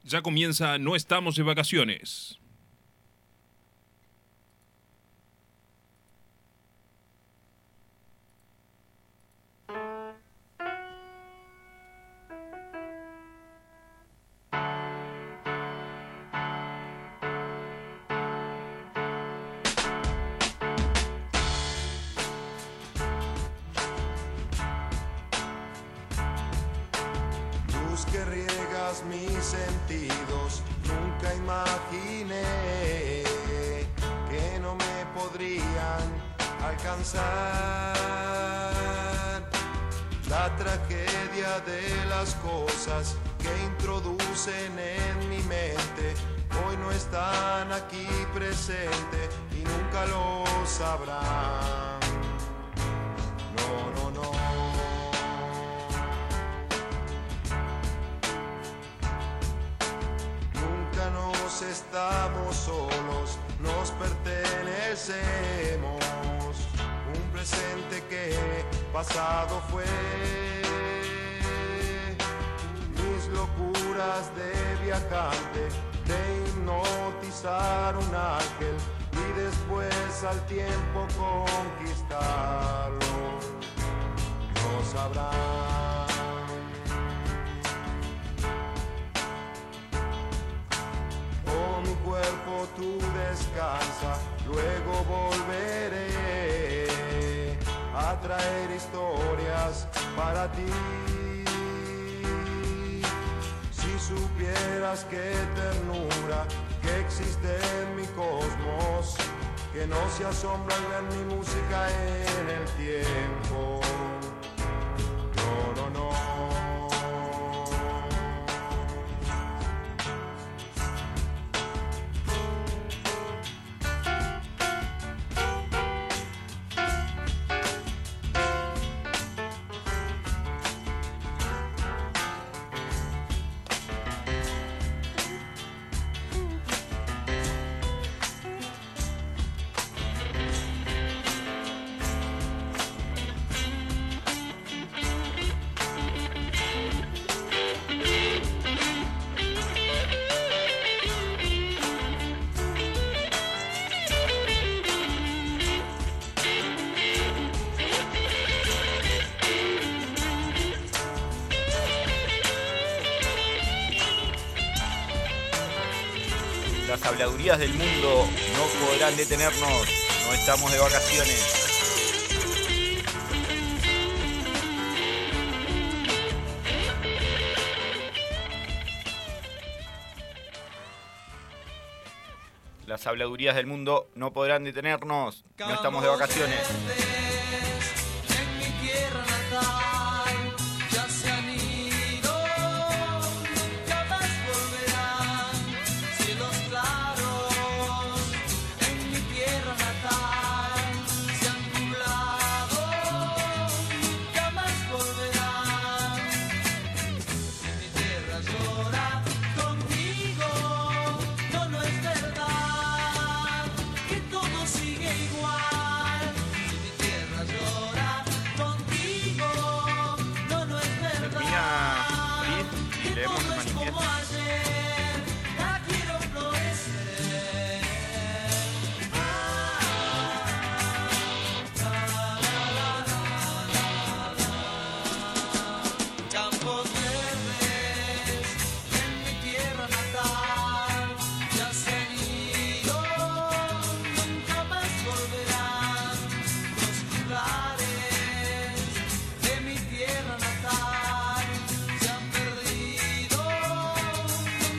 Ya comienza No estamos de vacaciones. Luz que riegas mis sentidos, nunca imaginé que no me podrían alcanzar. La tragedia de las cosas que introducen en mi mente hoy no están aquí presentes y nunca lo sabrán. No, no, no. Nunca nos estamos solos, nos pertenecemos. Un presente que pasado fue. Mis locuras de viajante, de hipnotizar un ángel y después al tiempo conquistarlo. No sabrán. Oh, mi cuerpo, tú descansa, luego volveré a traer historias para ti. Si supieras qué ternura que existe en mi cosmos, que no se asombra al ver mi música en el tiempo. No, no, no. Las habladurías del mundo no podrán detenernos, no estamos de vacaciones. Las habladurías del mundo no podrán detenernos, no estamos de vacaciones. En mi tierra natal ya se han ido, nunca más volverán. Cielos claros en mi tierra natal se han nublado, nunca más volverán. Mi tierra llora contigo, no, no es verdad que todo sigue igual. Mi tierra llora contigo, no, no es Termina, verdad Liz, y que leemos el todo es como manifiesto. ayer. La quiero florecer. Campos verdes en mi tierra natal ya se han ido, nunca más volverán. Los lugares de mi tierra natal se han perdido,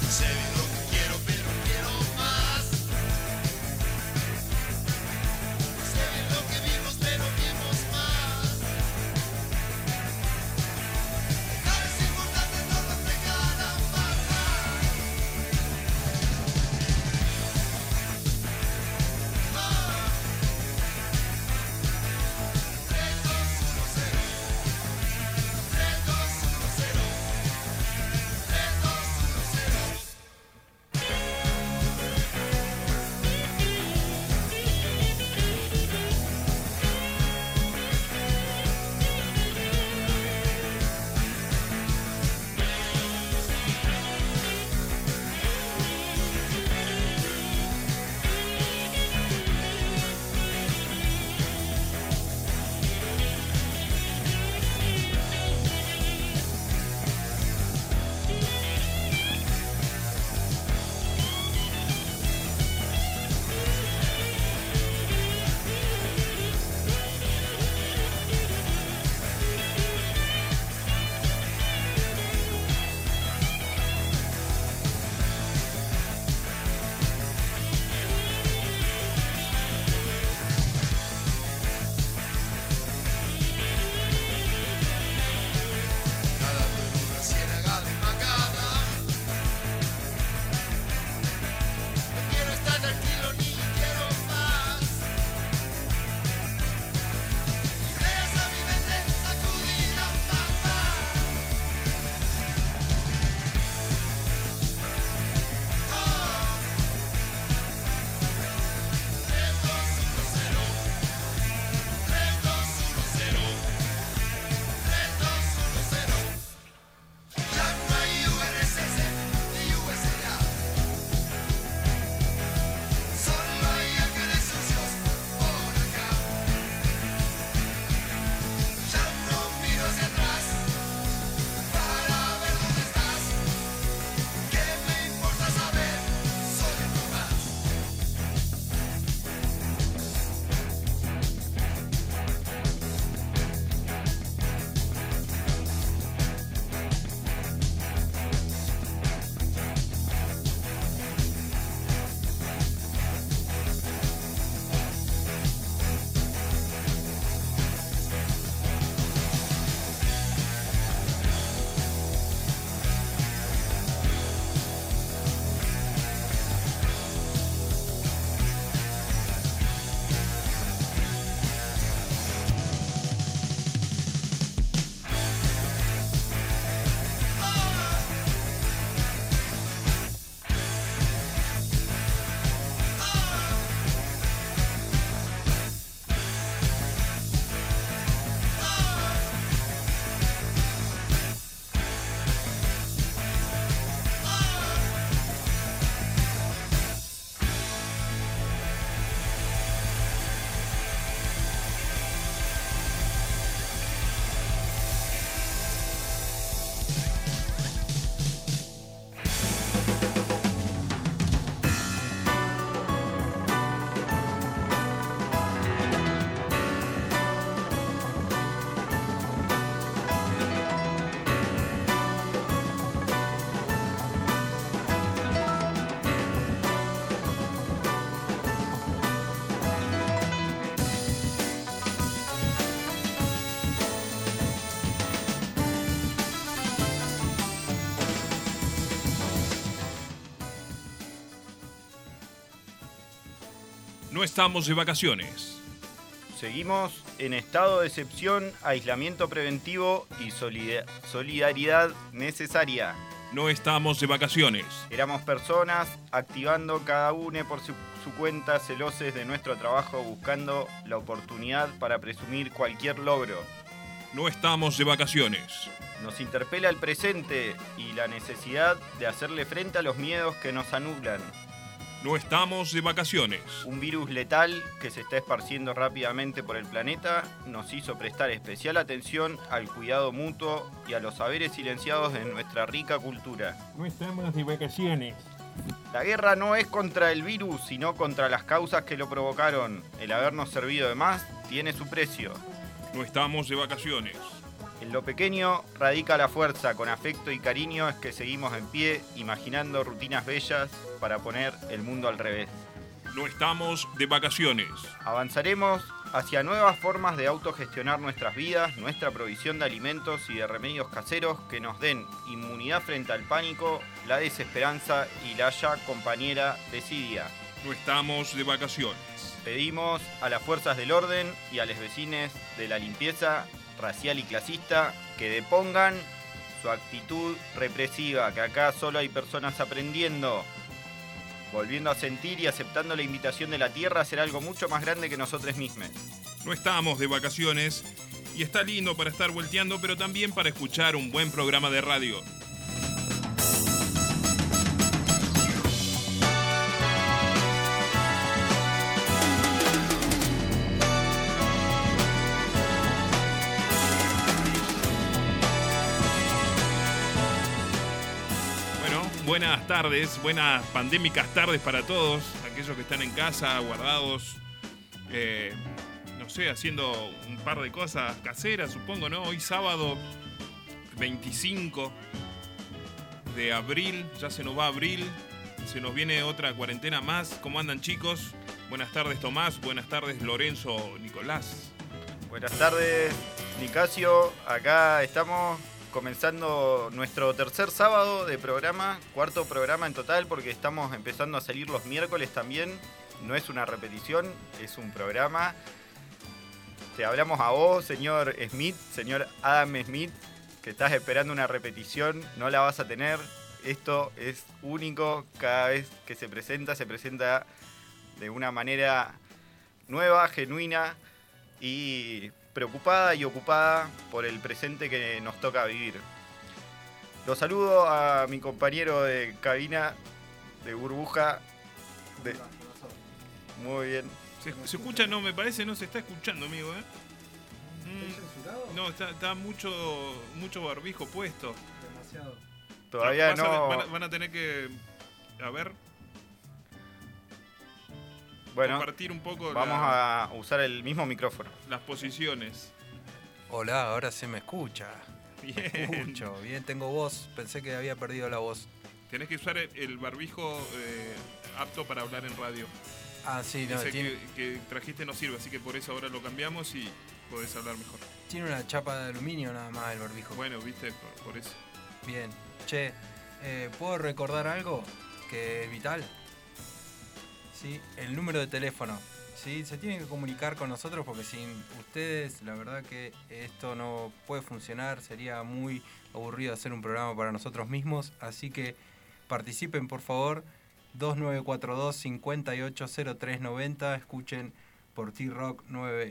No estamos de vacaciones. Seguimos en estado de excepción, aislamiento preventivo y solidaridad necesaria. No estamos de vacaciones. Éramos personas activando cada uno por su cuenta, celoses de nuestro trabajo, buscando la oportunidad para presumir cualquier logro. No estamos de vacaciones. Nos interpela el presente y la necesidad de hacerle frente a los miedos que nos anulan. No estamos de vacaciones. Un virus letal que se está esparciendo rápidamente por el planeta nos hizo prestar especial atención al cuidado mutuo y a los saberes silenciados de nuestra rica cultura. No estamos de vacaciones. La guerra no es contra el virus, sino contra las causas que lo provocaron. El habernos servido de más tiene su precio. No estamos de vacaciones. En lo pequeño radica la fuerza, con afecto y cariño es que seguimos en pie, imaginando rutinas bellas para poner el mundo al revés. No estamos de vacaciones. Avanzaremos hacia nuevas formas de autogestionar nuestras vidas, nuestra provisión de alimentos y de remedios caseros que nos den inmunidad frente al pánico, la desesperanza y la ya compañera desidia. No estamos de vacaciones. Pedimos a las fuerzas del orden y a los vecinos de la limpieza racial y clasista que depongan su actitud represiva, que acá solo hay personas aprendiendo, volviendo a sentir y aceptando la invitación de la tierra a hacer algo mucho más grande que nosotros mismos. No estamos de vacaciones y está lindo para estar volteando, pero también para escuchar un buen programa de radio. Buenas tardes, buenas pandémicas tardes para todos, aquellos que están en casa, guardados, no sé, haciendo un par de cosas caseras, supongo, ¿no? Hoy sábado 25 de abril, ya se nos va abril, se nos viene otra cuarentena más. ¿Cómo andan, chicos? Buenas tardes, Tomás, buenas tardes, Lorenzo, Nicolás. Buenas tardes, Nicasio, acá estamos comenzando nuestro tercer sábado de programa, cuarto programa en total, porque estamos empezando a salir los miércoles también. No es una repetición, es un programa. Te hablamos a vos, señor Smith, señor Adam Smith, que estás esperando una repetición, no la vas a tener. Esto es único, cada vez que se presenta de una manera nueva, genuina y preocupada y ocupada por el presente que nos toca vivir. Los saludo a mi compañero de cabina de burbuja. Muy bien. ¿Se escucha? No, me parece no se está escuchando, amigo, ¿eh? No, está mucho barbijo puesto. Demasiado. Todavía no. Van a tener que, a ver, bueno, compartir un poco. Vamos a usar el mismo micrófono. Las posiciones. Hola, ahora se me escucha. Bien. Me escucho, bien, tengo voz. Pensé que había perdido la voz. Tenés que usar el barbijo apto para hablar en radio. Ah, sí, no, Ese tiene, que trajiste no sirve, así que por eso ahora lo cambiamos y podés hablar mejor. tiene una chapa de aluminio nada más el barbijo. Bueno, viste, por eso. Bien. Che, ¿puedo recordar algo que es vital? Sí, el número de teléfono. Sí, se tienen que comunicar con nosotros porque sin ustedes la verdad que esto no puede funcionar. Sería muy aburrido hacer un programa para nosotros mismos. Así que participen, por favor. 2942-580390. Escuchen por T-Rock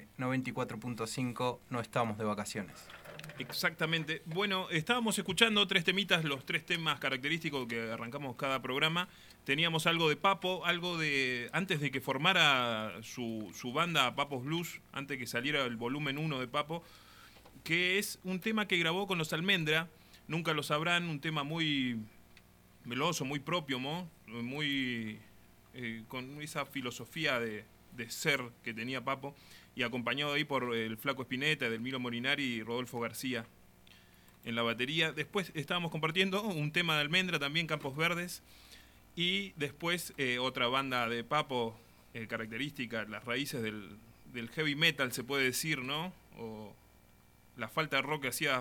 94.5. No estamos de vacaciones. Exactamente. Bueno, estábamos escuchando tres temitas, los tres temas característicos que arrancamos cada programa. Teníamos algo de Papo, algo de... Antes de que formara su banda Papos Blues, antes que saliera el volumen 1 de Papo, que es un tema que grabó con los Almendra. Nunca lo sabrán, un tema muy meloso, muy propio, ¿no? Muy con esa filosofía de ser que tenía Papo, y acompañado ahí por el Flaco Spinetta, Edelmiro Molinari y Rodolfo García en la batería. Después estábamos compartiendo un tema de Almendra, también Campos Verdes, y después otra banda de Papo característica, las raíces del heavy metal, se puede decir, ¿no? O la falta de rock que hacía...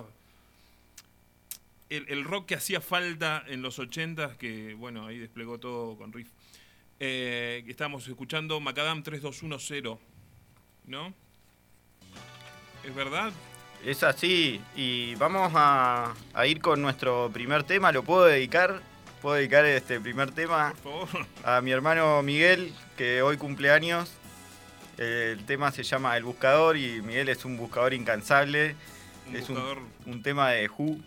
El rock que hacía falta en los 80s, que bueno, ahí desplegó todo con riff. Estamos escuchando Macadam 3210, ¿no? ¿Es verdad? Es así, y vamos a ir con nuestro primer tema. ¿Lo puedo dedicar? ¿Puedo dedicar este primer tema? Por favor. A mi hermano Miguel, que hoy cumple años. El tema se llama El Buscador y Miguel es un buscador incansable. Es un tema de Who.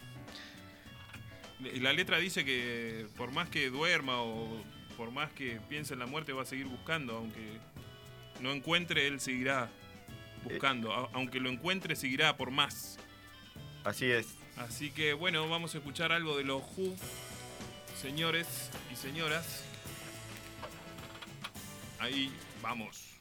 La letra dice que por más que duerma o por más que piense en la muerte va a seguir buscando, aunque no encuentre, él seguirá buscando, aunque lo encuentre seguirá por más. Así es. Así que bueno, vamos a escuchar algo de los Who, señores y señoras. Ahí vamos.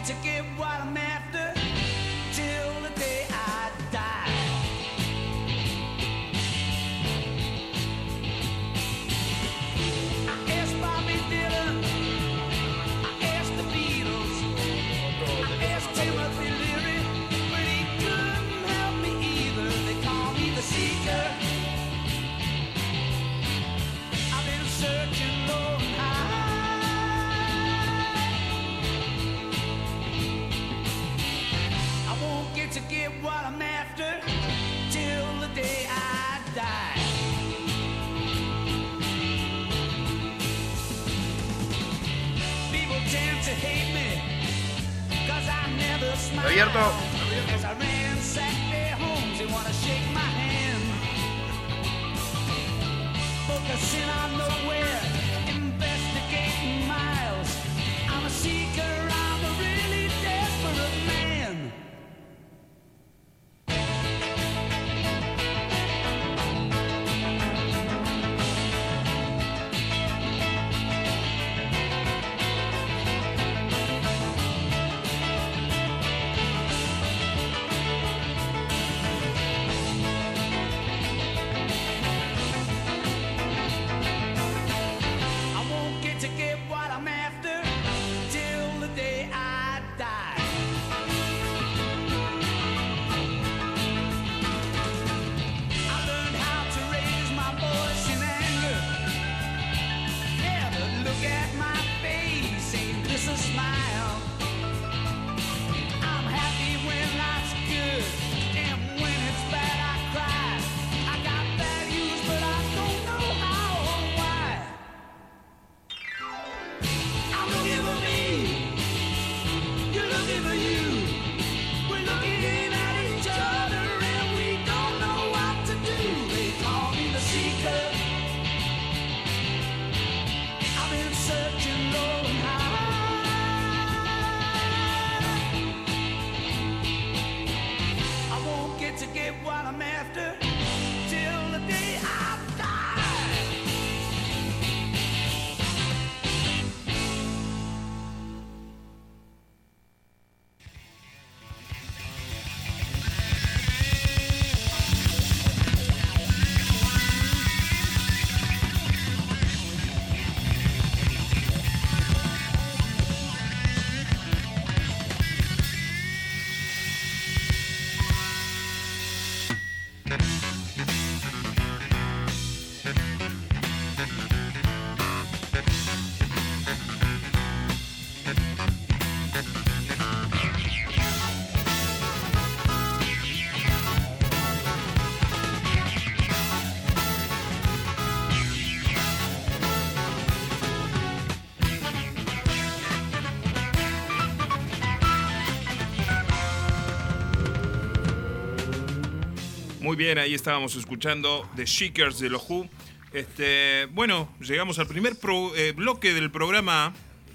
get to get what I'm after till the day I die. I asked Bobby Dylan, I asked the Beatles, I asked Timothy Leary, but he couldn't help me either. They call me the seeker. I've been searching low and high. I won't get to get what I'm after till the day I die. People tend to hate me 'cause I never smile. Abierto. As I ransack their homes, they wanna shake my hand. Focusing on nowhere, investigating miles. I'm a seeker, I'm a really desperate man. I won't get to get what I'm after till the day I die. I learned how to raise my voice in anger. Never look at my face, ain't this a smile? I'm happy when life's good, and when it's bad I cry. I got values, but I don't know how or why. I'm looking for me, you're looking for you. We're looking at each other and we don't know what to do. They call me the seeker. I've been searching low and high. I won't get to get what I'm after till the day I die. Muy bien, ahí estábamos escuchando The Shakers de los Who. Bueno, llegamos al primer bloque del programa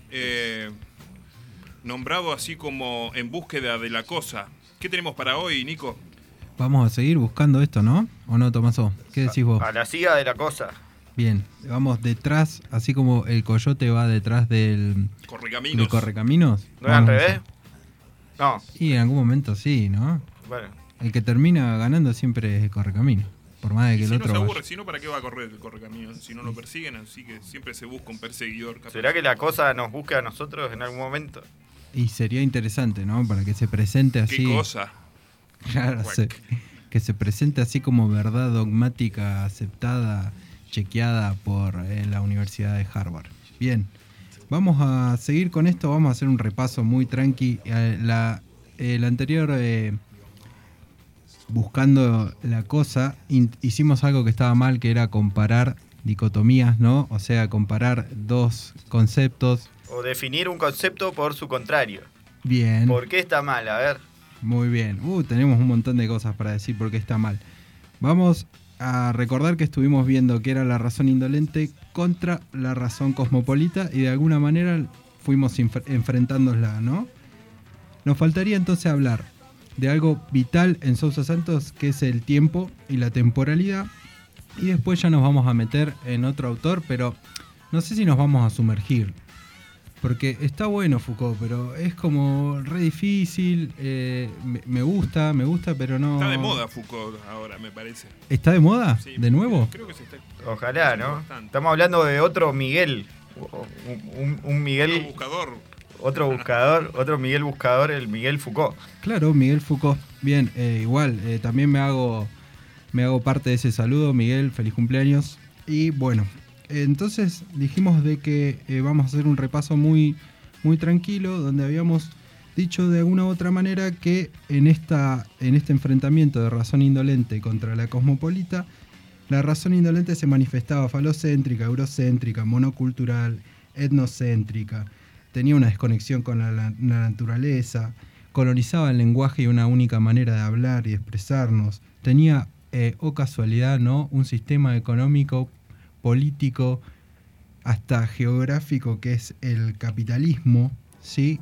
nombrado así como En búsqueda de la cosa. ¿Qué tenemos para hoy, Nico? Vamos a seguir buscando esto, ¿no? ¿O no, Tomaso? ¿Qué decís vos? A la siga de la cosa. Bien, vamos detrás, así como el coyote va detrás del Correcaminos. correcaminos. ¿No es al revés? No, Y en algún momento sí, ¿no? bueno. El que termina ganando siempre es el correcamino. Por más de que Y el si no otro se vaya. aburre, si no, ¿para qué va a correr el correcaminos? Si no lo persiguen, así que siempre se busca un perseguidor. capaz. ¿Será que la cosa nos busca a nosotros en algún momento? Y sería interesante, ¿no? Para que se presente así. ¿Qué cosa? Claro, que se presente así como verdad dogmática aceptada, chequeada por la Universidad de Harvard. Bien, vamos a seguir con esto, vamos a hacer un repaso muy tranqui. El anterior, buscando la cosa, hicimos algo que estaba mal, que era comparar dicotomías, ¿no? O sea, comparar dos conceptos. O definir un concepto por su contrario. Bien. ¿Por qué está mal? A ver. Muy bien. Tenemos un montón de cosas para decir por qué está mal. Vamos a recordar que estuvimos viendo que era la razón indolente contra la razón cosmopolita y de alguna manera fuimos enfrentándola, ¿no? Nos faltaría entonces hablar de algo vital en Sousa Santos, que es el tiempo y la temporalidad. Y después ya nos vamos a meter en otro autor, pero no sé si nos vamos a sumergir. Porque está bueno Foucault, pero es como re difícil. Me gusta, pero no. Está de moda Foucault ahora, me parece. ¿Está de moda? Sí, ¿De nuevo? Creo que se está. Ojalá, ¿no? Bastante. Estamos hablando de otro Miguel. Un Miguel. Otro buscador. Otro buscador, otro Miguel buscador, el Miguel Foucault. Claro, Miguel Foucault. Bien, igual, también me hago parte de ese saludo, Miguel, feliz cumpleaños. Y bueno, entonces dijimos de que vamos a hacer un repaso muy, muy tranquilo, donde habíamos dicho de alguna u otra manera que en este enfrentamiento de razón indolente contra la cosmopolita, la razón indolente se manifestaba falocéntrica, eurocéntrica, monocultural, etnocéntrica, tenía una desconexión con la naturaleza, colonizaba el lenguaje y una única manera de hablar y expresarnos, tenía, casualidad, ¿no?, un sistema económico, político, hasta geográfico, que es el capitalismo, ¿sí?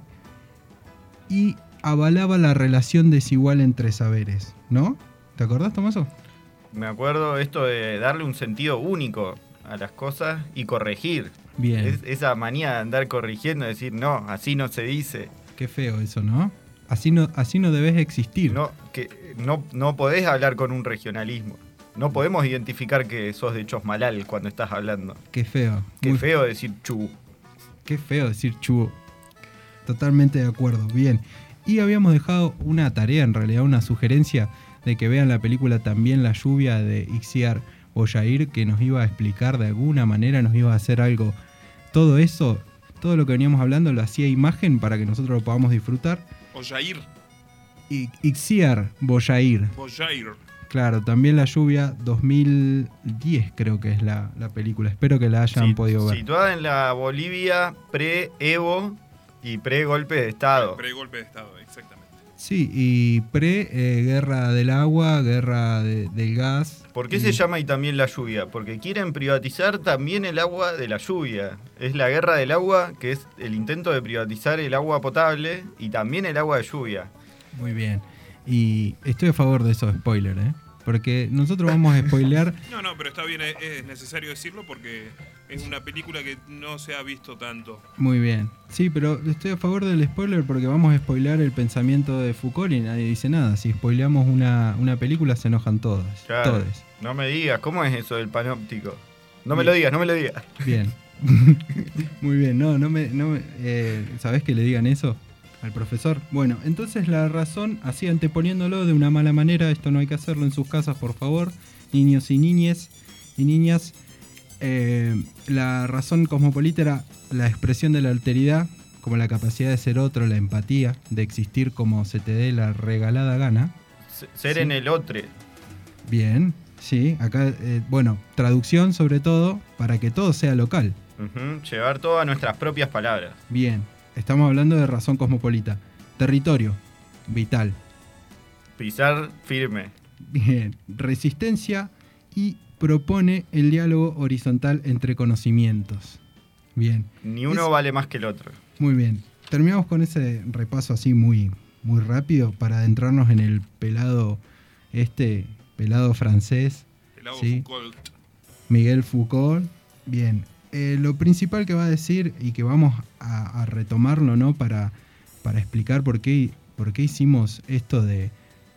Y avalaba la relación desigual entre saberes, ¿no? ¿Te acordás, Tomaso? Me acuerdo esto de darle un sentido único a las cosas y corregir. Bien. Esa manía de andar corrigiendo, decir, no, así no se dice. Qué feo eso, ¿no? Así no debes existir. No podés hablar con un regionalismo. No podemos identificar que sos de Chosmalal cuando estás hablando. Qué feo. Qué feo decir chu. Qué feo decir chu. Totalmente de acuerdo. Bien. Y habíamos dejado una tarea, en realidad una sugerencia, de que vean la película También la lluvia de Ixiar Boyair, que nos iba a explicar de alguna manera, nos iba a hacer algo. Todo eso, todo lo que veníamos hablando lo hacía imagen para que nosotros lo podamos disfrutar. Oyair. Ixiar Boyair. Boyair. Claro, También la lluvia, 2010 creo que es la película. Espero que la hayan podido ver. Situada en la Bolivia pre-Evo y pre-golpe de Estado. Pre-golpe de Estado, exactamente. Sí, y guerra del agua, guerra del gas. ¿Por qué se llama Y también la lluvia? Porque quieren privatizar también el agua de la lluvia. Es la guerra del agua, que es el intento de privatizar el agua potable y también el agua de lluvia. Muy bien. Y estoy a favor de esos spoilers, ¿eh? Porque nosotros vamos a spoilear. No, pero está bien, es necesario decirlo porque es una película que no se ha visto tanto. Muy bien. Sí, pero estoy a favor del spoiler porque vamos a spoilear el pensamiento de Foucault y nadie dice nada. Si spoileamos una película se enojan todas. Claro. Todes. No me digas, ¿cómo es eso del panóptico? No me lo digas. Bien. Muy bien, ¿sabés que le digan eso al profesor? Bueno, entonces la razón, así anteponiéndolo de una mala manera, esto no hay que hacerlo en sus casas, por favor, niños y niñas, la razón cosmopolita era la expresión de la alteridad, como la capacidad de ser otro, la empatía, de existir como se te dé la regalada gana. Ser Sí. en el otro. Bien, sí, acá, traducción sobre todo, para que todo sea local. Llevar todo a nuestras propias palabras. Bien, estamos hablando de razón cosmopolita. Territorio, vital. Pisar firme. Bien, resistencia y propone el diálogo horizontal entre conocimientos. Bien. Ni uno vale más que el otro. Muy bien. Terminamos con ese repaso así muy, muy rápido para adentrarnos en el pelado francés. Pelado Sí. Foucault. Miguel Foucault. Bien. Lo principal que va a decir y que vamos a retomarlo, ¿no? Para explicar por qué hicimos esto de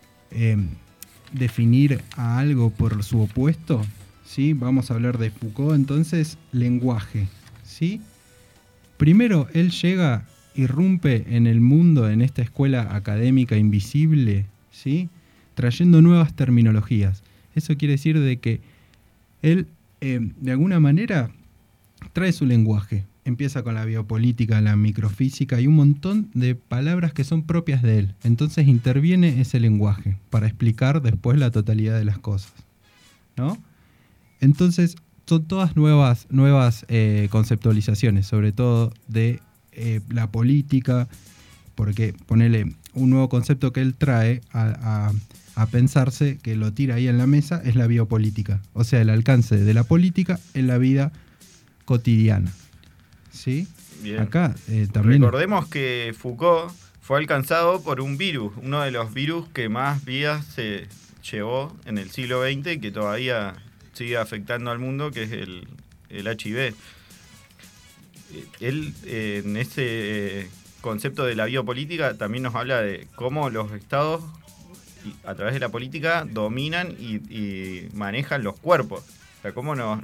definir a algo por su opuesto, ¿sí? Vamos a hablar de Foucault, entonces, lenguaje, ¿sí? Primero, él irrumpe en el mundo, en esta escuela académica invisible, ¿sí? Trayendo nuevas terminologías. Eso quiere decir de que él, de alguna manera, trae su lenguaje. Empieza con la biopolítica, la microfísica y un montón de palabras que son propias de él. Entonces interviene ese lenguaje para explicar después la totalidad de las cosas, ¿no? Entonces son todas nuevas conceptualizaciones, sobre todo de la política, porque ponele un nuevo concepto que él trae a pensarse, que lo tira ahí en la mesa, es la biopolítica. O sea, el alcance de la política en la vida cotidiana. ¿Sí? Bien. Acá también. Recordemos que Foucault fue alcanzado por un virus, uno de los virus que más vidas se llevó en el siglo XX y que todavía sigue afectando al mundo, que es el HIV. él en ese concepto de la biopolítica también nos habla de cómo los estados a través de la política dominan y manejan los cuerpos. O sea, cómo nos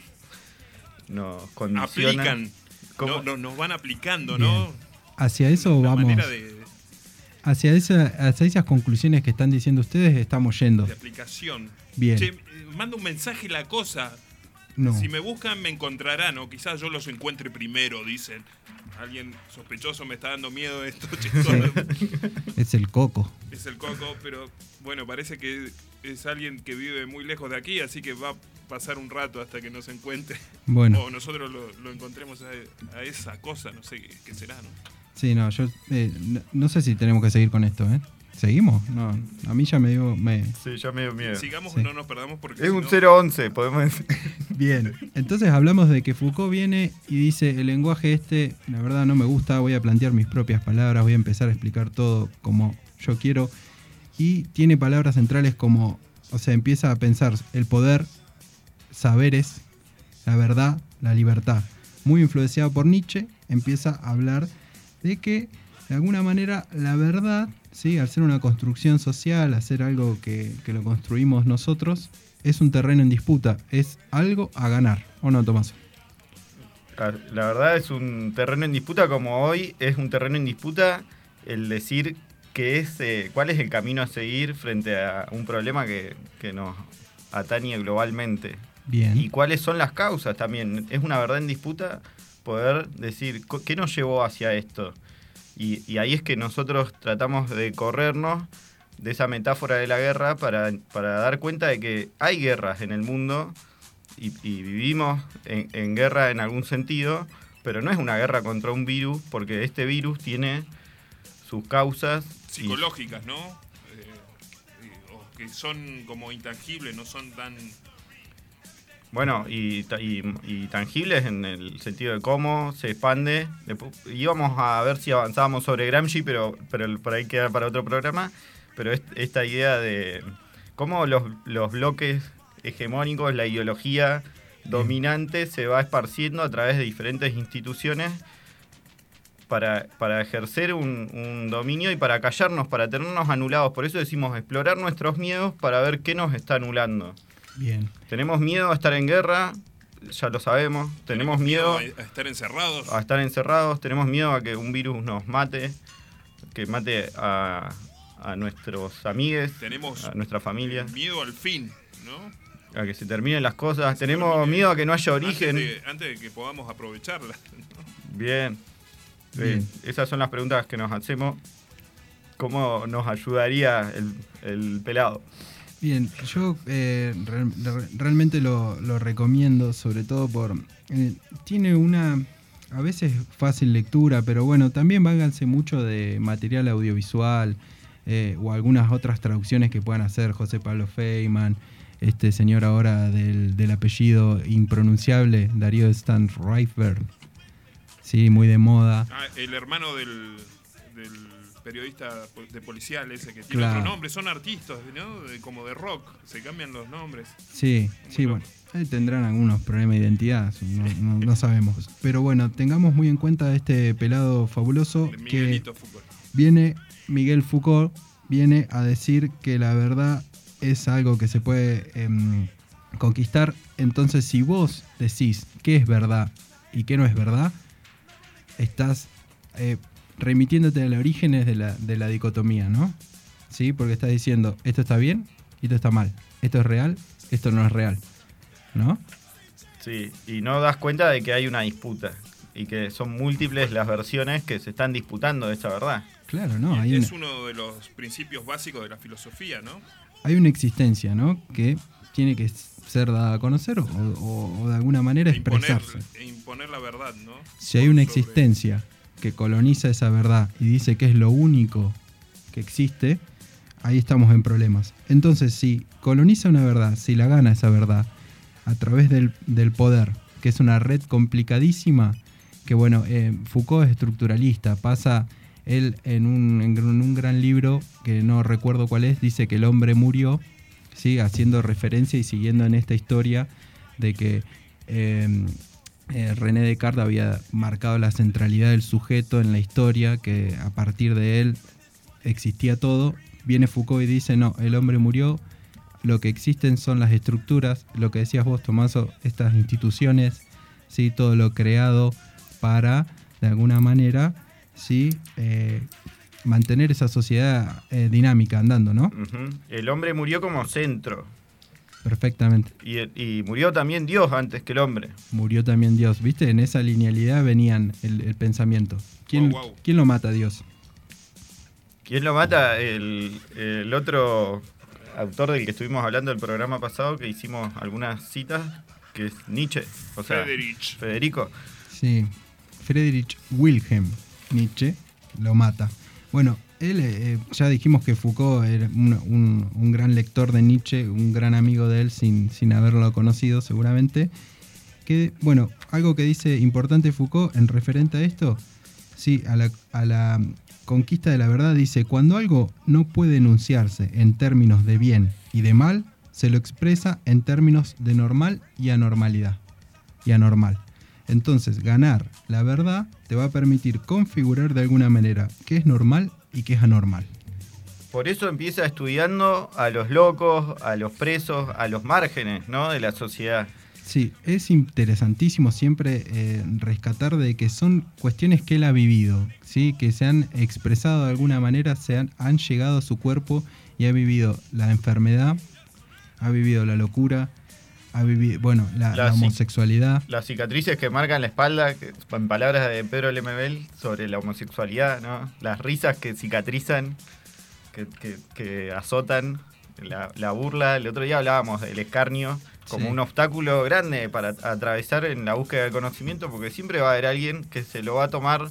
condicionan. Aplican. Cómo- Nos van aplicando, Bien. ¿no? Hacia eso La vamos. manera de Hacia esas conclusiones que están diciendo ustedes estamos yendo. aplicación. Bien. Che, manda un mensaje la cosa. No. Si me buscan, me encontrarán, o quizás yo los encuentre primero, dicen. Alguien sospechoso me está dando miedo esto, che, Es el coco. es el Coco, pero bueno, parece que es alguien que vive muy lejos de aquí, así que va a pasar un rato hasta que nos encuentre. Bueno. O nosotros lo encontremos a esa cosa, no sé qué será, ¿no? Sí, no, yo no sé si tenemos que seguir con esto, ¿eh? ¿Seguimos? No, a mí ya me dio... Sí, ya me dio miedo. Sigamos, Sí. no nos perdamos porque Es si un no- 0-11, podemos decir. Bien, entonces hablamos de que Foucault viene y dice, el lenguaje la verdad no me gusta, voy a plantear mis propias palabras, voy a empezar a explicar todo como yo quiero. Y tiene palabras centrales como, o sea, empieza a pensar el poder, saberes, la verdad, la libertad. Muy influenciado por Nietzsche, empieza a hablar de que, de alguna manera, la verdad, ¿sí? Al ser una construcción social, hacer algo que lo construimos nosotros, es un terreno en disputa, es algo a ganar, ¿o no, Tomás? La verdad es un terreno en disputa, como hoy es un terreno en disputa el decir cuál es el camino a seguir frente a un problema que nos atañe globalmente. Bien. Y cuáles son las causas también. Es una verdad en disputa poder decir qué nos llevó hacia esto. Y ahí es que nosotros tratamos de corrernos de esa metáfora de la guerra para dar cuenta de que hay guerras en el mundo y vivimos en guerra en algún sentido, pero no es una guerra contra un virus, porque este virus tiene sus causas. psicológicas, ¿no? O que son como intangibles, no son tan... Bueno, y tangibles en el sentido de cómo se expande. Íbamos a ver si avanzábamos sobre Gramsci, pero por ahí queda para otro programa. Pero esta idea de cómo los bloques hegemónicos, la ideología dominante se va esparciendo a través de diferentes instituciones para ejercer un dominio y para callarnos, para tenernos anulados. Por eso decimos explorar nuestros miedos para ver qué nos está anulando. Bien. Tenemos miedo a estar en guerra, ya lo sabemos. Tenemos miedo a estar encerrados. a estar encerrados. Tenemos miedo a que un virus nos mate, que mate a nuestros amigues, Tenemos a nuestra familia, miedo al fin, ¿no? a que se terminen las cosas. Tenemos miedo a que no haya origen. Antes de que podamos aprovecharla. ¿no? Bien. Bien. Esas son las preguntas que nos hacemos. ¿Cómo nos ayudaría el pelado? Bien, yo realmente lo recomiendo, sobre todo por... tiene una, a veces fácil lectura, pero bueno, también válganse mucho de material audiovisual o algunas otras traducciones que puedan hacer José Pablo Feynman, este señor ahora del apellido impronunciable, Darío Stan Reifberg, sí, muy de moda. El hermano del periodista de policial ese que tiene Claro. otro nombre, son artistas, ¿no? Como de rock, se cambian los nombres. Sí, sí, bueno, ahí tendrán algunos problemas de identidad, no sabemos. Pero bueno, tengamos muy en cuenta este pelado fabuloso De que Miguelito Foucault. viene, Miguel Foucault, viene a decir que la verdad es algo que se puede conquistar. Entonces, si vos decís qué es verdad y qué no es verdad, estás remitiéndote a los orígenes de la dicotomía, ¿no? ¿Sí? Porque estás diciendo, esto está bien y esto está mal. Esto es real, esto no es real. ¿No? Sí, y no das cuenta de que hay una disputa y que son múltiples las versiones que se están disputando de esa verdad. Claro, ¿no? Es uno de los principios básicos de la filosofía, ¿no? Hay una existencia, ¿no? Que tiene que ser dada a conocer o de alguna manera expresarse. Imponer la verdad, ¿no? Si hay una existencia que coloniza esa verdad y dice que es lo único que existe, ahí estamos en problemas. Entonces, si coloniza una verdad, si la gana esa verdad a través del poder, que es una red complicadísima, que bueno, Foucault es estructuralista, pasa él en un gran libro, que no recuerdo cuál es, dice que el hombre murió, ¿sí? Haciendo referencia y siguiendo en esta historia de que René Descartes había marcado la centralidad del sujeto en la historia, que a partir de él existía todo. Viene Foucault y dice, no, el hombre murió, lo que existen son las estructuras, lo que decías vos, Tomaso, estas instituciones, ¿sí? Todo lo creado para, de alguna manera, ¿sí? Mantener esa sociedad dinámica andando, ¿no? Uh-huh. El hombre murió como centro. Perfectamente. Y murió también Dios antes que el hombre. Murió también Dios, ¿viste? En esa linealidad venían el pensamiento. ¿Quién lo mata a Dios? ¿Quién lo mata? El otro autor del que estuvimos hablando el programa pasado, que hicimos algunas citas, que es Nietzsche. O sea, Federico. Sí, Friedrich Wilhelm Nietzsche lo mata. Bueno, él, ya dijimos que Foucault era un gran lector de Nietzsche, un gran amigo de él sin haberlo conocido seguramente. Que, bueno, algo que dice importante Foucault en referente a esto, sí, a la conquista de la verdad, dice, cuando algo no puede enunciarse en términos de bien y de mal, se lo expresa en términos de normal y anormalidad. Y anormal. Entonces, ganar la verdad te va a permitir configurar de alguna manera qué es normal y qué es anormal. Por eso empieza estudiando a los locos, a los presos, a los márgenes, ¿no?, de la sociedad. Sí, es interesantísimo siempre rescatar de que son cuestiones que él ha vivido, ¿sí? Que se han expresado de alguna manera, han llegado a su cuerpo y ha vivido la enfermedad, ha vivido la locura, ha vivido, bueno, la homosexualidad. Las cicatrices que marcan la espalda, que, en palabras de Pedro Lemebel, sobre la homosexualidad, ¿no? Las risas que cicatrizan, que azotan, la burla. El otro día hablábamos del escarnio como un obstáculo grande para atravesar en la búsqueda del conocimiento, porque siempre va a haber alguien que se lo va a tomar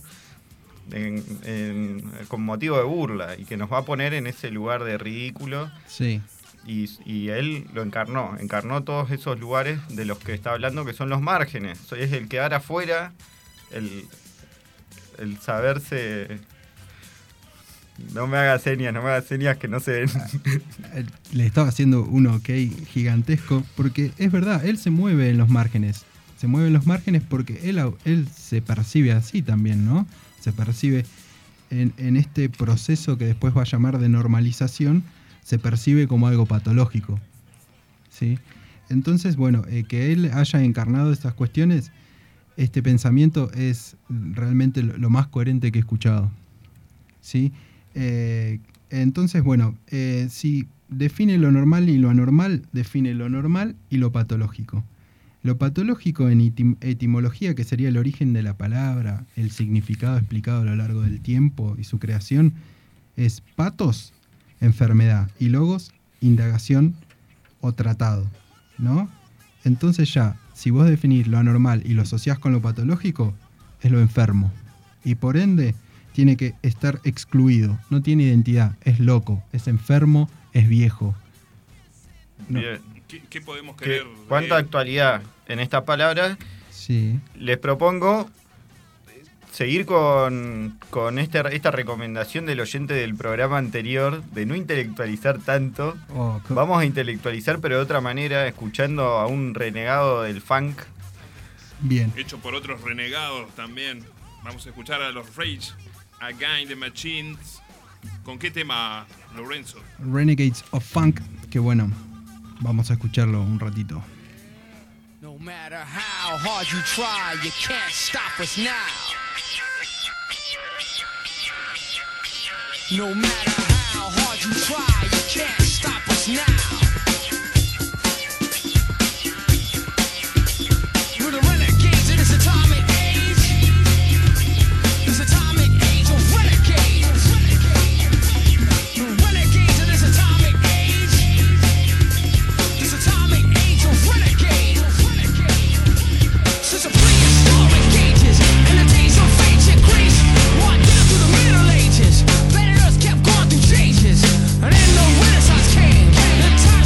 con motivo de burla y que nos va a poner en ese lugar de ridículo. Sí. Y él lo encarnó todos esos lugares de los que está hablando, que son los márgenes. Es el quedar afuera, el saberse... No me hagas señas que no se ven. Le estaba haciendo un ok gigantesco, porque es verdad, él se mueve en los márgenes. Se mueve en los márgenes porque él se percibe así también, ¿no? Se percibe en este proceso que después va a llamar de normalización, se percibe como algo patológico, ¿sí? Entonces, bueno, que él haya encarnado estas cuestiones, este pensamiento es realmente lo más coherente que he escuchado, ¿sí? Entonces, bueno, si define lo normal y lo anormal, define lo normal y lo patológico. Lo patológico en etimología, que sería el origen de la palabra, el significado explicado a lo largo del tiempo y su creación, es patos, enfermedad, y logos, indagación o tratado, ¿no? Entonces ya, si vos definís lo anormal y lo asociás con lo patológico, es lo enfermo. Y por ende, tiene que estar excluido, no tiene identidad, es loco, es enfermo, es viejo. No. ¿Qué podemos creer? ¿Cuánta actualidad en estas palabras? Sí. Les propongo seguir con esta recomendación del oyente del programa anterior de no intelectualizar tanto. Vamos a intelectualizar, pero de otra manera, escuchando a un renegado del funk. Bien. Hecho por otros renegados también. Vamos a escuchar a los Rage Against the Machines. ¿Con qué tema, Lorenzo? Renegades of Funk, que bueno, vamos a escucharlo un ratito. No matter how hard you try, you can't stop us now. No matter how hard you try, you can't stop us now. We're the renegades in this atomic age. This atomic age of renegades. The renegades in this atomic age. This atomic age of renegades. Since the prehistoric ages and the days of ancient Greece, right down to the Middle Ages, planet Earth kept going through changes, and then the Renaissance came. The time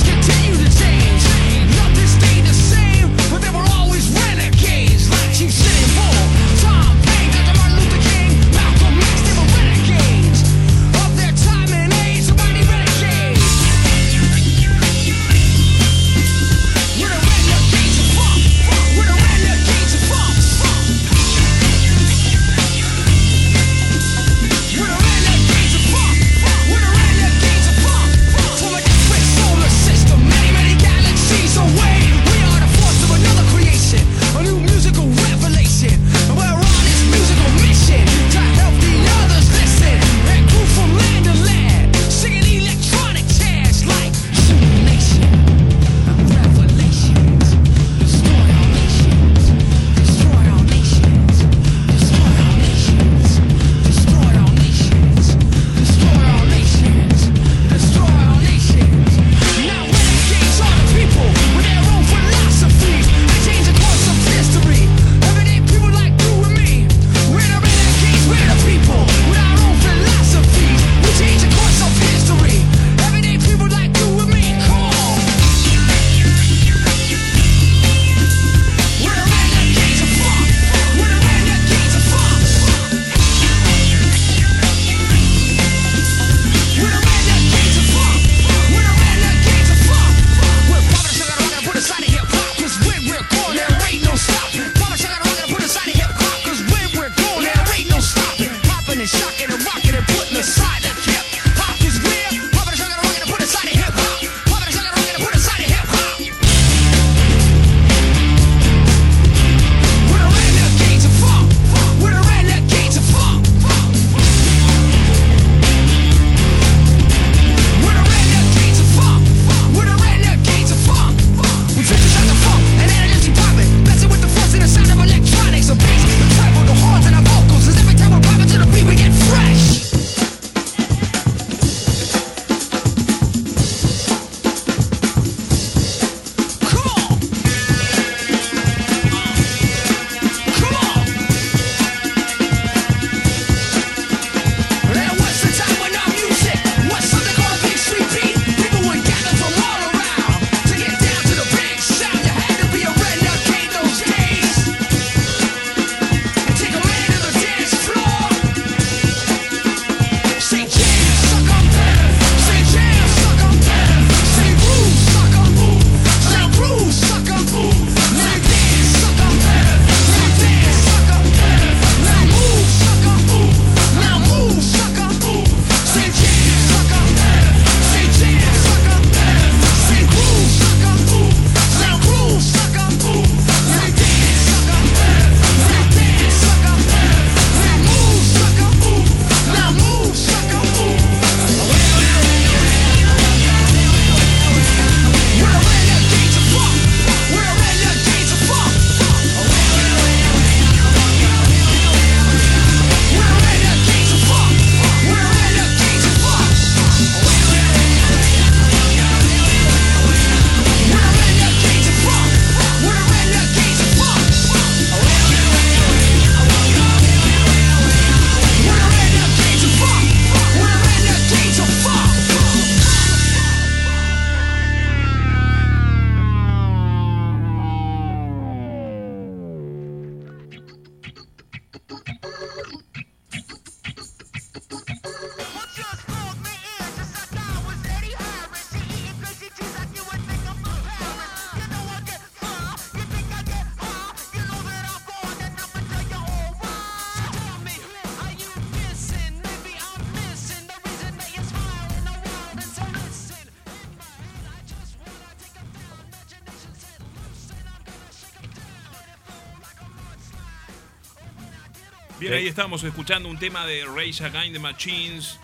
Bien, ahí estábamos escuchando un tema de Rage Against the Machines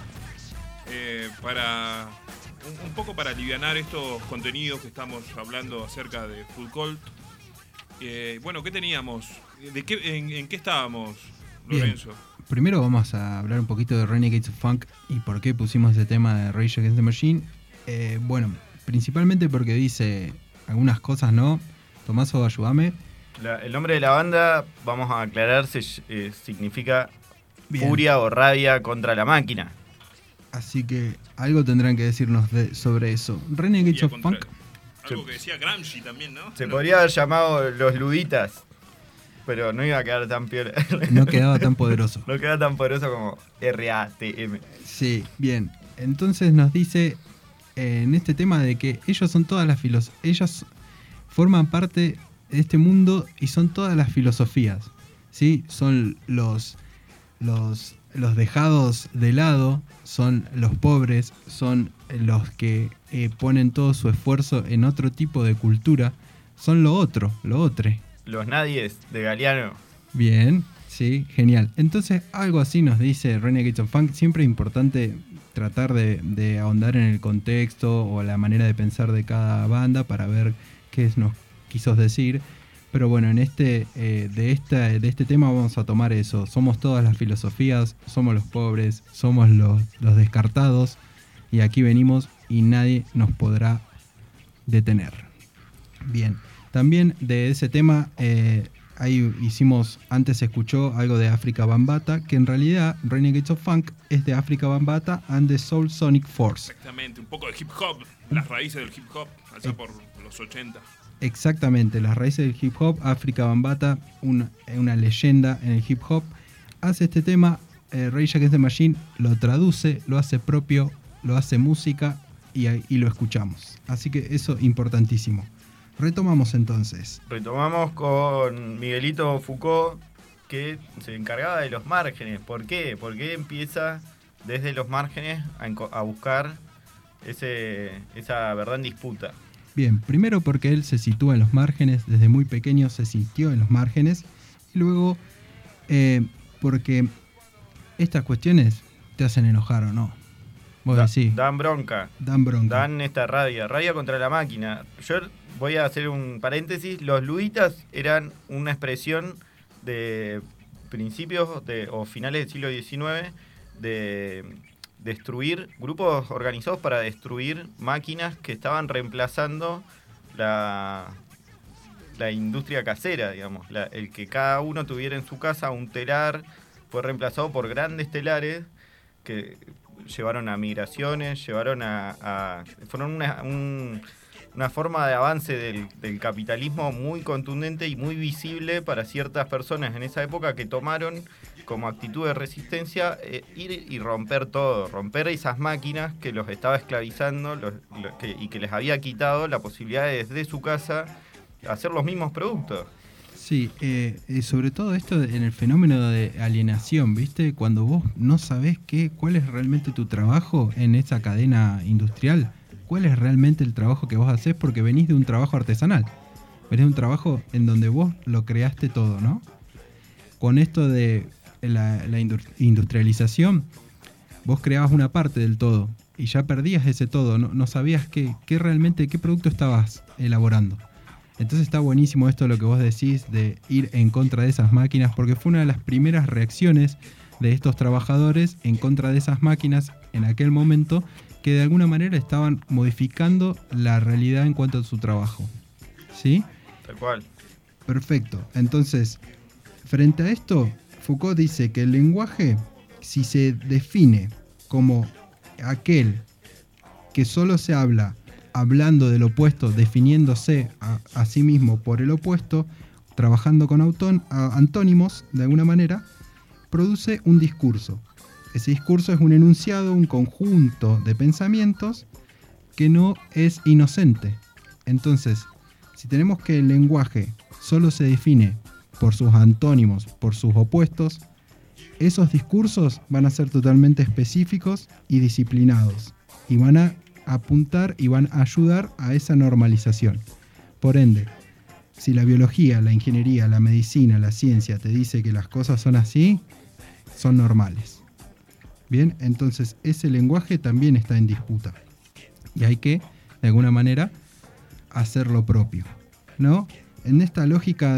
para un poco para alivianar estos contenidos que estamos hablando acerca de Full Cult. Bueno, ¿qué teníamos? ¿En qué estábamos, Lorenzo? Bien. Primero vamos a hablar un poquito de Renegades of Funk y por qué pusimos ese tema de Rage Against the Machine. Bueno, principalmente porque dice algunas cosas, ¿no? Tomaso, ayúdame. El nombre de la banda, vamos a aclarar, significa Bien. furia o rabia contra la máquina. Así que algo tendrán que decirnos sobre eso. Renegades Y of contra- Funk. Algo que decía Gramsci también, ¿no? Se podría haber llamado Los Luditas, pero no iba a quedar tan peor. No quedaba tan poderoso. No queda tan poderoso como RATM. Sí, bien. Entonces nos dice en este tema de que ellos son todas las ellos forman parte de este mundo y son todas las filosofías, ¿sí? Son los dejados de lado, son los pobres, son los que ponen todo su esfuerzo en otro tipo de cultura, son lo otro. Los Nadies de Galeano. Bien, sí, genial. Entonces, algo así nos dice Renegades of Funk. Siempre es importante tratar de ahondar en el contexto o la manera de pensar de cada banda para ver qué nos quiso decir. Pero bueno, en de este tema vamos a tomar eso. Somos todas las filosofías, somos los pobres, somos los descartados. Y aquí venimos y nadie nos podrá detener. Bien, también de ese tema... ahí antes se escuchó algo de Afrika Bambaataa, que en realidad Renegades of Funk es de Afrika Bambaataa and the Soul Sonic Force. Exactamente, un poco de hip hop, las raíces del hip hop, allá por los 80. Exactamente, las raíces del hip hop. Afrika Bambaataa, una leyenda en el hip hop, hace este tema. Rage Against the Machine lo traduce, lo hace propio, lo hace música y lo escuchamos. Así que eso importantísimo. Retomamos entonces. Retomamos con Miguelito Foucault, que se encargaba de los márgenes. ¿Por qué? Porque empieza desde los márgenes a buscar esa verdad en disputa. Bien, primero porque él se sitúa en los márgenes, desde muy pequeño se sintió en los márgenes, y luego porque estas cuestiones te hacen enojar o no. Vos decís, Dan bronca. dan bronca. Dan esta rabia contra la máquina. Yo voy a hacer un paréntesis. Los luditas eran una expresión de principios o finales del siglo XIX de destruir grupos organizados para destruir máquinas que estaban reemplazando la industria casera, digamos. El que cada uno tuviera en su casa un telar fue reemplazado por grandes telares que llevaron a migraciones, fueron una forma de avance del capitalismo muy contundente y muy visible para ciertas personas en esa época, que tomaron como actitud de resistencia ir y romper todo, romper esas máquinas que los estaba esclavizando y que les había quitado la posibilidad de desde su casa hacer los mismos productos. Sí, sobre todo esto en el fenómeno de alienación, ¿viste? Cuando vos no sabés cuál es realmente tu trabajo en esa cadena industrial, cuál es realmente el trabajo que vos hacés, porque venís de un trabajo artesanal, venís de un trabajo en donde vos lo creaste todo, ¿no? Con esto de la industrialización, vos creabas una parte del todo y ya perdías ese todo, no sabías qué producto estabas elaborando. Entonces está buenísimo esto lo que vos decís de ir en contra de esas máquinas, porque fue una de las primeras reacciones de estos trabajadores en contra de esas máquinas en aquel momento, que de alguna manera estaban modificando la realidad en cuanto a su trabajo. ¿Sí? Tal cual. Perfecto. Entonces, frente a esto, Foucault dice que el lenguaje, si se define como aquel que solo se habla hablando del opuesto, definiéndose a sí mismo por el opuesto, trabajando con antónimos de alguna manera, produce un discurso. Ese discurso es un enunciado, un conjunto de pensamientos que no es inocente. Entonces, si tenemos que el lenguaje solo se define por sus antónimos, por sus opuestos, esos discursos van a ser totalmente específicos y disciplinados, y van a apuntar y van a ayudar a esa normalización. Por ende, si la biología, la ingeniería, la medicina, la ciencia te dice que las cosas son así, son normales. Bien, entonces ese lenguaje también está en disputa. Y hay que, de alguna manera, hacer lo propio, ¿no? En esta lógica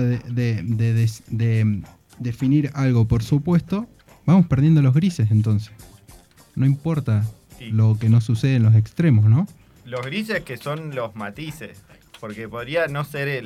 de definir algo por supuesto, vamos perdiendo los grises entonces. No importa Sí. lo que no sucede en los extremos, ¿no? Los grises que son los matices, porque podría no ser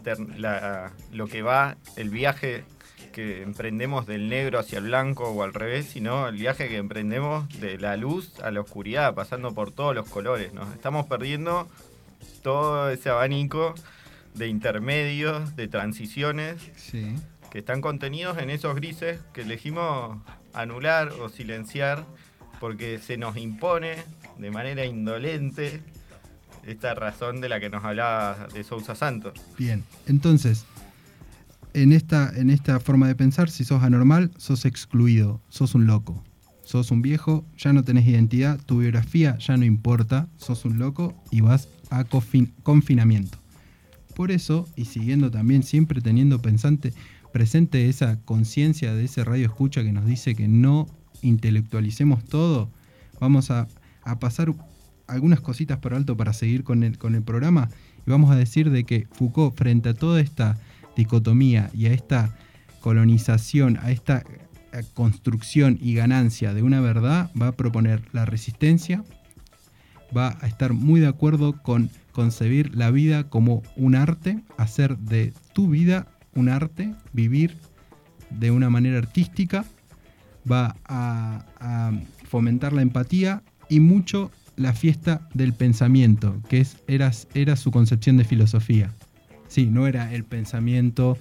lo que va, el viaje que emprendemos del negro hacia el blanco o al revés, sino el viaje que emprendemos de la luz a la oscuridad, pasando por todos los colores. Nos estamos perdiendo todo ese abanico de intermedios, de transiciones, Sí. que están contenidos en esos grises que elegimos anular o silenciar porque se nos impone de manera indolente esta razón de la que nos hablaba de Sousa Santos. Bien, entonces, en esta forma de pensar, si sos anormal, sos excluido, sos un loco. Sos un viejo, ya no tenés identidad, tu biografía ya no importa, sos un loco y vas a confinamiento. Por eso, y siguiendo también siempre teniendo presente esa conciencia de ese radio escucha que nos dice que no intelectualicemos todo, vamos a pasar algunas cositas por alto para seguir con el programa y vamos a decir de que Foucault, frente a toda esta dicotomía y a esta colonización, a esta construcción y ganancia de una verdad, va a proponer la resistencia, va a estar muy de acuerdo con concebir la vida como un arte, hacer de tu vida un arte, vivir de una manera artística, va a fomentar la empatía y mucho la fiesta del pensamiento, que era su concepción de filosofía. Sí, no era el pensamiento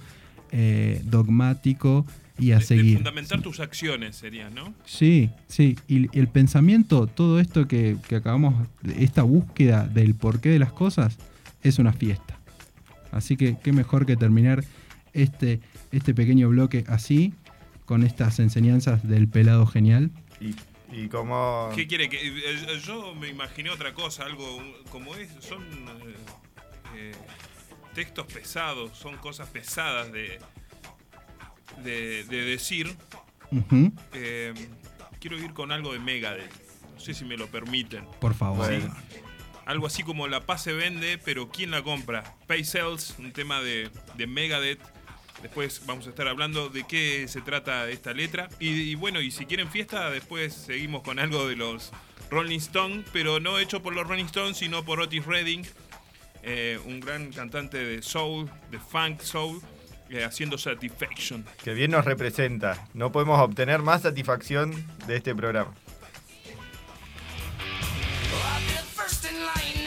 dogmático y a De seguir. fundamentar tus acciones sería, ¿no? Sí, sí. Y el pensamiento, todo esto que acabamos, esta búsqueda del porqué de las cosas, es una fiesta. Así que qué mejor que terminar este pequeño bloque así, con estas enseñanzas del pelado genial. Y como... ¿Qué quiere? Yo me imaginé otra cosa, algo como es, son textos pesados, son cosas pesadas de decir. Ujú. Quiero ir con algo de Megadeth, no sé si me lo permiten. Por favor. Bueno. Algo así como La Paz se vende, pero ¿quién la compra? Pay Cells, un tema de Megadeth. Después vamos a estar hablando de qué se trata esta letra. Y bueno, y si quieren fiesta, después seguimos con algo de los Rolling Stones, pero no hecho por los Rolling Stones, sino por Otis Redding, un gran cantante de soul, de funk soul, haciendo Satisfaction. Que bien nos representa. No podemos obtener más satisfacción de este programa. I'll be the first in line.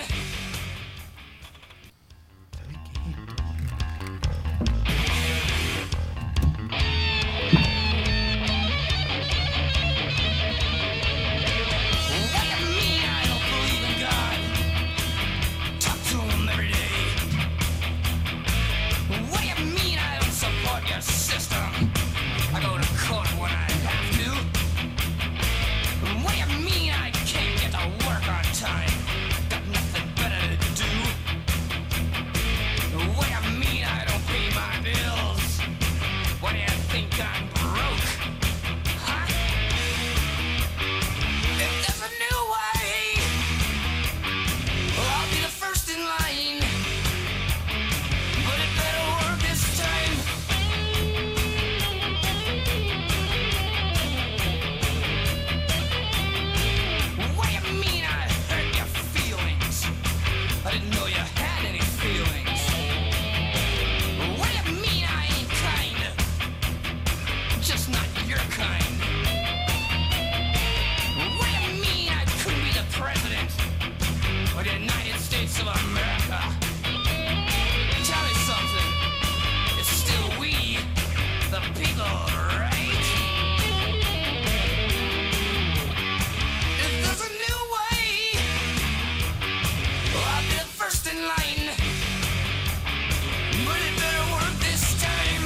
What do you mean I don't believe in God? Talk to him every day. What do you mean I don't support your system? I go to court when I have to. What do you mean I can't get to work on time? Got nothing better to do. What do you mean I don't pay my bills? What do you think I'm broke? Huh? If there's a new way, I'll be the first in line. But it better work this time. What do you mean I hurt your feelings? I didn't know you had any feelings. What do you mean I ain't kind? Just not your kind. What do you mean I couldn't be the president of the United States of America? Tell me something. It's still we, the people, right? If there's a new way, I'll be the first in line. But it better work this time.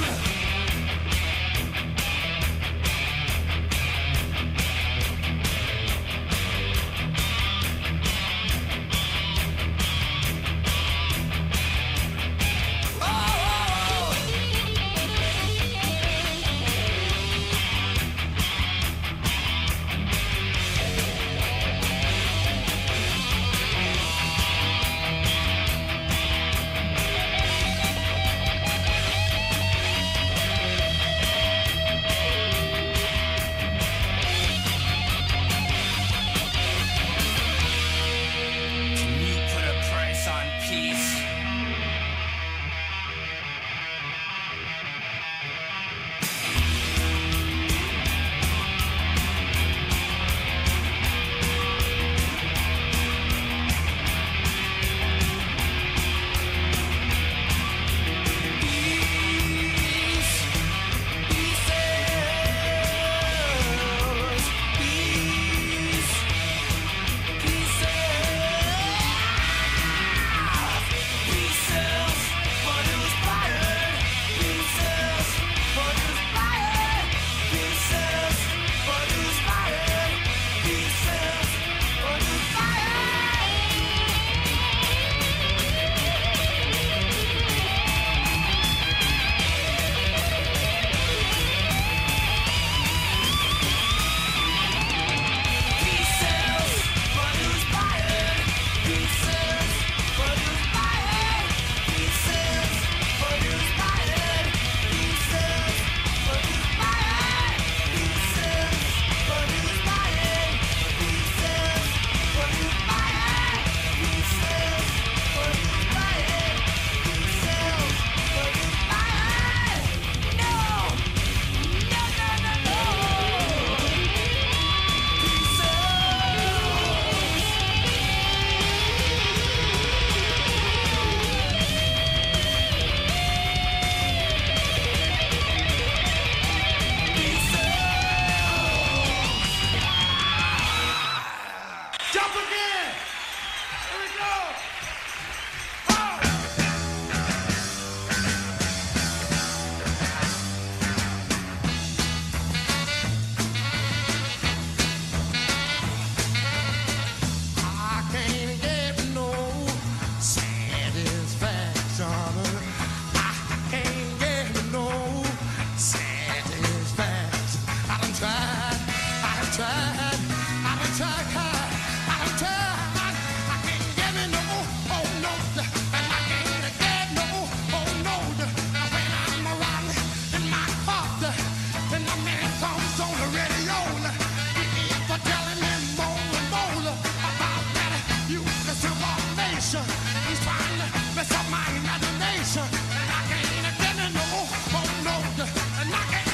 I can't get no satisfaction. I can't get no satisfaction. I done tried, I done tried, I done tried, I done tried. I can't get me no, oh no, and I can't get no, oh no. When I'm around in my heart, and the man comes on the radio, he keeps telling me more and more about that useless information. He's trying to mess up my imagination, and I can't get me no, oh no, and I can't.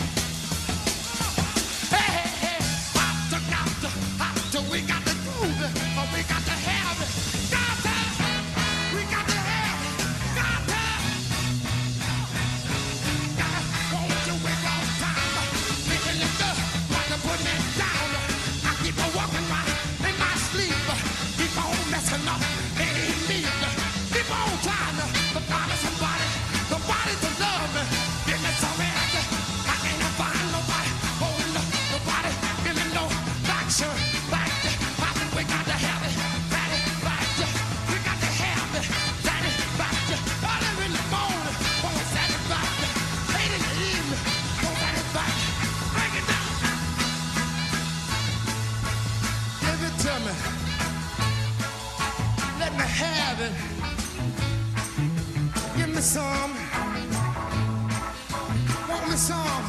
Hey, hey, hey, we got to groove it, or we got to have it. Got to, we got to have it. Got to, won't you wake up time? Making it good, like to put me down. I keep on walking right in my sleep. Keep on messing up, ain't me. Keep on trying to find somebody to love me. Give me some answer. I can't find nobody, oh no, nobody. Give me no action. We got to have it, satisfaction. We got to have it, satisfaction. Early in the morning, want satisfaction. Late in the evening, want satisfaction. Break it down. Give it to me. Let me have it. Give me some. Want me some.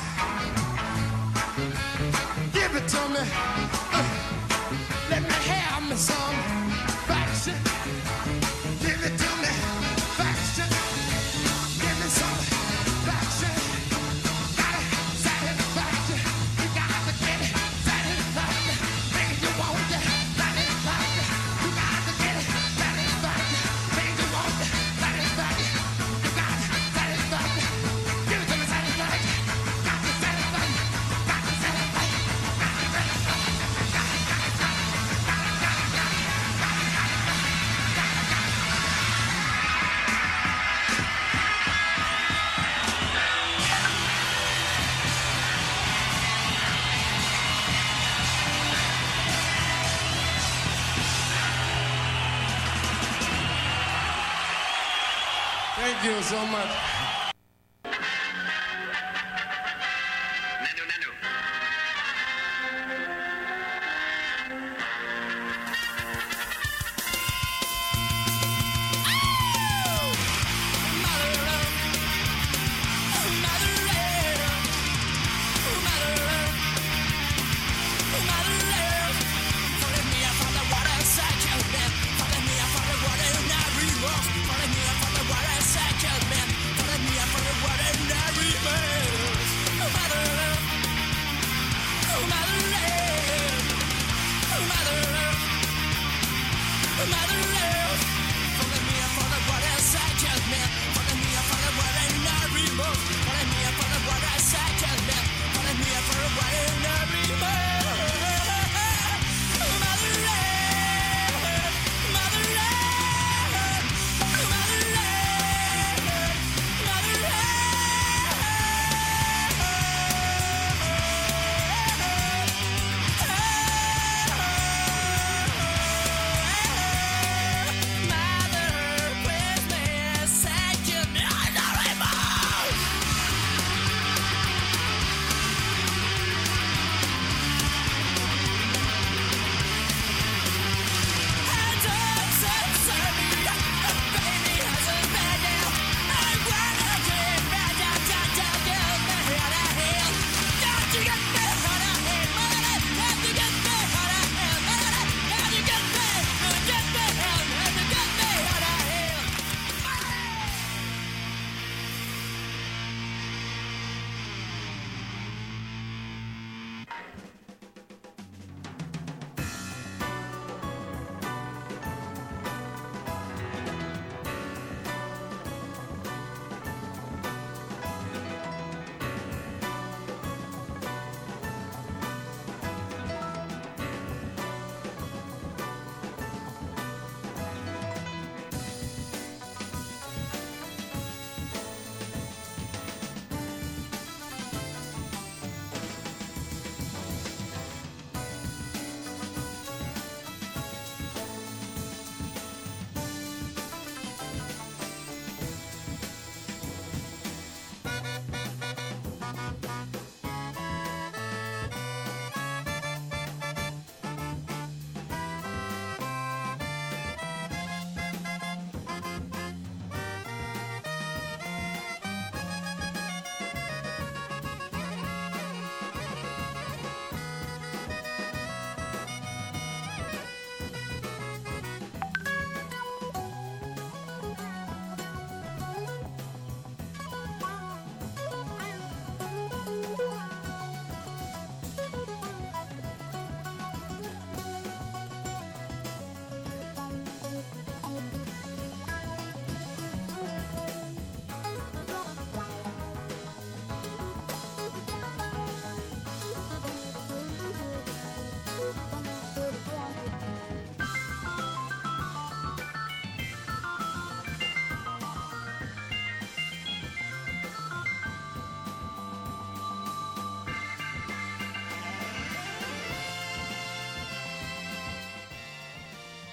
Give it to me. Let me have me some faction. Give it to me, faction. Give me some faction. Got it, satisfaction. You got to get it, satisfaction. Things you want it, satisfaction. You got to get it, satisfaction. Things you want it, satisfaction. You got it, satisfaction. Give it to me, satisfaction. Got the satisfaction. Got the satisfaction. Got the satisfaction. Thank you so much.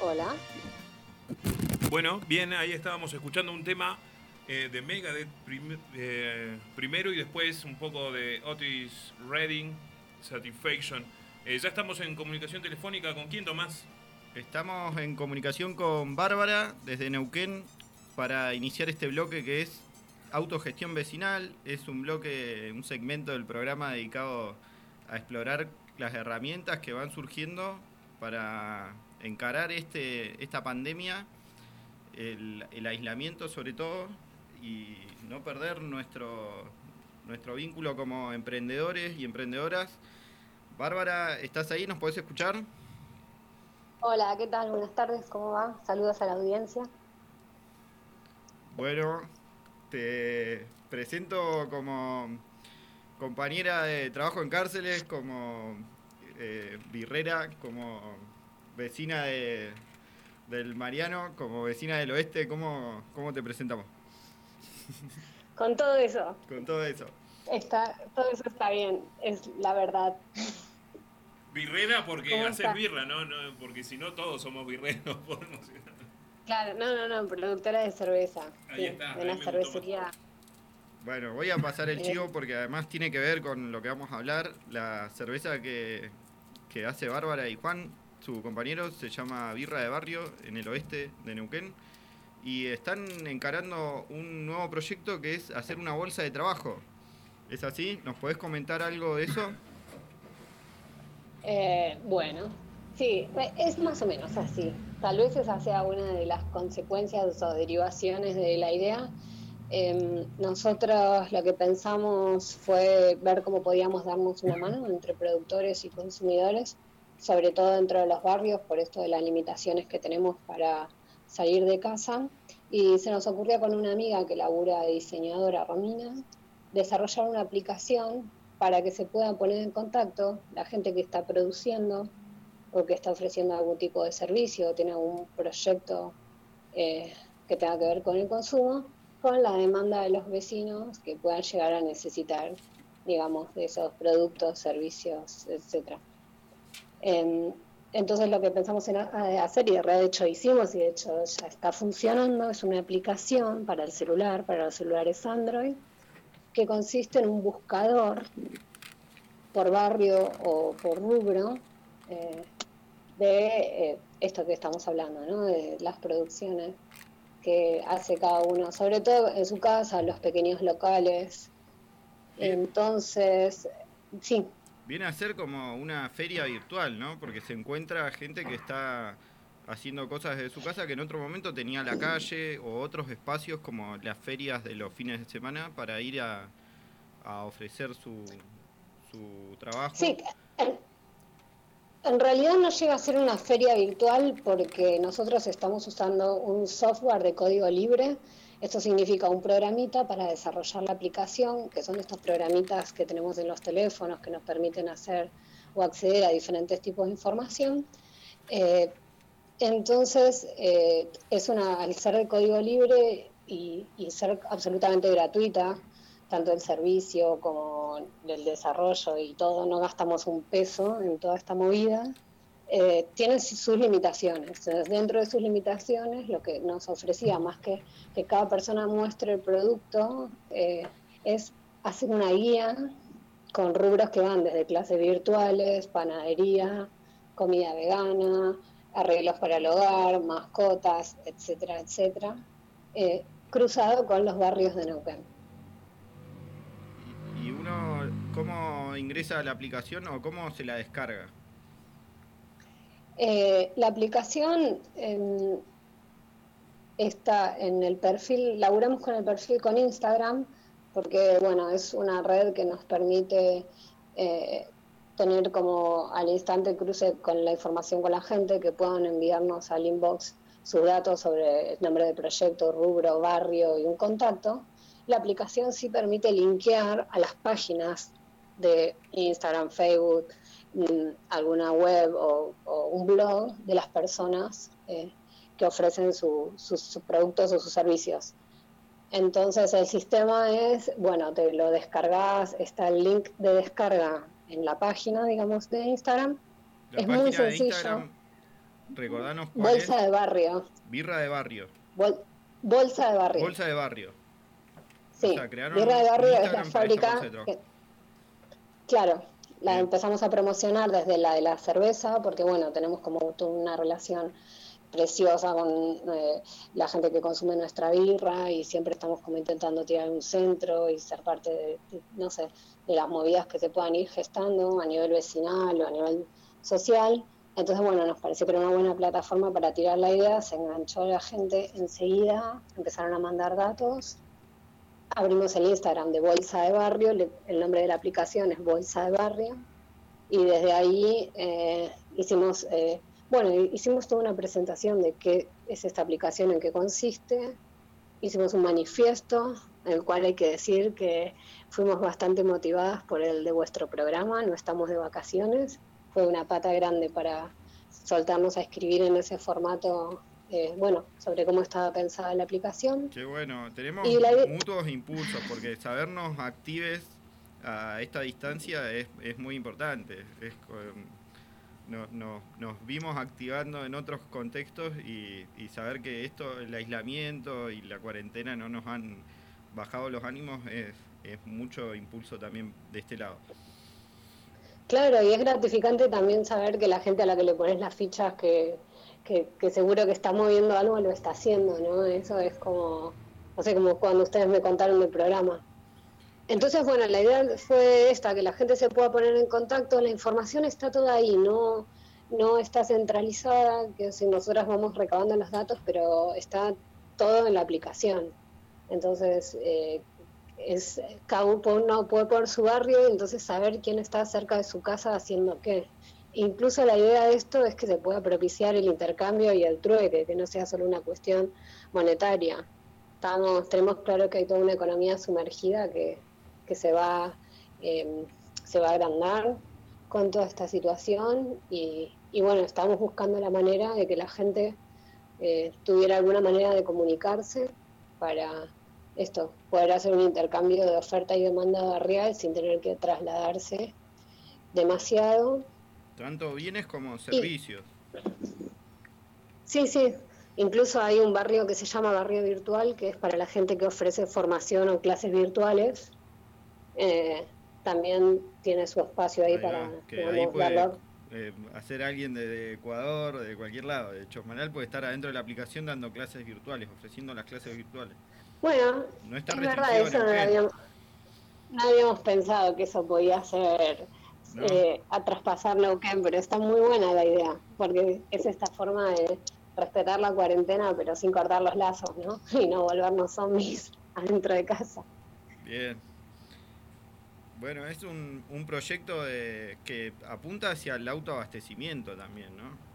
Hola. Bueno, bien, ahí estábamos escuchando un tema de Megadeth primero y después un poco de Otis Redding, Satisfaction. Ya estamos en comunicación telefónica. ¿Con quién, Tomás? Estamos en comunicación con Bárbara desde Neuquén para iniciar este bloque que es Autogestión Vecinal. Es un bloque, un segmento del programa dedicado a explorar las herramientas que van surgiendo para encarar esta pandemia, el aislamiento sobre todo, y no perder nuestro vínculo como emprendedores y emprendedoras. Bárbara, ¿estás ahí? ¿Nos podés escuchar? Hola, ¿qué tal? Buenas tardes, ¿cómo va? Saludos a la audiencia. Bueno, te presento como compañera de trabajo en cárceles, como birrera, como vecina del Mariano, como vecina del Oeste. ¿Cómo te presentamos? Con todo eso, Con todo eso. todo eso está bien, es la verdad. Birrera porque ¿Cómo haces está? birra, ¿no? Porque si no todos somos birreros. Claro, no, productora de cerveza. Ahí está, de ahí una me gustó cervecería. Bueno, voy a pasar el chivo porque además tiene que ver con lo que vamos a hablar. La cerveza que hace Bárbara y Juan, su compañero, se llama Birra de Barrio, en el oeste de Neuquén. Y están encarando un nuevo proyecto que es hacer una bolsa de trabajo. ¿Es así? ¿Nos podés comentar algo de eso? Bueno, sí, es más o menos así. Tal vez esa sea una de las consecuencias o derivaciones de la idea. Nosotros lo que pensamos fue ver cómo podíamos darnos una mano entre productores y consumidores, sobre todo dentro de los barrios, por esto de las limitaciones que tenemos para salir de casa. Y se nos ocurrió con una amiga que labura de diseñadora, Romina, desarrollar una aplicación para que se puedan poner en contacto la gente que está produciendo o que está ofreciendo algún tipo de servicio o tiene algún proyecto que tenga que ver con el consumo, con la demanda de los vecinos que puedan llegar a necesitar, digamos, de esos productos, servicios, etc. Entonces lo que pensamos en hacer, y de hecho hicimos, y de hecho ya está funcionando, es una aplicación para el celular, para los celulares Android, que consiste en un buscador por barrio o por rubro de esto que estamos hablando, ¿no? De las producciones que hace cada uno, sobre todo en su casa, los pequeños locales. Bien. Entonces, sí. Viene a ser como una feria virtual, ¿no? Porque se encuentra gente que está haciendo cosas desde su casa que en otro momento tenía la calle o otros espacios como las ferias de los fines de semana para ir a ofrecer su trabajo. Sí, en realidad no llega a ser una feria virtual porque nosotros estamos usando un software de código libre. Esto significa un programita para desarrollar la aplicación, que son estos programitas que tenemos en los teléfonos que nos permiten hacer o acceder a diferentes tipos de información. Entonces, al ser de código libre y ser absolutamente gratuita, tanto el servicio como el desarrollo y todo, no gastamos un peso en toda esta movida, tiene sus limitaciones. Entonces, dentro de sus limitaciones, lo que nos ofrecía, más que cada persona muestre el producto, es hacer una guía con rubros que van desde clases virtuales, panadería, comida vegana, arreglos para el hogar, mascotas, etcétera, etcétera, cruzado con los barrios de Neuquén. ¿Y uno cómo ingresa a la aplicación o cómo se la descarga? La aplicación está en el perfil, laburamos con el perfil con Instagram, porque bueno, es una red que nos permite tener como al instante cruce con la información con la gente, que puedan enviarnos al inbox sus datos sobre el nombre del proyecto, rubro, barrio y un contacto. La aplicación sí permite linkear a las páginas de Instagram, Facebook, alguna web o un blog de las personas que ofrecen sus productos o sus servicios. Entonces el sistema es, bueno, te lo descargas, está el link de descarga en la página, digamos, de Instagram. La Es página muy de sencillo. Instagram Recordanos cuál Bolsa es. de barrio. Birra de barrio. Bolsa de barrio. Bolsa de barrio. Sí, O sea, crearon Birra de un barrio es la Instagram para esta fábrica. bolsa de trabajo. Claro, la Bien. empezamos a promocionar desde la de la cerveza, porque bueno, tenemos como toda una relación preciosa con la gente que consume nuestra birra y siempre estamos como intentando tirar un centro y ser parte no sé, de las movidas que se puedan ir gestando a nivel vecinal o a nivel social. Entonces, bueno, nos pareció que era una buena plataforma para tirar la idea, se enganchó la gente enseguida, empezaron a mandar datos. Abrimos el Instagram de Bolsa de Barrio, el nombre de la aplicación es Bolsa de Barrio, y desde ahí hicimos toda una presentación de qué es esta aplicación, en qué consiste, hicimos un manifiesto, en el cual hay que decir que fuimos bastante motivadas por el de vuestro programa, no estamos de vacaciones, fue una pata grande para soltarnos a escribir en ese formato. Sobre cómo estaba pensada la aplicación. Qué bueno, tenemos mutuos impulsos, porque sabernos actives a esta distancia es muy importante. Nos vimos activando en otros contextos y saber que esto, el aislamiento y la cuarentena no nos han bajado los ánimos es mucho impulso también de este lado. Claro, y es gratificante también saber que la gente a la que le pones las fichas que seguro que está moviendo algo lo está haciendo, ¿no? Eso es como, no sé, como cuando ustedes me contaron del programa. Entonces, bueno, la idea fue esta, que la gente se pueda poner en contacto, la información está toda ahí, no está centralizada, que si nosotras vamos recabando los datos, pero está todo en la aplicación. Entonces, cada uno puede por su barrio y entonces saber quién está cerca de su casa haciendo qué. Incluso la idea de esto es que se pueda propiciar el intercambio y el trueque, que no sea solo una cuestión monetaria. Tenemos claro que hay toda una economía sumergida que se va a agrandar con toda esta situación y bueno, estamos buscando la manera de que la gente tuviera alguna manera de comunicarse para poder hacer un intercambio de oferta y demanda real sin tener que trasladarse demasiado. Tanto bienes como servicios. Sí, incluso hay un barrio que se llama Barrio Virtual, que es para la gente que ofrece formación o clases virtuales. También tiene su espacio ahí para ahí puede hacer alguien de Ecuador, de cualquier lado. De Chosmalal puede estar adentro de la aplicación dando clases virtuales, ofreciendo las clases virtuales. Bueno, no está es verdad, eso no habíamos pensado que eso podía ser a traspasar Neuquén, pero está muy buena la idea, porque es esta forma de respetar la cuarentena, pero sin cortar los lazos, ¿no? Y no volvernos zombies adentro de casa. Bien. Bueno, es un proyecto que apunta hacia el autoabastecimiento también, ¿no?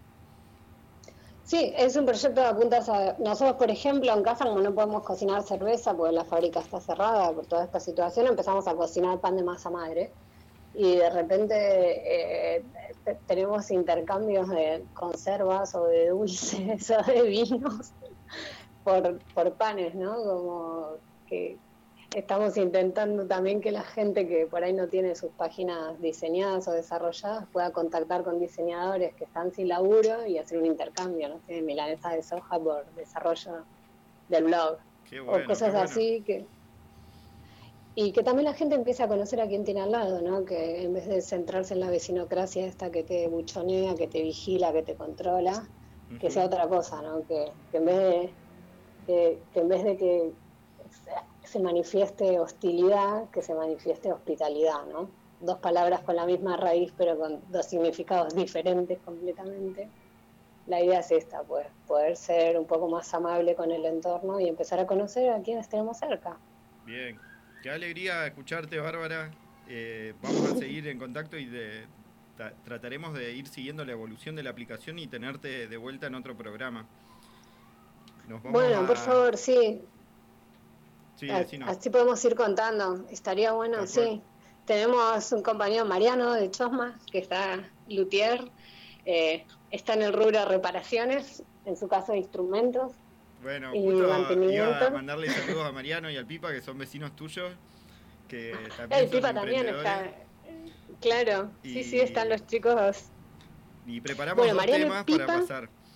Sí, es un proyecto que apunta a... Nosotros, por ejemplo, en casa, como no podemos cocinar cerveza porque la fábrica está cerrada por toda esta situación, empezamos a cocinar pan de masa madre. Y de repente tenemos intercambios de conservas o de dulces o de vinos por panes, ¿no? Como que estamos intentando también que la gente que por ahí no tiene sus páginas diseñadas o desarrolladas pueda contactar con diseñadores que están sin laburo y hacer un intercambio, no sé, milanesa de soja por desarrollo del blog. Qué bueno, o cosas así y que también la gente empiece a conocer a quien tiene al lado, ¿no? Que en vez de centrarse en la vecinocracia esta que te buchonea, que te vigila, que te controla, que sea otra cosa, ¿no? Que en vez de que se manifieste hostilidad, que se manifieste hospitalidad, ¿no? Dos palabras con la misma raíz, pero con dos significados diferentes completamente. La idea es esta, pues, poder ser un poco más amable con el entorno y empezar a conocer a quienes tenemos cerca. Bien. Qué alegría escucharte, Bárbara. Vamos a seguir en contacto y trataremos de ir siguiendo la evolución de la aplicación y tenerte de vuelta en otro programa. Por favor, sí. Sí, así podemos ir contando. Estaría bueno, sí. Tenemos un compañero, Mariano, de Chosma, que está luthier. Está en el rubro de reparaciones, en su caso de instrumentos. Bueno, y justo iba a mandarle saludos a Mariano y al Pipa, que son vecinos tuyos, que también el Pipa también está, claro, sí, están los chicos. Y preparamos dos temas para pasar.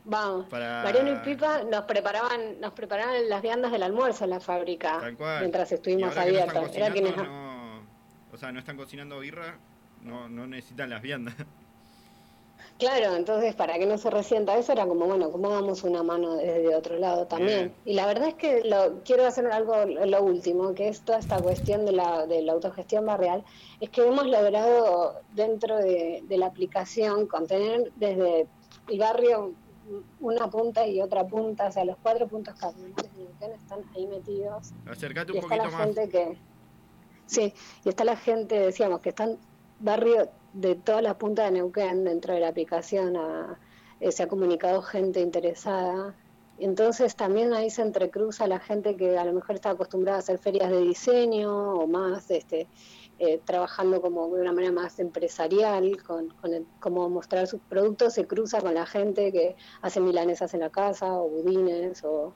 Vamos. Para- Mariano y Pipa nos preparaban las viandas del almuerzo en la fábrica. Tal cual. Mientras Y estuvimos ahora que no están abiertos. Era quienes cocinando, o sea, no están cocinando birra, no necesitan las viandas. Claro, entonces para que no se resienta eso era como, bueno, ¿cómo damos una mano desde otro lado también? Bien. Y la verdad es que quiero hacer algo, lo último, que es toda esta cuestión de la autogestión barrial, es que hemos logrado dentro de la aplicación contener desde el barrio una punta y otra punta, o sea, los 4 puntos cardinales de Neuquén están ahí metidos. Acércate Y un está poquito la más. gente que... Sí, y está la gente, decíamos, que están barrio de todas las puntas de Neuquén dentro de la aplicación, se ha comunicado gente interesada. Entonces también ahí se entrecruza la gente que a lo mejor está acostumbrada a hacer ferias de diseño o más trabajando como de una manera más empresarial, cómo mostrar sus productos, se cruza con la gente que hace milanesas en la casa o budines o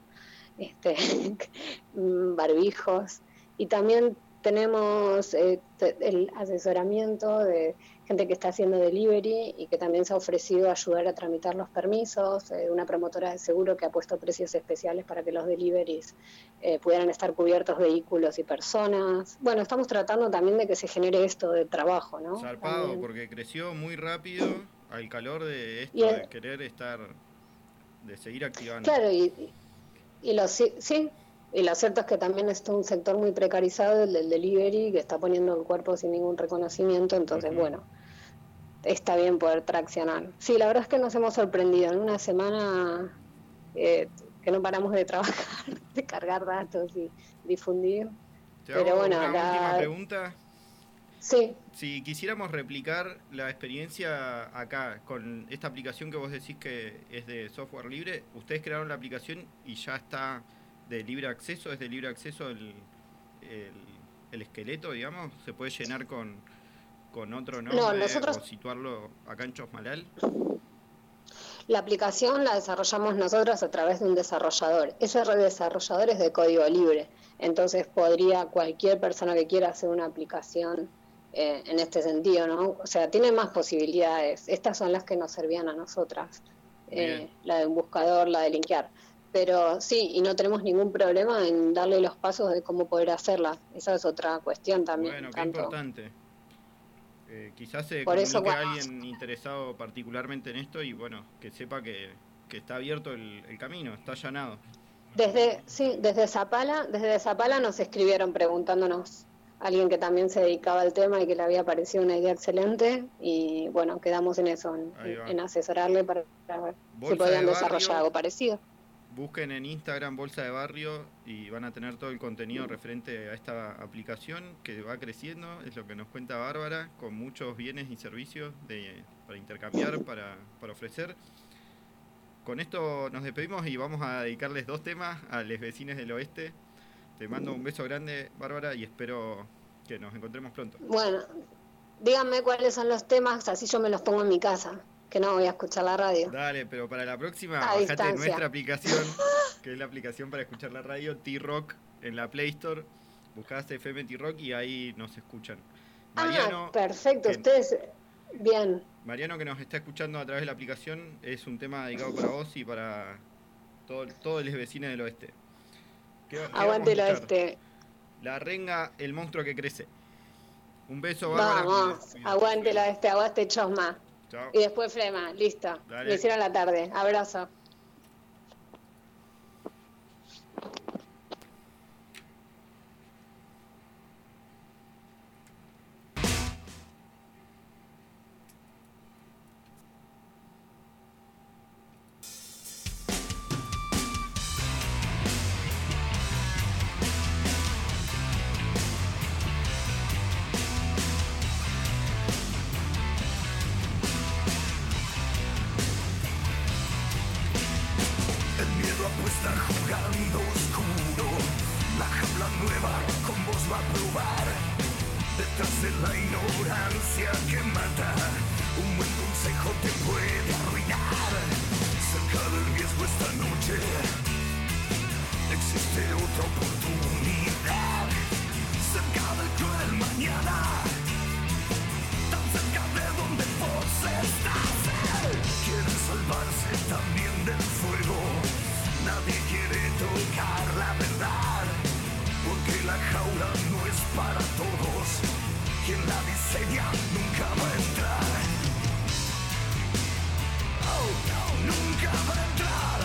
barbijos. Y también tenemos el asesoramiento de gente que está haciendo delivery y que también se ha ofrecido a ayudar a tramitar los permisos, una promotora de seguro que ha puesto precios especiales para que los deliveries pudieran estar cubiertos vehículos y personas. Bueno, estamos tratando también de que se genere esto de trabajo, ¿no? Zarpado, También. porque creció muy rápido al calor de esto, Y el- de querer estar, de seguir activando. Claro, y sí, y lo cierto es que también está un sector muy precarizado, el del delivery, que está poniendo el cuerpo sin ningún reconocimiento, entonces, Ujú. bueno, está bien poder traccionar. Sí, la verdad es que nos hemos sorprendido. En una semana que no paramos de trabajar, de cargar datos y difundir. Te hago pero bueno, una la- última pregunta. Sí, Si quisiéramos replicar la experiencia acá con esta aplicación que vos decís que es de software libre, ustedes crearon la aplicación y ya está de libre acceso, es de libre acceso el esqueleto, digamos, se puede llenar con otro nombre nosotros- o situarlo acá en Chosmalal. la aplicación la desarrollamos nosotros a través de un desarrollador. Ese desarrollador es de código libre, entonces podría cualquier persona que quiera hacer una aplicación en este sentido, ¿no? O sea, tiene más posibilidades. Estas son las que nos servían a nosotras, Bien. la de un buscador, la de linkear. Pero sí, y no tenemos ningún problema en darle los pasos de cómo poder hacerla. Esa es otra cuestión también. Bueno, qué tanto- importante. Quizás se Por comunique eso, a cuando- alguien interesado particularmente en esto y bueno, que sepa que está abierto el camino, está allanado. Desde Zapala nos escribieron preguntándonos, alguien que también se dedicaba al tema y que le había parecido una idea excelente, y bueno, quedamos en eso, Ahí va. en asesorarle para ver Bolsa si podían de desarrollar barrio. algo parecido. Busquen en Instagram Bolsa de Barrio y van a tener todo el contenido referente a esta aplicación que va creciendo, es lo que nos cuenta Bárbara, con muchos bienes y servicios para intercambiar, para ofrecer. Con esto nos despedimos y vamos a dedicarles 2 temas a los vecinos del oeste. Te mando un beso grande, Bárbara, y espero que nos encontremos pronto. Bueno, díganme cuáles son los temas, así yo me los pongo en mi casa, que no voy a escuchar la radio. Dale, pero para la próxima, A bajate distancia. nuestra aplicación, que es la aplicación para escuchar la radio, T-Rock, en la Play Store. Buscás FM T-Rock y ahí nos escuchan. Mariano, Perfecto, que- ustedes, bien. Mariano, que nos está escuchando a través de la aplicación, es un tema dedicado para vos y para todos los vecinos del oeste. ¿Qué vamos a Aguante el escuchar? oeste. La renga, el monstruo que crece. Un beso, Bárbara. Vamos, Cuídate. aguante el oeste, aguante Chosma. Chao. Y después Flema, listo. Dale. Me hicieron la tarde. Abrazo. El miedo apuesta jugando oscuro. La jaula nueva con vos va a probar. Detrás de la ignorancia que mata, un buen consejo te puede arruinar. Cerca del riesgo esta noche existe otra oportunidad. Cerca del cruel mañana, tan cerca de donde vos estás. Quieres salvar salvarse también del fuego. Nadie quiere tocar la verdad, porque la jaula no es para todos. Quien la diseña nunca va a entrar. Oh, no, nunca va a entrar.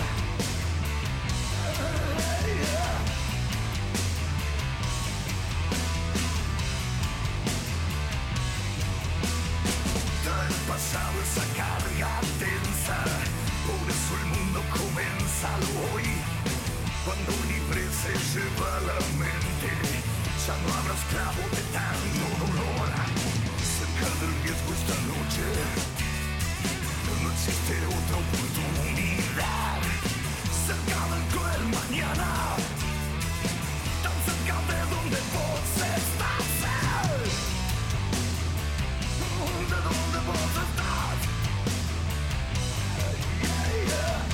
Trae el pasado esa carga tensa, por eso el mundo comienza hoy. Cuando libre se lleva la mente, ya no habrá esclavo de tanto dolor. Cerca del riesgo esta noche, no existe otra oportunidad. Cerca del cruel mañana, tan cerca de donde vos estás. De donde vos estás. Yeah, yeah.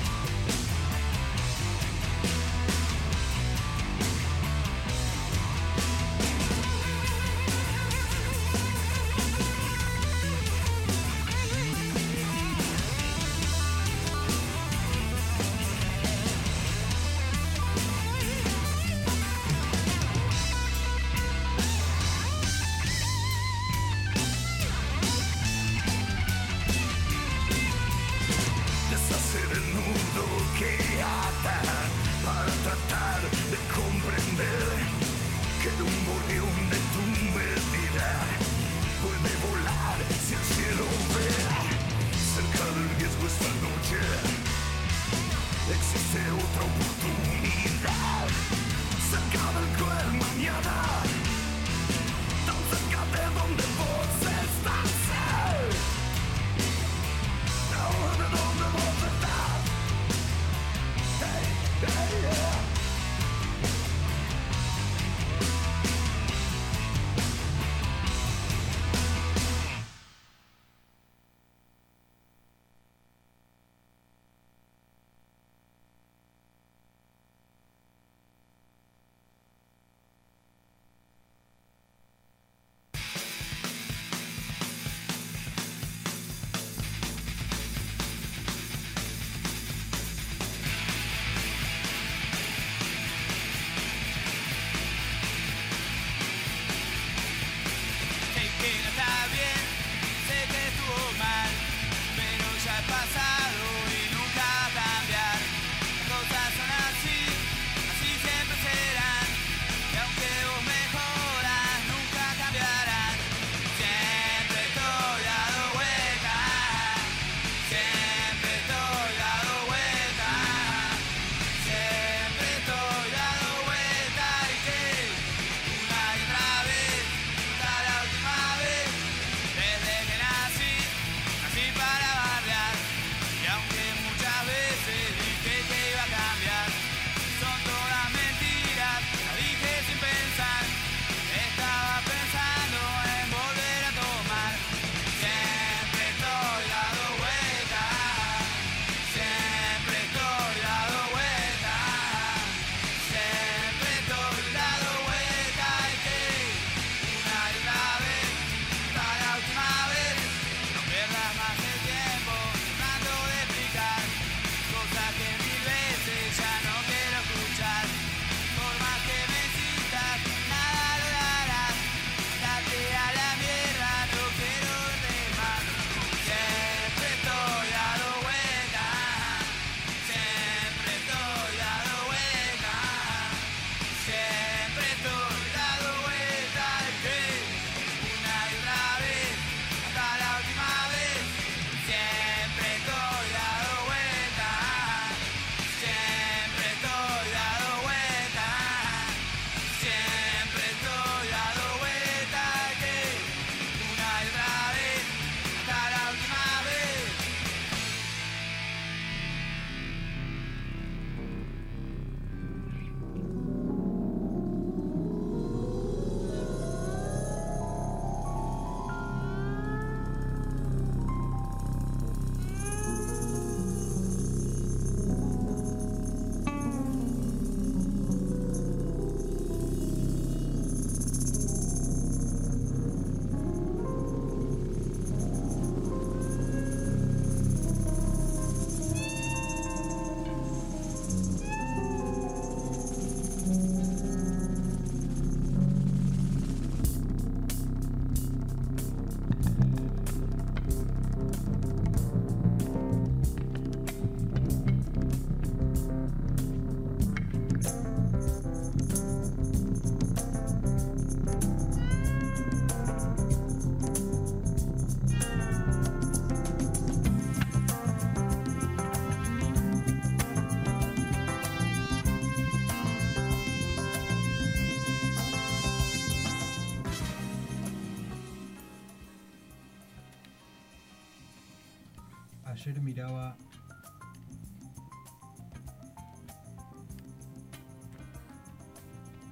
Deshacer el nudo que ata para tratar de comprender que de un gorrión de tu medida puede volar si el cielo ve. Cerca del riesgo esta noche existe otra oportunidad. Cerca del cruel mañana, tan cerca de donde vos estás. De donde vos estás. Hey, hey, yeah.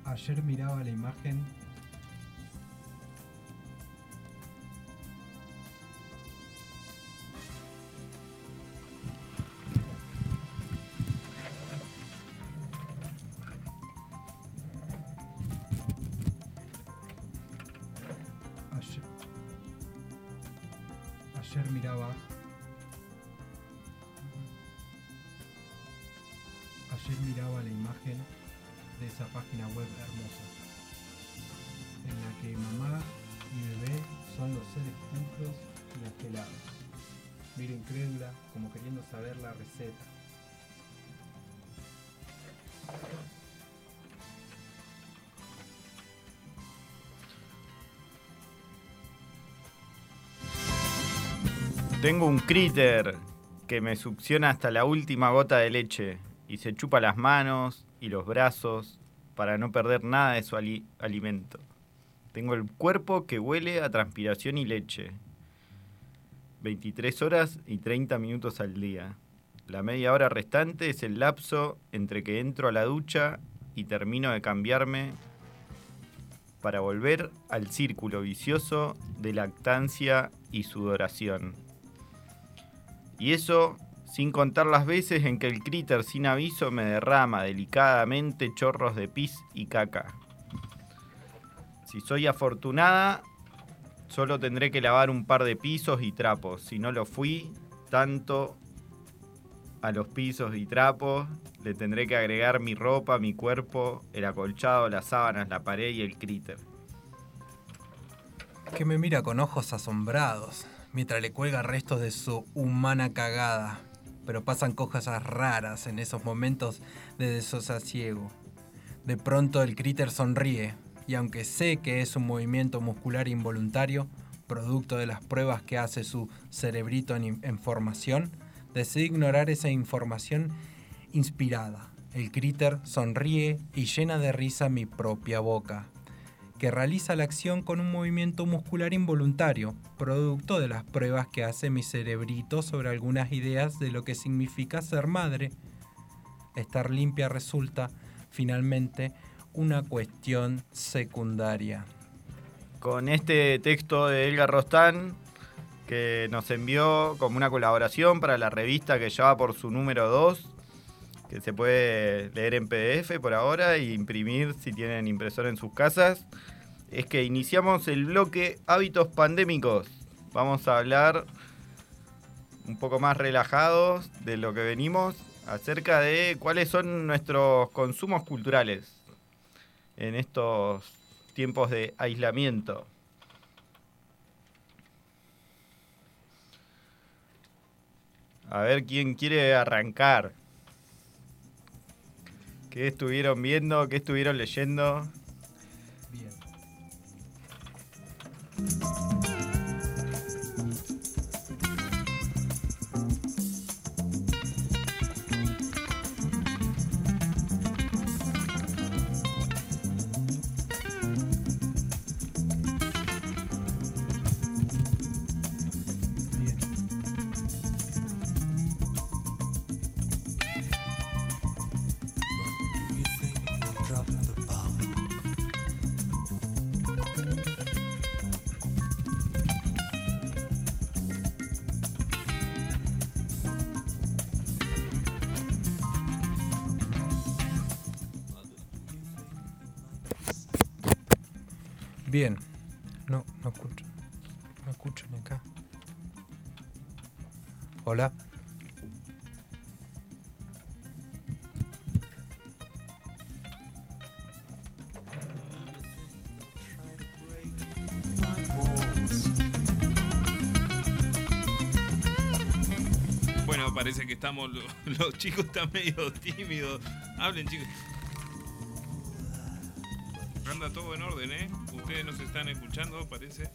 Ayer miraba la imagen. Ayer miraba. Ayer miraba la imagen de esa página web hermosa, en la que mamá y bebé son los seres puros y angelados. Miro incrédula, como queriendo saber la receta. Tengo un critter que me succiona hasta la última gota de leche y se chupa las manos y los brazos para no perder nada de su alimento. Tengo el cuerpo que huele a transpiración y leche. 23 horas y 30 minutos al día. La media hora restante es el lapso entre que entro a la ducha y termino de cambiarme para volver al círculo vicioso de lactancia y sudoración. Y eso sin contar las veces en que el critter sin aviso me derrama delicadamente chorros de pis y caca. Si soy afortunada, solo tendré que lavar un par de pisos y trapos. Si no lo fui, tanto a los pisos y trapos le tendré que agregar mi ropa, mi cuerpo, el acolchado, las sábanas, la pared y el critter. Que me mira con ojos asombrados, mientras le cuelga restos de su humana cagada. Pero pasan cosas raras en esos momentos de desasosiego. De pronto el critter sonríe, y aunque sé que es un movimiento muscular involuntario, producto de las pruebas que hace su cerebrito en formación, decidí ignorar esa información inspirada. El critter sonríe y llena de risa mi propia boca, que realiza la acción con un movimiento muscular involuntario, producto de las pruebas que hace mi cerebrito sobre algunas ideas de lo que significa ser madre. Estar limpia resulta, finalmente, una cuestión secundaria. Con este texto de Edgar Rostán, que nos envió como una colaboración para la revista que lleva por su número 2, que se puede leer en PDF por ahora e imprimir si tienen impresora en sus casas, es que iniciamos el bloque Hábitos Pandémicos. Vamos a hablar un poco más relajados de lo que venimos acerca de cuáles son nuestros consumos culturales en estos tiempos de aislamiento. A ver quién quiere arrancar. ¿Qué estuvieron viendo? ¿Qué estuvieron leyendo? Bien. Bien. No escucho. No escuchan acá. Hola. Bueno, parece que estamos los chicos están medio tímidos. Hablen, chicos. Anda todo en orden, ¿eh? Ustedes nos están escuchando, parece.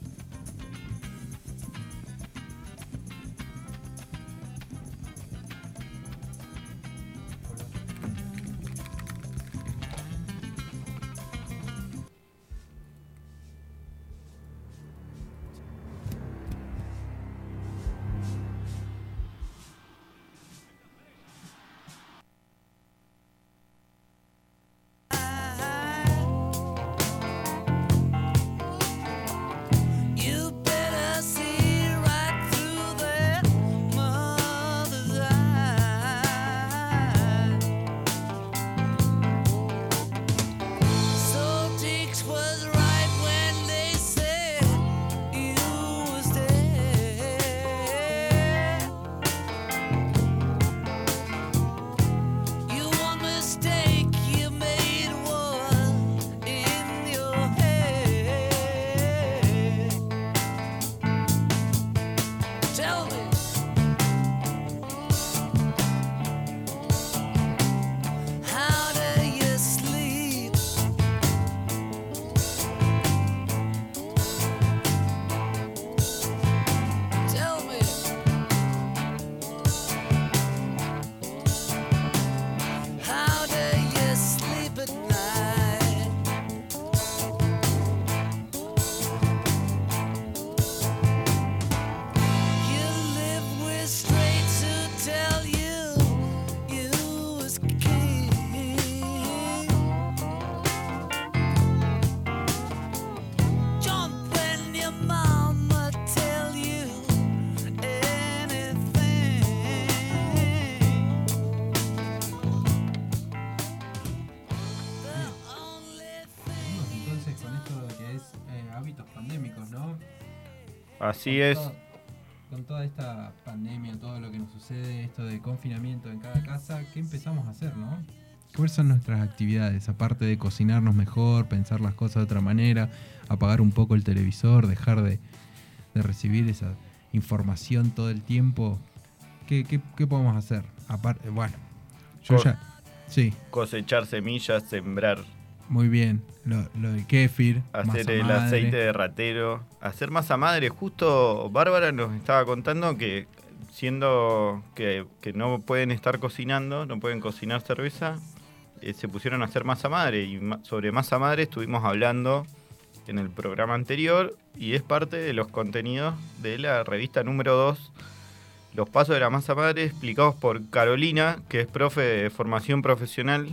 Así es. Con toda esta pandemia, todo lo que nos sucede, esto de confinamiento en cada casa, ¿qué empezamos a hacer, no? ¿Cuáles son nuestras actividades? Aparte de cocinarnos mejor, pensar las cosas de otra manera, apagar un poco el televisor, dejar de recibir esa información todo el tiempo. ¿Qué podemos hacer? Aparte, bueno, yo ya... Sí, Cosechar semillas, sembrar, muy bien. Lo del kéfir, hacer masa el madre. aceite de ratero, hacer masa madre. Justo Bárbara nos estaba contando que siendo que no pueden estar cocinando, no pueden cocinar cerveza, se pusieron a hacer masa madre. Y sobre masa madre estuvimos hablando en el programa anterior y es parte de los contenidos de la revista número 2, Los Pasos de la Masa Madre, explicados por Carolina, que es profe de formación profesional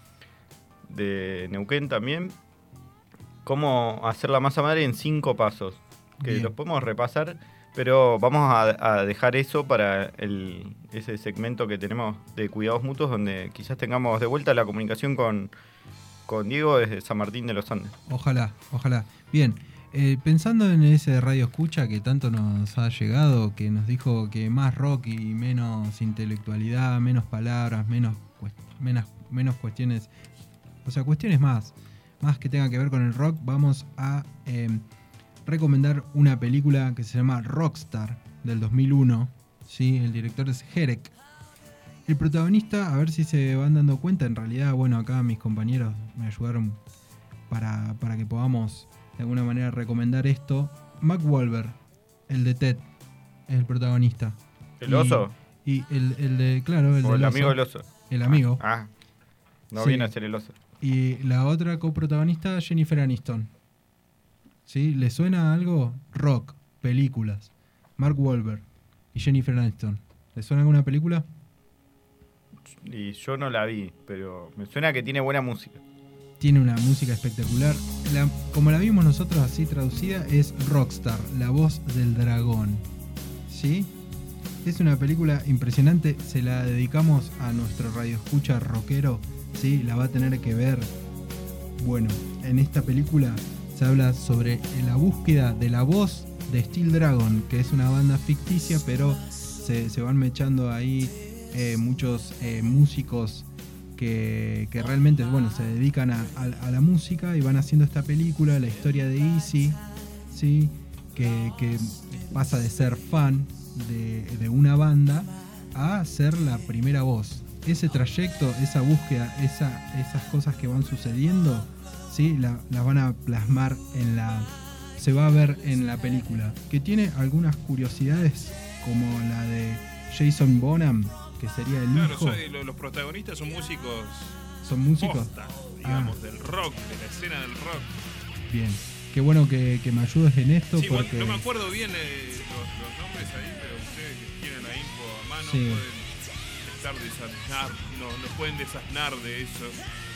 de Neuquén también. Cómo hacer la masa madre en 5 pasos, que Bien. los podemos repasar, pero vamos a dejar eso para ese segmento que tenemos de cuidados mutuos, donde quizás tengamos de vuelta la comunicación con Diego desde San Martín de los Andes. Ojalá. Bien, pensando en ese radio escucha que tanto nos ha llegado, que nos dijo que más rock y menos intelectualidad, menos palabras, menos cuestiones, o sea, cuestiones más que tengan que ver con el rock, vamos a recomendar una película que se llama Rockstar, del 2001, ¿sí? El director es Herek. El protagonista, a ver si se van dando cuenta, en realidad, bueno, acá mis compañeros me ayudaron para que podamos de alguna manera recomendar esto. Mark Wahlberg, el de Ted, es el protagonista. ¿El oso? Y el de, claro, el ¿O del el oso. amigo del oso? El amigo. No Sí. viene a ser el oso. Y la otra coprotagonista, Jennifer Aniston. ¿Sí? ¿Le suena algo? Rock, películas. Mark Wahlberg y Jennifer Aniston. ¿Le suena alguna película? Y yo no la vi, pero me suena que tiene buena música. Tiene una música espectacular. Como la vimos nosotros así traducida, es Rockstar, la voz del dragón. ¿Sí? Es una película impresionante. Se la dedicamos a nuestro radioescucha rockero. ¿Sí? La va a tener que ver. Bueno, en esta película se habla sobre la búsqueda de la voz de Steel Dragon, que es una banda ficticia, pero se van mechando ahí muchos músicos que realmente, bueno, se dedican a la música y van haciendo esta película, la historia de Easy, ¿sí? que pasa de ser fan de una banda a ser la primera voz. Ese trayecto, esa búsqueda, esas cosas que van sucediendo, ¿sí? Las van a plasmar se va a ver en la película, que tiene algunas curiosidades como la de Jason Bonham, que sería el hijo. Los protagonistas son músicos. ¿Son músicos? Posta, digamos, del rock, de la escena del rock. Bien, qué bueno que me ayudes en esto. Sí, porque... no me acuerdo bien los nombres ahí, pero ustedes que tienen la info a mano Sí. nos pueden desasnar de eso.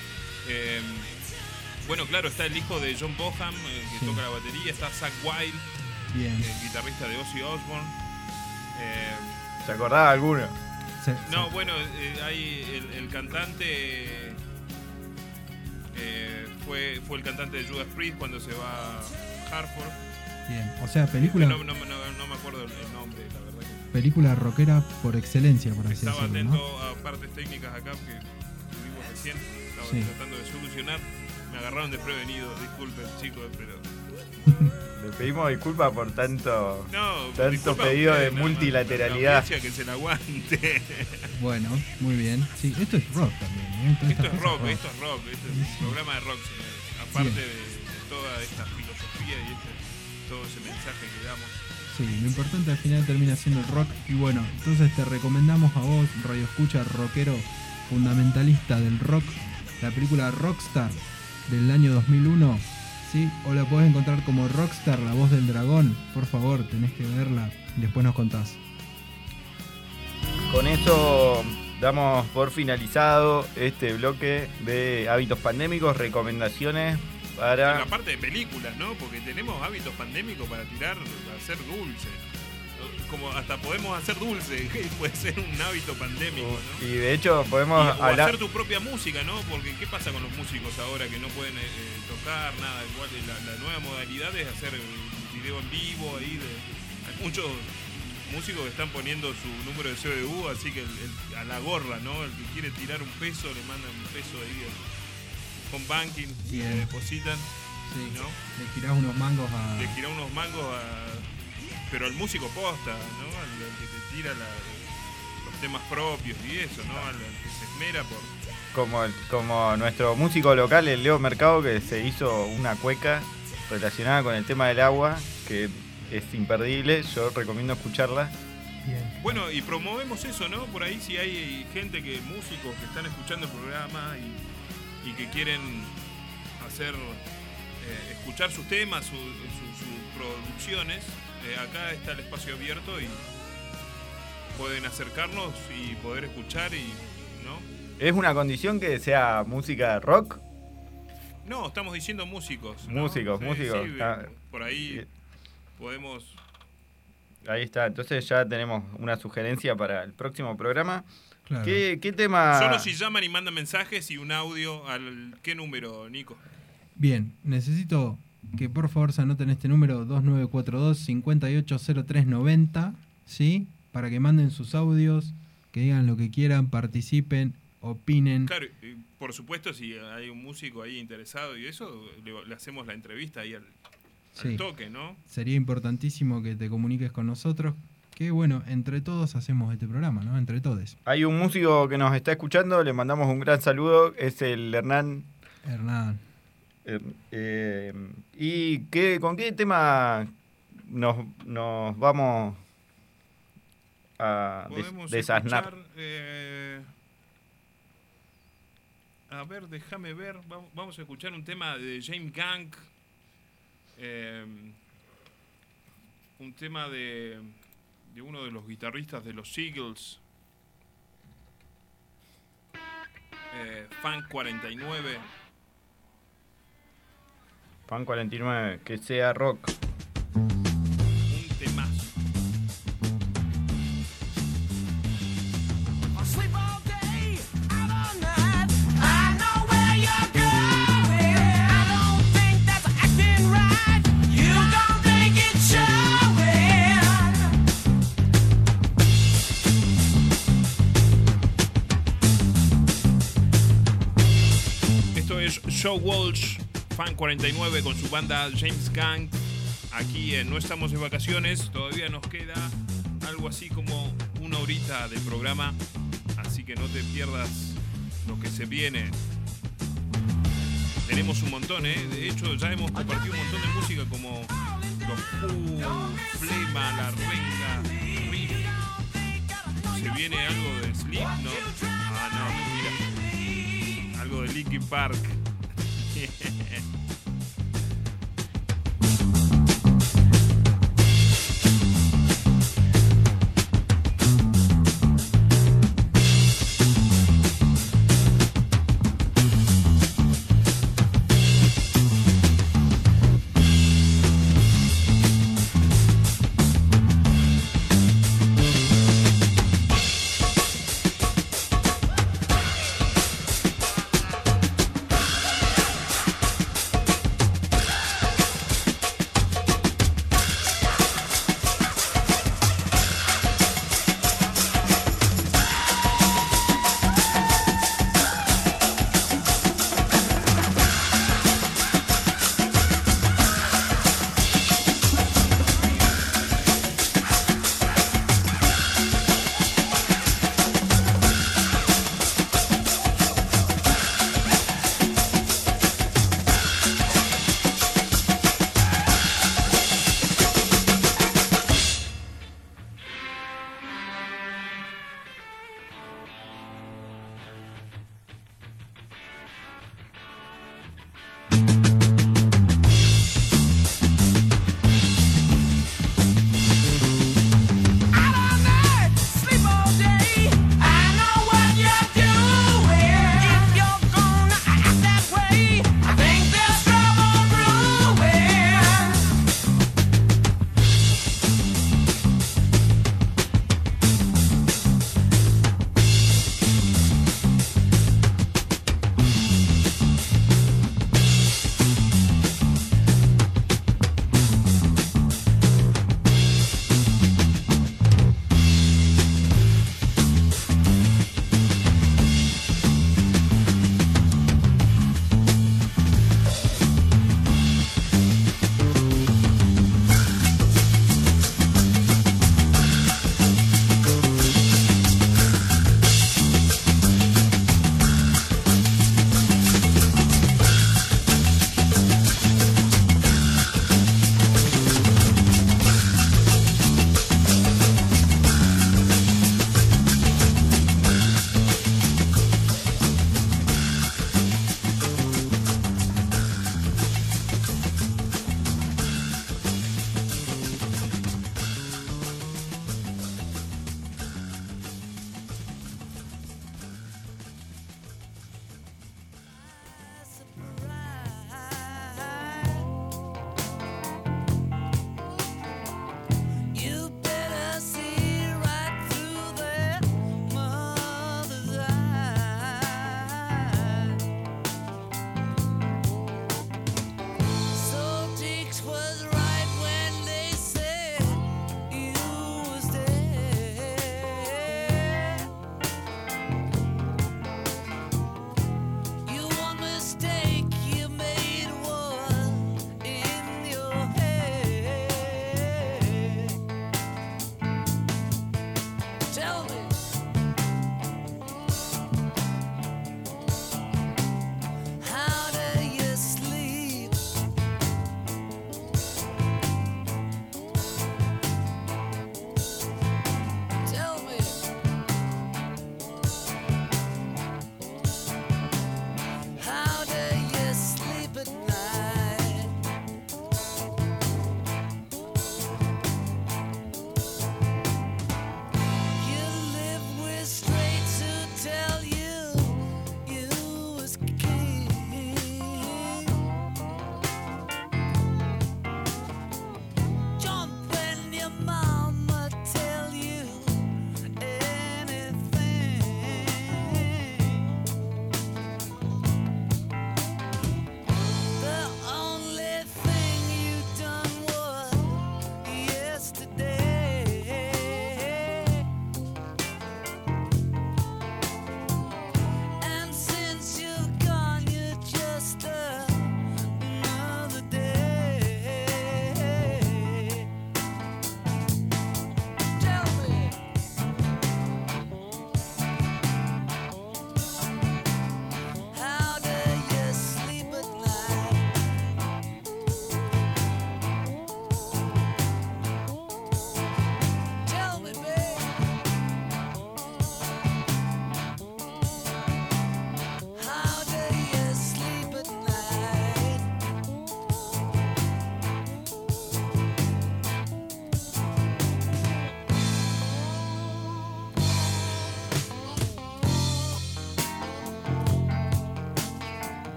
Bueno, claro, está el hijo de John Bonham, que Sí. toca la batería, está Zakk Wylde, Bien. el guitarrista de Ozzy Osbourne. ¿Se acordaba alguno? No, bueno, hay el cantante fue el cantante de Judas Priest cuando se va a Hartford. Bien, o sea, película No me acuerdo el nombre, la verdad que película rockera por excelencia, por así estaba decirlo, atento ¿no? a partes técnicas acá que tuvimos recién. Estaba Sí. tratando de solucionar. Me agarraron desprevenido, disculpen chicos, pero... Le pedimos disculpas por tanto disculpa pedido de ustedes, nada más, multilateralidad. la audiencia que se la aguante. Bueno, muy bien. Sí, esto es rock también, ¿eh? Todas Esto estas es cosas rock, esto es rock, esto es un Sí. programa de rock, señores. Aparte de toda esta filosofía y todo ese mensaje que damos. Sí, lo importante al final termina siendo el rock. Y bueno, entonces te recomendamos a vos, radio escucha rockero fundamentalista del rock, la película Rockstar del año 2001. ¿Sí? O la podés encontrar como Rockstar, la voz del dragón. Por favor, tenés que verla y después nos contás. Con eso damos por finalizado este bloque de hábitos pandémicos, recomendaciones En para... la parte de películas, ¿no? Porque tenemos hábitos pandémicos para tirar, para hacer dulce. Como hasta podemos hacer dulce, que puede ser un hábito pandémico, ¿no? Y de hecho podemos O hablar... hacer tu propia música, ¿no? Porque ¿qué pasa con los músicos ahora que no pueden tocar nada? Igual la nueva modalidad es hacer video en vivo ahí Hay muchos músicos que están poniendo su número de CBU, así que a la gorra, ¿no? El que quiere tirar un peso, le mandan un peso ahí con banking, y le depositan. Sí. ¿No? Le girás unos mangos a... Le girás unos mangos pero al músico posta, ¿no? Al que te tira los temas propios y eso, ¿no? Al que se esmera por... Como nuestro músico local, el Leo Mercado, que se hizo una cueca relacionada con el tema del agua, que es imperdible, yo recomiendo escucharla. Bien. Bueno, y promovemos eso, ¿no? Por ahí si hay gente músicos que están escuchando el programa y que quieren hacer... escuchar sus temas, sus producciones, acá está el espacio abierto y pueden acercarnos y poder escuchar ¿no? ¿Es una condición que sea música rock? No, estamos diciendo músicos, ¿no? Músicos. Sí, por ahí podemos... Ahí está, entonces ya tenemos una sugerencia para el próximo programa. Claro. ¿Qué tema? Solo si llaman y mandan mensajes y un audio al... ¿Qué número, Nico? Bien, necesito que por favor se anoten este número 2942-580390, ¿sí? Para que manden sus audios, que digan lo que quieran, participen, opinen. Claro, por supuesto, si hay un músico ahí interesado y eso, le hacemos la entrevista ahí al toque, ¿no? Sería importantísimo que te comuniques con nosotros, que bueno, entre todos hacemos este programa, ¿no? Entre todos. Hay un músico que nos está escuchando, le mandamos un gran saludo, es el Hernán. ¿Y con qué tema nos vamos a desasnar? A ver, déjame ver. Vamos a escuchar un tema de James Gang. Un tema de uno de los guitarristas de los Eagles. Funk 49. Fan 49, que sea rock. Un temazo. Esto es Joe Walsh, Fan 49 con su banda James Gang. Aquí en No Estamos de Vacaciones. Todavía nos queda algo así como una horita de programa, así que no te pierdas lo que se viene. Tenemos un montón, de hecho ya hemos compartido un montón de música como los Who, Flema, La Renga, Riff. Se viene algo de Slipknot. No, mentira. Algo de Linkin Park.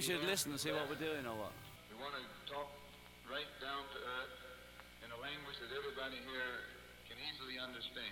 should listen and see what we're doing or what? We want to talk right down to earth in a language that everybody here can easily understand.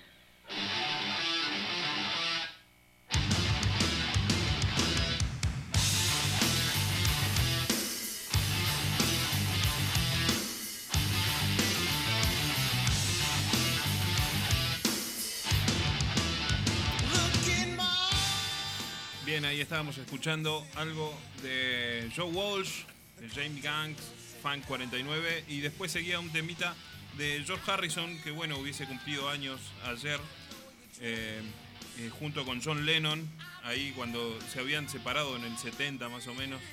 Bien, ahí estábamos escuchando algo de Joe Walsh, de James Gang, Funk 49, y después seguía un temita de George Harrison, que bueno, hubiese cumplido años ayer, junto con John Lennon, ahí cuando se habían separado en el 70 más o menos,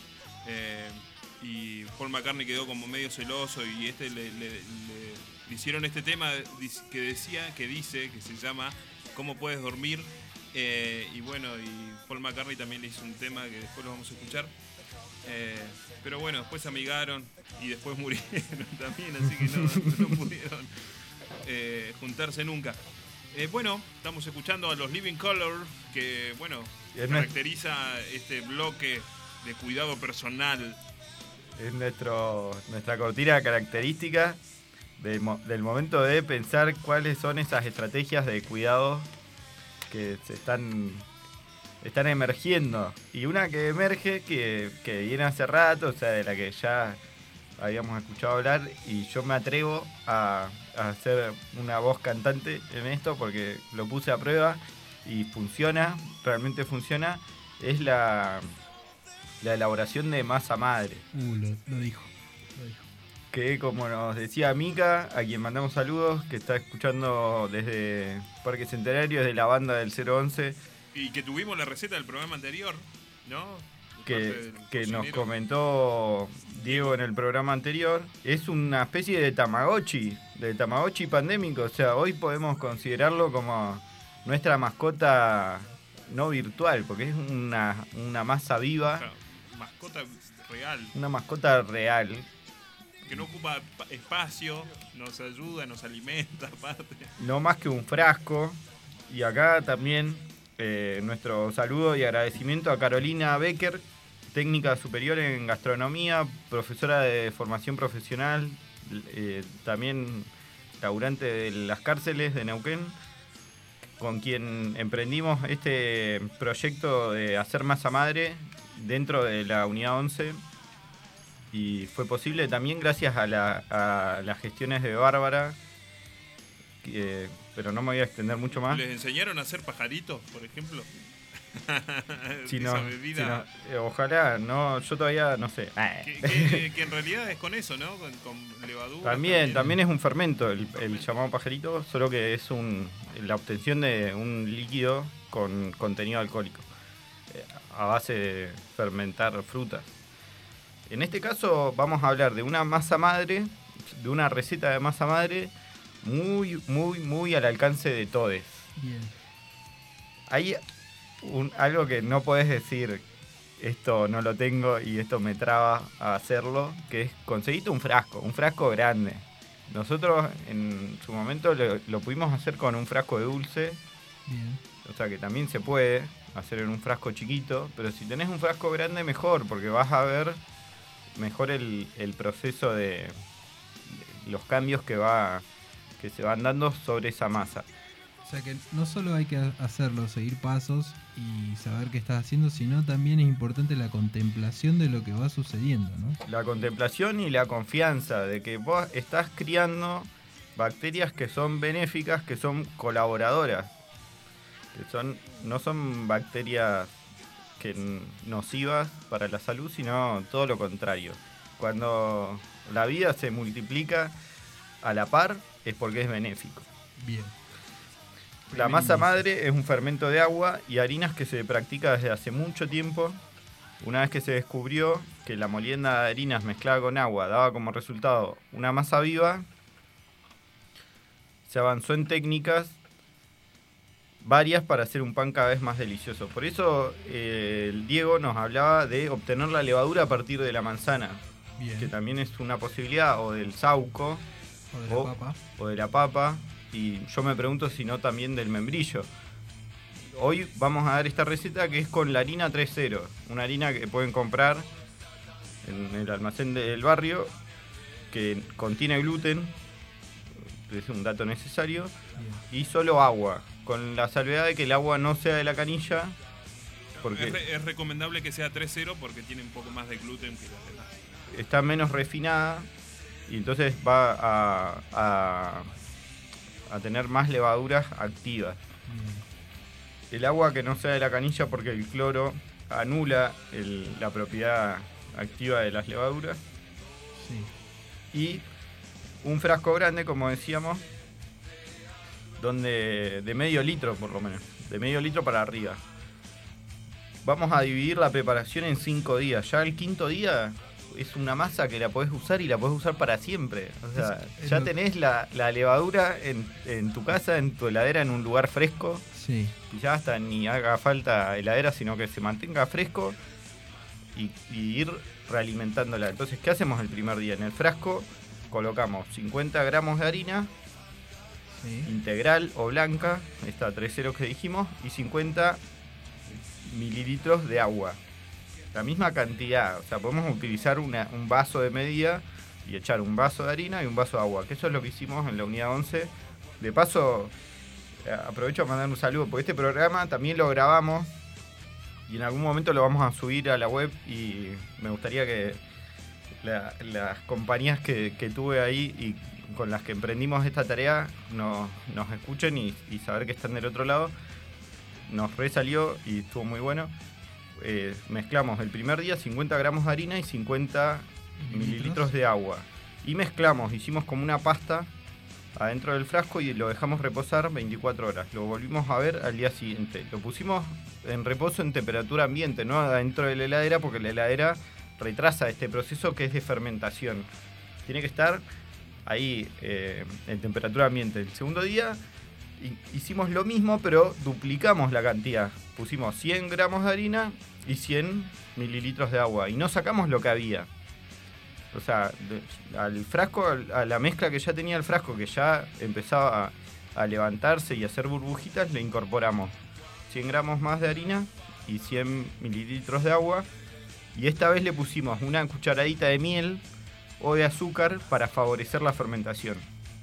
y Paul McCartney quedó como medio celoso y le hicieron este tema que dice, que se llama ¿Cómo puedes dormir? Y bueno, y Paul McCartney también le hizo un tema que después lo vamos a escuchar. Pero bueno, después se amigaron y después murieron también, así que no pudieron juntarse nunca. Bueno, estamos escuchando a los Living Colour, que bueno, caracteriza este bloque de cuidado personal. Es nuestra cortina característica del momento de pensar cuáles son esas estrategias de cuidado que se están emergiendo. Y una que emerge, que viene hace rato, o sea, de la que ya habíamos escuchado hablar, y yo me atrevo a hacer una voz cantante en esto porque lo puse a prueba y funciona, realmente funciona, es la elaboración de masa madre. Lo dijo. Que como nos decía Mika, a quien mandamos saludos, que está escuchando desde Parque Centenario, desde la banda del 011. Y que tuvimos la receta del programa anterior, ¿no? Que nos comentó Diego en el programa anterior. Es una especie de Tamagotchi pandémico. O sea, hoy podemos considerarlo como nuestra mascota no virtual, porque es una masa viva. Claro, mascota real. Una mascota real. Que no ocupa espacio, nos ayuda, nos alimenta, aparte. No más que un frasco. Y acá también nuestro saludo y agradecimiento a Carolina Becker, técnica superior en gastronomía, profesora de formación profesional, también laburante de las cárceles de Neuquén, con quien emprendimos este proyecto de hacer masa madre dentro de la unidad 11. Y fue posible también gracias a las gestiones de Bárbara, pero no me voy a extender mucho más. ¿Les enseñaron a hacer pajaritos, por ejemplo? Esa bebida. Ojalá, no, yo todavía no sé. Que en realidad es con eso, ¿no? Con levadura. También es un fermento el llamado pajarito, solo que es la obtención de un líquido con contenido alcohólico, a base de fermentar frutas. En este caso vamos a hablar de una masa madre, de una receta de masa madre muy, muy, muy al alcance de todes. Bien. Hay algo que no podés decir, esto no lo tengo y esto me traba a hacerlo, que es conseguirte un frasco grande. Nosotros en su momento lo pudimos hacer con un frasco de dulce. Bien. O sea que también se puede hacer en un frasco chiquito, pero si tenés un frasco grande mejor, porque vas a ver mejor el proceso de los cambios que se van dando sobre esa masa. O sea que no solo hay que hacerlo, seguir pasos y saber qué estás haciendo, sino también es importante la contemplación de lo que va sucediendo, ¿no? La contemplación y la confianza de que vos estás criando bacterias que son benéficas, que son colaboradoras, que no son bacterias nocivas para la salud, sino todo lo contrario. Cuando la vida se multiplica a la par es porque es benéfico. Bien. La masa madre es un fermento de agua y harinas que se practica desde hace mucho tiempo. Una vez que se descubrió que la molienda de harinas mezclada con agua daba como resultado una masa viva, se avanzó en técnicas varias para hacer un pan cada vez más delicioso. Por eso el Diego nos hablaba de obtener la levadura a partir de la manzana. Bien. Que también es una posibilidad, o del sauco, o de la papa. Y yo me pregunto si no también del membrillo. hoy vamos a dar esta receta que es con la harina 3.0, una harina que pueden comprar en el almacén del barrio, que contiene gluten, es un dato necesario, y solo agua, con la salvedad de que el agua no sea de la canilla, porque Es recomendable que sea 3.0 porque tiene un poco más de gluten que las demás. está menos refinada y entonces va a tener más levaduras activas. El agua que no sea de la canilla porque el cloro anula la propiedad activa de las levaduras. Y un frasco grande, como decíamos, donde de medio litro por lo menos, de medio litro para arriba. Vamos a dividir la preparación en 5 días. Ya el quinto día es una masa que la podés usar y la podés usar para siempre. O sea, ya tenés la levadura en tu casa, en tu heladera, en un lugar fresco. Sí. Y ya hasta ni haga falta heladera, sino que se mantenga fresco y ir realimentándola. Entonces, ¿qué hacemos el primer día? En el frasco colocamos 50 gramos de harina integral o blanca, esta 3.0 que dijimos, y 50 mililitros de agua. La misma cantidad, o sea, podemos utilizar un vaso de medida y echar un vaso de harina y un vaso de agua, que eso es lo que hicimos en la unidad 11. De paso, aprovecho a mandar un saludo, porque este programa también lo grabamos y en algún momento lo vamos a subir a la web, y me gustaría que las compañías que tuve ahí y con las que emprendimos esta tarea nos escuchen y saber que están del otro lado. Nos resalió y estuvo muy bueno. Mezclamos el primer día 50 gramos de harina y 50 mililitros de agua. Y mezclamos, hicimos como una pasta adentro del frasco y lo dejamos reposar 24 horas. Lo volvimos a ver al día siguiente. Lo pusimos en reposo en temperatura ambiente, no adentro de la heladera, porque la heladera retrasa este proceso que es de fermentación. Tiene que estar ahí en temperatura ambiente. El segundo día hicimos lo mismo, pero duplicamos la cantidad. Pusimos 100 gramos de harina y 100 mililitros de agua. Y no sacamos lo que había. O sea, al frasco, a la mezcla que ya tenía el frasco, que ya empezaba a levantarse y a hacer burbujitas, le incorporamos 100 gramos más de harina y 100 mililitros de agua. Y esta vez le pusimos una cucharadita de miel o de azúcar para favorecer la fermentación.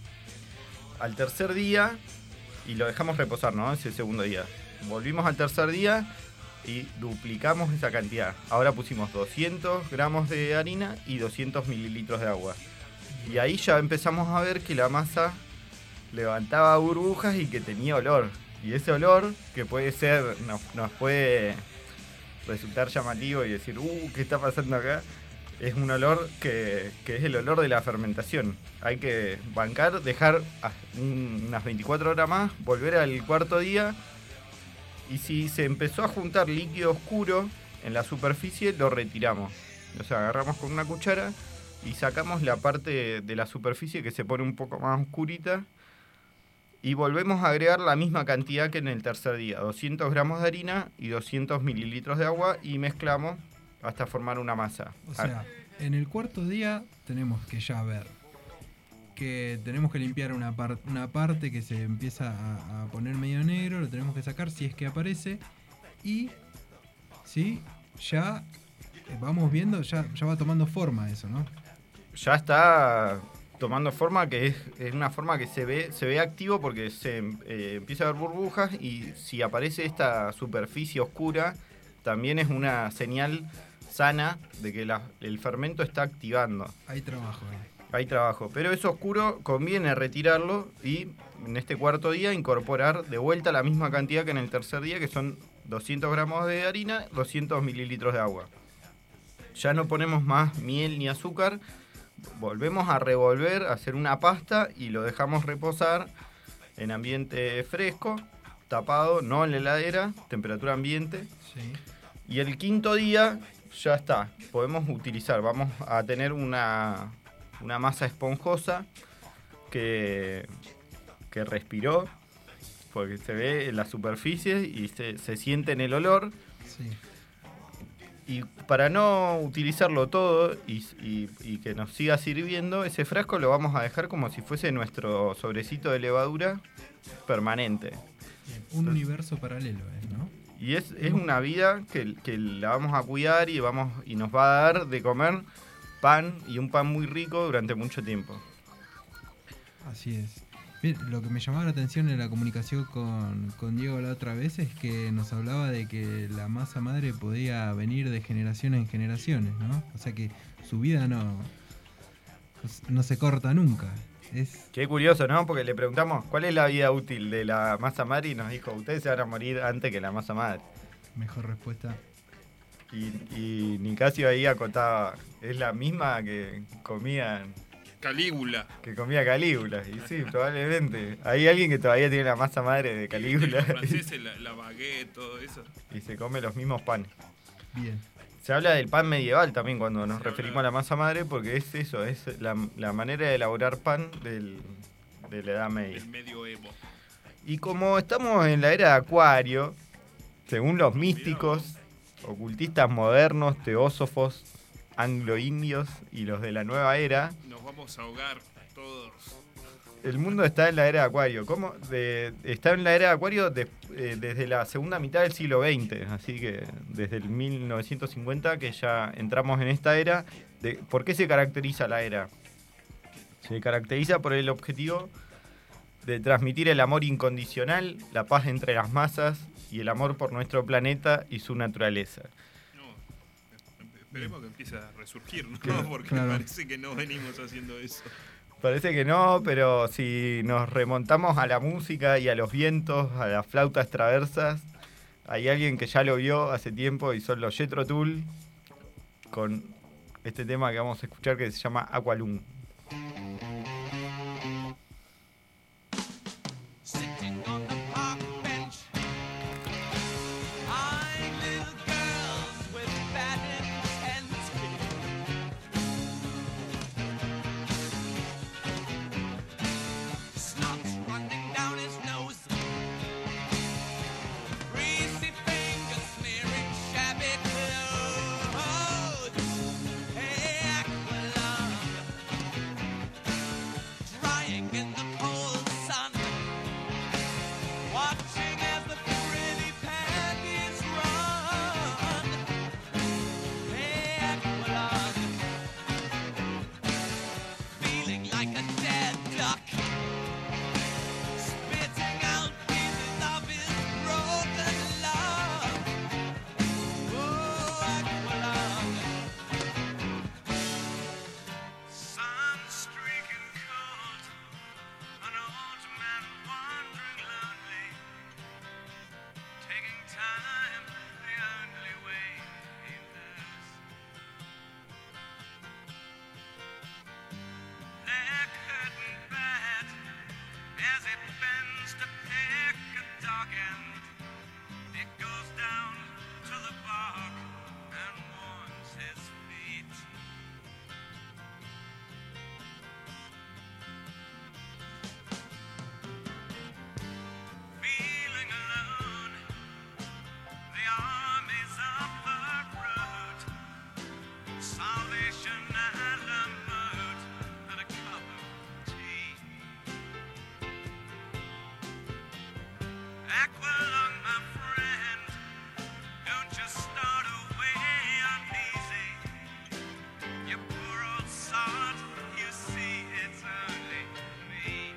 Al tercer día, y lo dejamos reposar, ¿no? Ese segundo día. Volvimos al tercer día y duplicamos esa cantidad. Ahora pusimos 200 gramos de harina y 200 mililitros de agua. Y ahí ya empezamos a ver que la masa levantaba burbujas y que tenía olor. Y ese olor, que puede ser, nos puede resultar llamativo y decir, ¿qué está pasando acá? Es un olor que es el olor de la fermentación. Hay que bancar, dejar unas 24 horas más, volver al cuarto día. Y si se empezó a juntar líquido oscuro en la superficie, lo retiramos. O sea, agarramos con una cuchara y sacamos la parte de la superficie que se pone un poco más oscurita. Y volvemos a agregar la misma cantidad que en el tercer día. 200 gramos de harina y 200 mililitros de agua y mezclamos hasta formar una masa. O sea, en el cuarto día tenemos que ya ver que tenemos que limpiar una parte que se empieza a poner medio negro, lo tenemos que sacar si es que aparece, y ¿sí? Ya vamos viendo, ya va tomando forma eso, ¿no? Ya está tomando forma, que es una forma que se ve activo porque se empieza a ver burbujas, y si aparece esta superficie oscura también es una señal sana de que el fermento está activando. Hay trabajo ahí. Hay trabajo, pero eso oscuro conviene retirarlo y en este cuarto día incorporar de vuelta la misma cantidad que en el tercer día, que son 200 gramos de harina, 200 mililitros de agua. Ya no ponemos más miel ni azúcar, volvemos a revolver, a hacer una pasta y lo dejamos reposar en ambiente fresco, tapado, no en la heladera, temperatura ambiente. Sí. Y el quinto día ya está, podemos utilizar, vamos a tener una masa esponjosa que respiró, porque se ve en la superficie y se siente en el olor. Sí. Y para no utilizarlo todo y que nos siga sirviendo, ese frasco lo vamos a dejar como si fuese nuestro sobrecito de levadura permanente. Un universo paralelo, ¿no? Y es una vida que la vamos a cuidar y nos va a dar de comer pan, y un pan muy rico durante mucho tiempo. Así es. Bien, lo que me llamaba la atención en la comunicación con Diego la otra vez es que nos hablaba de que la masa madre podía venir de generaciones en generaciones, ¿no? O sea que su vida no se corta nunca. Qué curioso, ¿no? Porque le preguntamos cuál es la vida útil de la masa madre y nos dijo, ustedes se van a morir antes que la masa madre. Mejor respuesta. Y Nicasio ahí acotaba, es la misma que comían... Calígula. Que comía Calígula, y sí, probablemente. Hay alguien que todavía tiene la masa madre de Calígula. Los franceses, la baguette, todo eso. Y se come los mismos panes. Bien. Se habla del pan medieval también cuando nos referimos a la masa madre, porque es eso, es la manera de elaborar pan de la Edad Media. El medioevo. Y como estamos en la era de Acuario, según los místicos, ocultistas modernos, teósofos, anglo-indios y los de la nueva era, nos vamos a ahogar todos. El mundo está en la era de Acuario. ¿Cómo? Está en la era de Acuario desde la segunda mitad del siglo XX, así que desde el 1950 que ya entramos en esta era. ¿Por qué se caracteriza la era? Se caracteriza por el objetivo de transmitir el amor incondicional, la paz entre las masas y el amor por nuestro planeta y su naturaleza. Esperemos que empiece a resurgir, ¿no? Claro, Porque claro. parece que no venimos haciendo eso. Parece que no, pero si nos remontamos a la música y a los vientos, a las flautas traversas, hay alguien que ya lo vio hace tiempo y son los Jethro Tull con este tema que vamos a escuchar que se llama Aqualung. Sitting on the park bench, eyeing little girls with bad intent. Snot's running down his nose, greasy fingers smearing shabby clothes. Hey, Aqualung, drying in the cold sun, watching as the pretty panties run. Hey, Aqualung, feeling like a dead duck, spitting out pieces of his broken love. Oh, Aqualung, sun streaking cold, an old man wandering lonely, taking time the only way he knows. Neck hurting bad as it bends to pick a dog end. It goes down to the bark and warms his feet. Feeling alone, the armies of the road, salvation at a mode, and a cup of tea. Aqualung, my friend, don't just start away uneasy. You poor old sod, you see it's only me.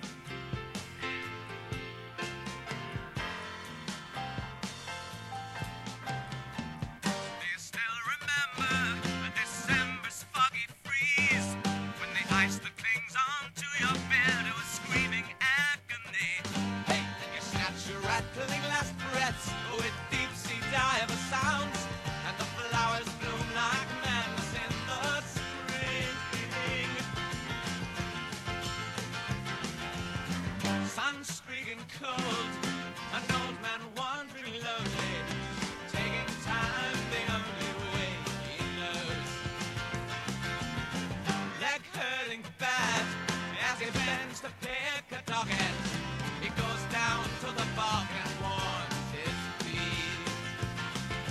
Do you still remember a December's foggy freeze, when the ice that clings onto your beard was screaming agony? Hey, and you snatch your rattling last breaths with deep-sea diver sounds, and the flowers bloom like madness in the spring. Sun streaking cold, an old man wandering lonely, taking time the only way he knows. Leg hurting bad as he bends to pick a dog end. He goes down to the bog and warms his feet.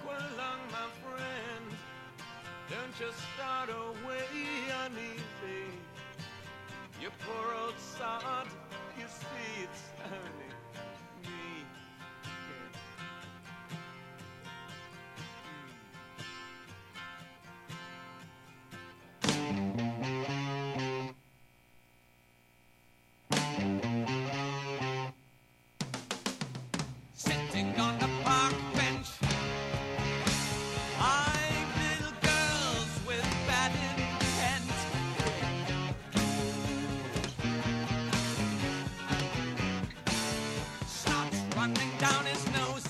Aqualung, my friend. Don't just start away uneasy. You poor old sod, you see it's only me. Sitting on the park bench, eyeing little girls with bad intent. Snot running down his nose,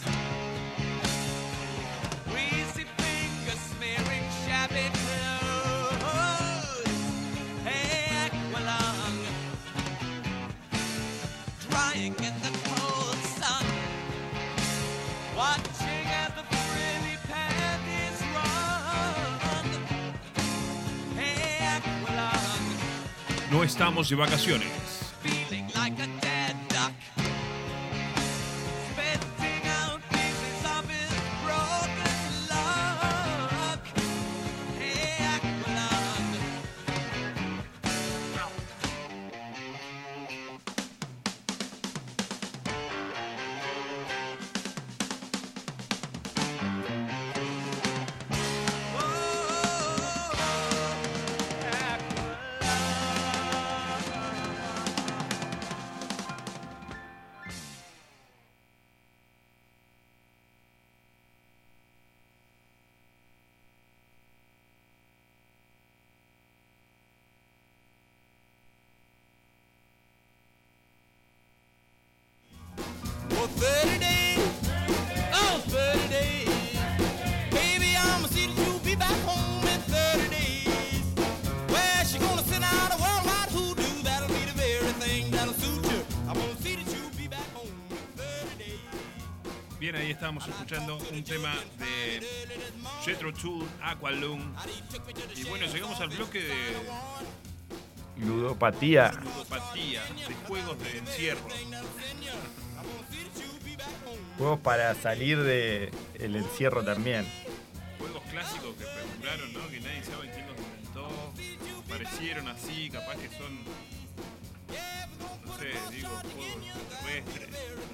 greasy fingers smearing shabby clothes. Hey, Aqualung, drying in the cold sun, watching as the frilly panties run. Hey, Aqualung, No estamos de vacaciones. feeling like a dead duck, spitting out pieces of his broken luck. Hey, Aqualung, for 30 days, oh, 30 days. Baby, I'ma see that you'll be back home in 30 days. Well, she gonna send out a worldwide hoodoo. That'll be the very thing that'll suit you. I wanna see that you'll be back home in 30 days. Bien, ahí estábamos escuchando un tema de Jethro Tull, Aqualung. Y bueno, llegamos al bloque de Ludopatía. ludopatía, de juegos de encierro. Juegos para salir de el encierro también. Juegos clásicos que perduraron, ¿no? Que nadie sabe quién los inventó. Parecieron así, capaz que son, no sé, digo, juegos terrestres.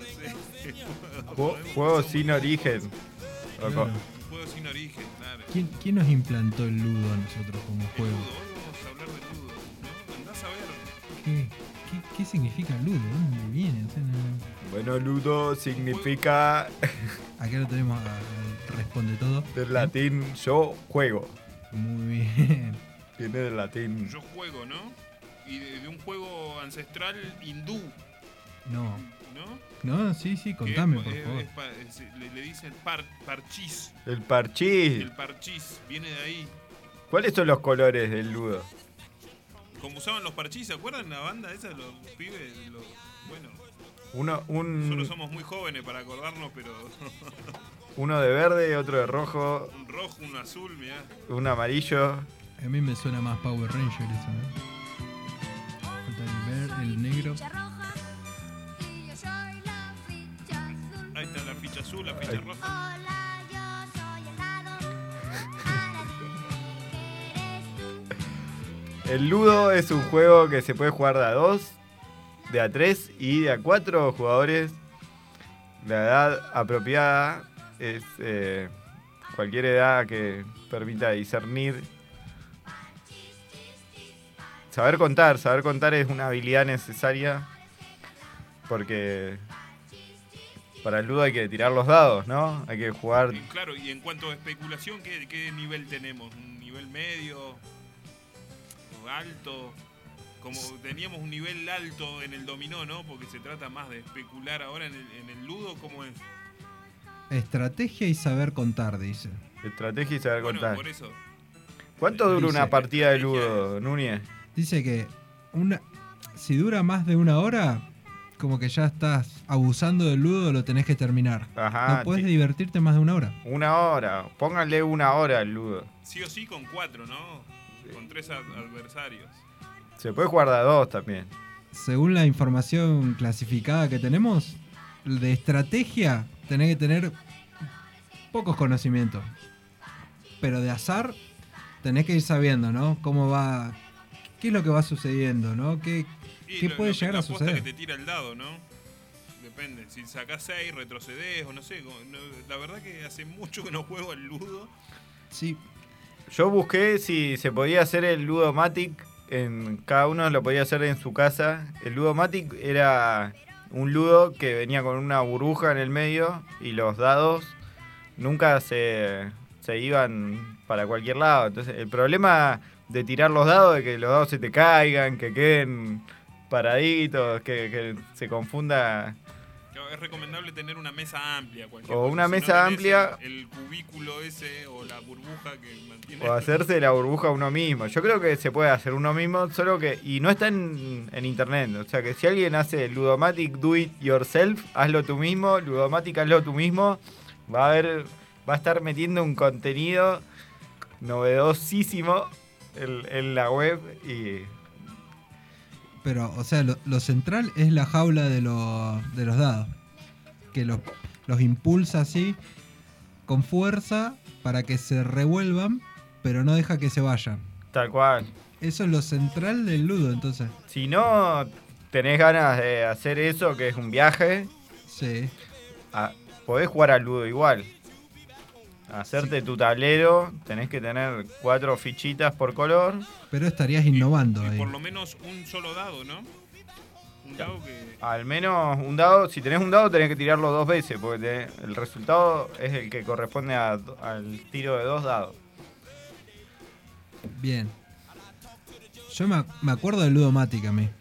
No sé. Juegos sin origen. Claro. Loco. Juegos sin origen, claro. ¿Quién nos implantó el ludo a nosotros como juego? Hoy vamos a hablar de ludo, ¿no? Andás a ver. ¿Qué significa ludo? ¿De dónde viene? O sea, no- Bueno, ludo significa Acá lo tenemos a Responde Todo. del latín yo juego. Muy bien. Viene del latín. Yo juego, ¿no? Y de un juego ancestral hindú, No. ¿no? No, sí, contame, por Que favor. le dicen parchís. El parchís. El parchís viene de ahí. ¿Cuáles son los colores del ludo? Como usaban los parchís, ¿se acuerdan la banda esa? Los pibes, bueno, Solo solo somos muy jóvenes para acordarnos, pero uno de verde, otro de rojo, un rojo, un azul, mirá. un amarillo. A mí me suena más Power Ranger eso, ¿no? Falta el negro. Ahí está la ficha azul, la ficha Ahí. roja. El ludo es un juego que se puede jugar de a 2, de a 3 y de a 4 jugadores. La edad apropiada es cualquier edad que permita discernir. Saber contar es una habilidad necesaria porque para el ludo hay que tirar los dados, ¿no? Hay que jugar. Y claro, y en cuanto a especulación, ¿qué nivel tenemos? ¿Un nivel medio? ¿O alto? Como teníamos un nivel alto en el dominó, ¿no? Porque se trata más de especular ahora en el ludo, ¿cómo es? Estrategia y saber contar, dice. Estrategia y saber Bueno, contar. por eso. ¿Cuánto dura Dice- una partida de ludo, Núñez? Dice que si dura más de una hora, como que ya estás abusando del ludo, lo tenés que terminar. Ajá, No podés ti- divertirte más de una hora. Una hora. Pónganle una hora al ludo. Sí o sí con 4, ¿no? Con 3 adversarios. Se puede jugar de a 2 también. Según la información clasificada que tenemos, de estrategia tenés que tener pocos conocimientos. Pero de azar tenés que ir sabiendo, ¿no? Cómo va, qué es lo que va sucediendo, ¿no? ¿Qué puede llegar a la aposta suceder? que te tira el dado, ¿no? Depende. Si sacás 6, retrocedés o no sé. La verdad que hace mucho que no juego al Ludo. Sí. Yo busqué si se podía hacer el Ludomatic. Cada uno lo podía hacer en su casa. El Ludomatic era un ludo que venía con una burbuja en el medio y los dados nunca se iban para cualquier lado. Entonces, el problema de tirar los dados es que los dados se te caigan, que queden paraditos, que se confunda. Es recomendable tener una mesa amplia. O una mesa amplia. El cubículo ese o la burbuja que mantiene. O hacerse la burbuja uno mismo. Yo creo que se puede hacer uno mismo, solo que. Y no está en internet. O sea que si alguien hace Ludomatic Do It Yourself, hazlo tú mismo. Ludomatic, hazlo tú mismo. Va a estar metiendo un contenido novedosísimo en la web y. Pero, o sea, lo central es la jaula de los dados. Que los impulsa así, con fuerza, para que se revuelvan, pero no deja que se vayan. Tal cual. Eso es lo central del ludo, entonces. Si no tenés ganas de hacer eso, que es un viaje, sí. Podés jugar al ludo igual. Hacerte tu tablero, tenés que tener 4 fichitas por color. Pero estarías innovando y ahí. por lo menos un solo dado, ¿no? Un dado que... Al menos un dado, si tenés un dado tenés que tirarlo 2 veces, porque el resultado es el que corresponde al tiro de 2 dados. Bien. Yo me acuerdo del Ludomatic a mí.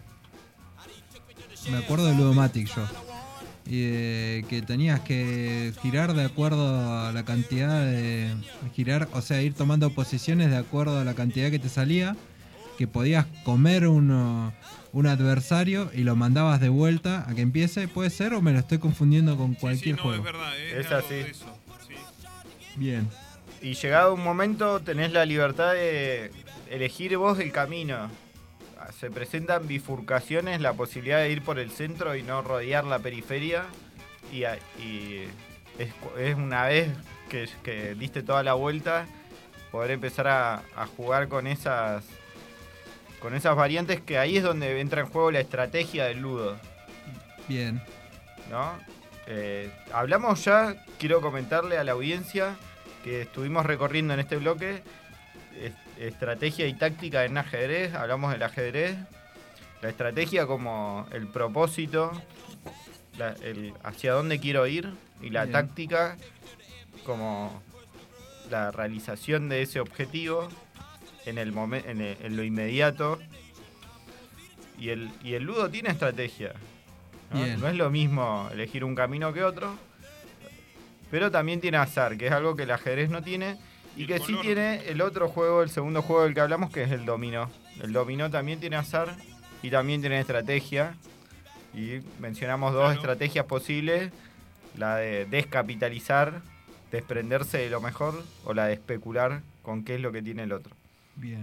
Me acuerdo del Ludomatic yo. Y que tenías que girar de acuerdo a la cantidad de... Girar, o sea, ir tomando posiciones de acuerdo a la cantidad que te salía. Que podías comer un adversario y lo mandabas de vuelta a que empiece. ¿Puede ser o me lo estoy confundiendo con cualquier no, juego? Es verdad, es así. Eso, sí. Bien. Y llegado un momento tenés la libertad de elegir vos el camino. Se presentan bifurcaciones, la posibilidad de ir por el centro y no rodear la periferia. Y es una vez que diste toda la vuelta, poder empezar a jugar con esas variantes, que ahí es donde entra en juego la estrategia del ludo. Bien. ¿No? Hablamos ya, quiero comentarle a la audiencia que estuvimos recorriendo en este bloque estrategia y táctica en ajedrez. Hablamos del ajedrez, la estrategia como el propósito, hacia dónde quiero ir, y la Bien. táctica como la realización de ese objetivo en lo inmediato. Y el ludo tiene estrategia, ¿no? Bien. No es lo mismo elegir un camino que otro, pero también tiene azar, que es algo que el ajedrez no tiene. Y que sí tiene el otro juego, el segundo juego del que hablamos, que es el dominó. El dominó también tiene azar y también tiene estrategia. Y mencionamos dos estrategias posibles: la de descapitalizar, desprenderse de lo mejor, o la de especular con qué es lo que tiene el otro. Bien.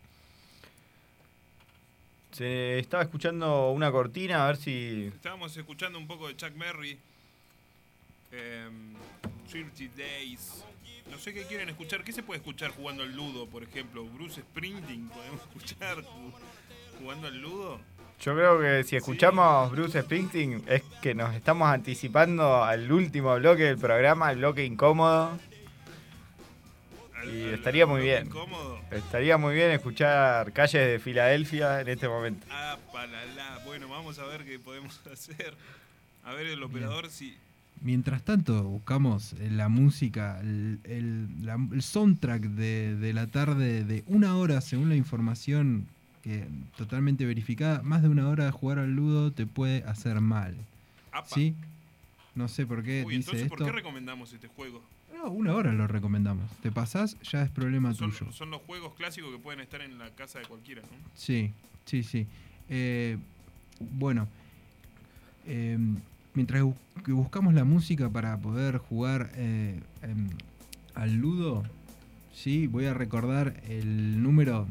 Se estaba escuchando una cortina, a ver si... Estábamos escuchando un poco de Chuck Berry. 30 Days. No sé qué quieren escuchar. ¿Qué se puede escuchar jugando al ludo, por ejemplo? Bruce Springsteen, ¿podemos escuchar jugando al ludo? Yo creo que si escuchamos Bruce Springsteen es que nos estamos anticipando al último bloque del programa, el bloque incómodo. Y estaría muy bien. Incómodo. Estaría muy bien escuchar Calles de Filadelfia en este momento. Ah, palala. Bueno, vamos a ver qué podemos hacer. A ver el operador si... Mientras tanto, buscamos la música, el soundtrack de la tarde de 1 hora, según la información totalmente verificada. Más de 1 hora de jugar al ludo te puede hacer mal. Apa. ¿Sí? No sé por qué Uy, dice entonces, esto. ¿por qué recomendamos este juego? No, 1 hora lo recomendamos. Te pasás, ya es problema tuyo. Son los juegos clásicos que pueden estar en la casa de cualquiera, ¿no? Sí. Bueno, mientras que buscamos la música para poder jugar al ludo, sí, voy a recordar el número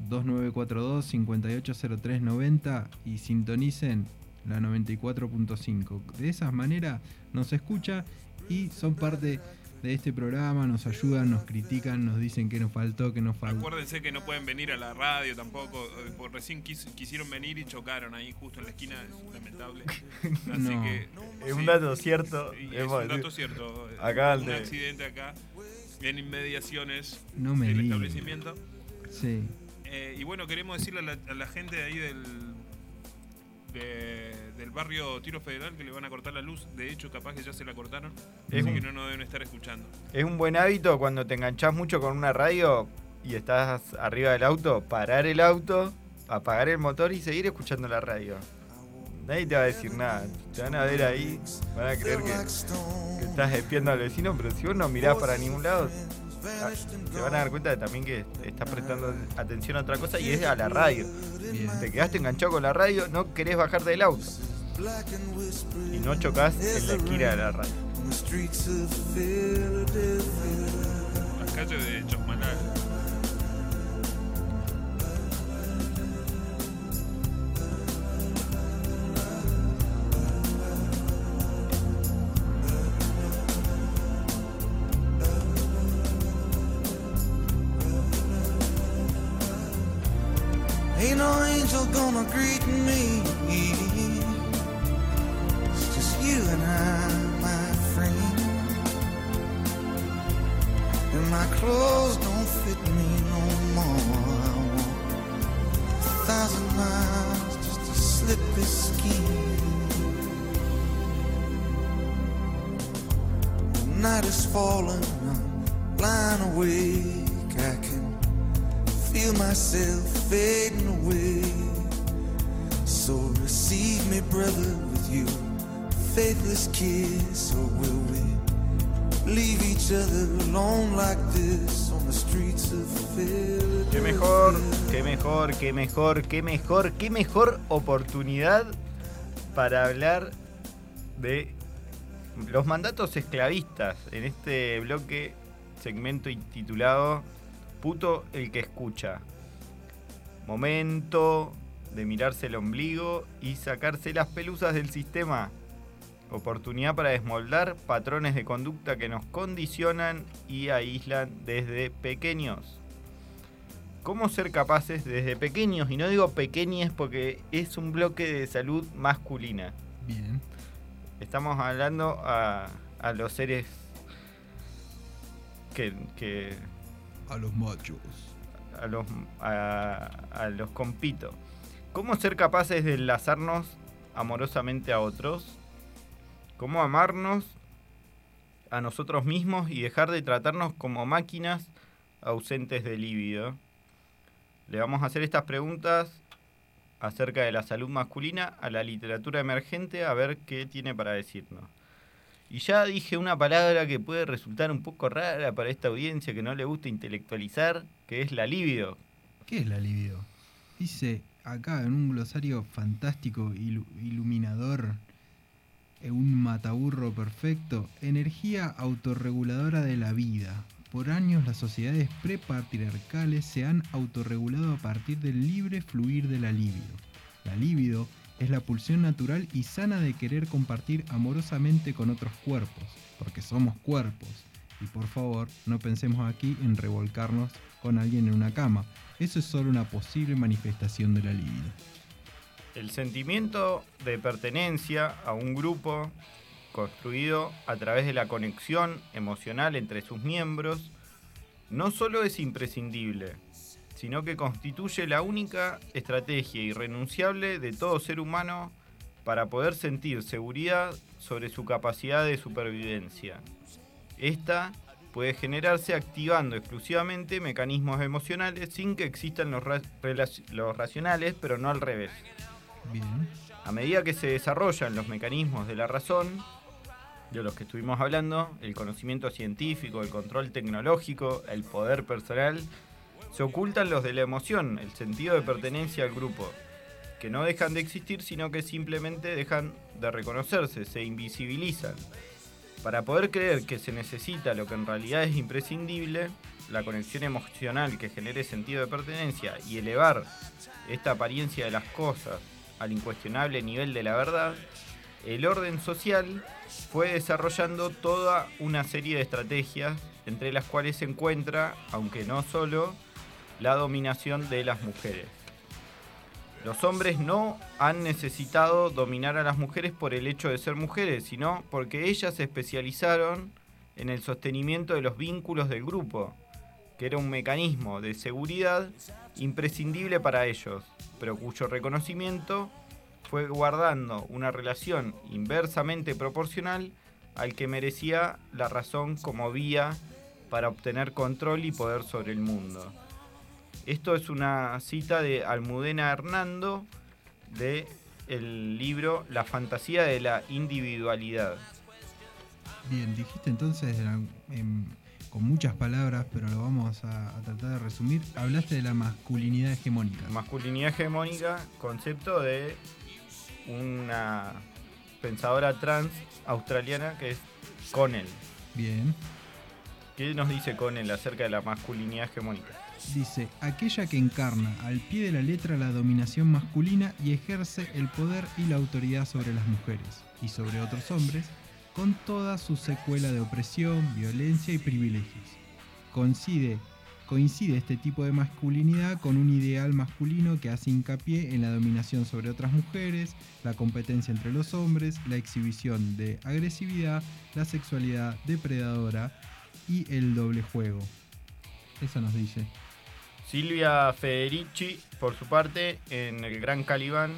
2942-580390 y sintonicen la 94.5. De esa manera nos escucha y son parte de este programa, nos ayudan, nos critican, nos dicen que nos faltó, que nos faltó. Acuérdense que no pueden venir a la radio tampoco, porque recién quisieron venir y chocaron ahí justo en la esquina, es lamentable. Así No. que Es un dato cierto. y es Hemos- un dato cierto. Acá Un de- accidente acá en inmediaciones No me del digas. establecimiento. Sí. Y bueno, queremos decirle a la gente de ahí del barrio Tiro Federal que le van a cortar la luz. De hecho, capaz que ya se la cortaron. Es Así un- que no nos deben estar escuchando. Es un buen hábito cuando te enganchás mucho con una radio y estás arriba del auto, parar el auto, apagar el motor y seguir escuchando la radio. Nadie te va a decir nada. Te van a ver ahí, van a creer que estás espiando al vecino, pero si vos no mirás para ningún lado, se van a dar cuenta de también que estás prestando atención a otra cosa y es a la radio. Te quedaste enganchado con la radio, no querés bajarte del auto. Y no chocás en la esquina de la radio. Las calles de Chosmalal. Ain't no angel gonna greet me. It's just you and I, my friend. And my clothes don't fit me no more. I walk 1,000 miles just to slip this skin. The night is falling, I'm lying awake. I can feel myself fading away. So receive me, brother, with you faithless kiss. Or will we leave each other alone like this on the streets of Philadelphia? Qué mejor, qué mejor, qué mejor, qué mejor, qué mejor oportunidad para hablar de los mandatos esclavistas en este bloque, segmento intitulado Puto el que escucha. Momento de mirarse el ombligo y sacarse las pelusas del sistema. Oportunidad para desmoldar patrones de conducta que nos condicionan y aíslan desde pequeños. ¿Cómo ser capaces desde pequeños? Y no digo pequeñes porque es un bloque de salud masculina. Bien. Estamos hablando a los seres que A los machos. a los compitos. ¿Cómo ser capaces de enlazarnos amorosamente a otros? ¿Cómo amarnos a nosotros mismos y dejar de tratarnos como máquinas ausentes de líbido? Le vamos a hacer estas preguntas acerca de la salud masculina a la literatura emergente a ver qué tiene para decirnos. Y ya dije una palabra que puede resultar un poco rara para esta audiencia que no le gusta intelectualizar, que es la libido. ¿Qué es la libido? Dice acá en un glosario fantástico, iluminador, un mataburro perfecto, energía autorreguladora de la vida. Por años las sociedades prepatriarcales se han autorregulado a partir del libre fluir de la libido. La libido es la pulsión natural y sana de querer compartir amorosamente con otros cuerpos, porque somos cuerpos. Y por favor, no pensemos aquí en revolcarnos con alguien en una cama. Eso es solo una posible manifestación de la libido. El sentimiento de pertenencia a un grupo construido a través de la conexión emocional entre sus miembros no solo es imprescindible, sino que constituye la única estrategia irrenunciable de todo ser humano para poder sentir seguridad sobre su capacidad de supervivencia. Esta puede generarse activando exclusivamente mecanismos emocionales sin que existan los racionales, pero no al revés. Bien. A medida que se desarrollan los mecanismos de la razón, de los que estuvimos hablando, el conocimiento científico, el control tecnológico, el poder personal, se ocultan los de la emoción, el sentido de pertenencia al grupo, que no dejan de existir, sino que simplemente dejan de reconocerse, se invisibilizan. Para poder creer que se necesita lo que en realidad es imprescindible, la conexión emocional que genere sentido de pertenencia y elevar esta apariencia de las cosas al incuestionable nivel de la verdad, el orden social fue desarrollando toda una serie de estrategias, entre las cuales se encuentra, aunque no solo, la dominación de las mujeres. Los hombres no han necesitado dominar a las mujeres por el hecho de ser mujeres, sino porque ellas se especializaron en el sostenimiento de los vínculos del grupo, que era un mecanismo de seguridad imprescindible para ellos, pero cuyo reconocimiento fue guardando una relación inversamente proporcional al que merecía la razón como vía para obtener control y poder sobre el mundo. Esto es una cita de Almudena Hernando del libro La fantasía de la individualidad. Bien, dijiste entonces, con muchas palabras, pero lo vamos a tratar de resumir, hablaste de la masculinidad hegemónica. Masculinidad hegemónica, concepto de una pensadora trans australiana que es Connell. Bien. ¿Qué nos dice Connell acerca de la masculinidad hegemónica? Dice, aquella que encarna al pie de la letra la dominación masculina y ejerce el poder y la autoridad sobre las mujeres y sobre otros hombres, con toda su secuela de opresión, violencia y privilegios. Coincide este tipo de masculinidad con un ideal masculino que hace hincapié en la dominación sobre otras mujeres, la competencia entre los hombres, la exhibición de agresividad, la sexualidad depredadora y el doble juego. Eso nos dice. Silvia Federici, por su parte, en El Gran Calibán,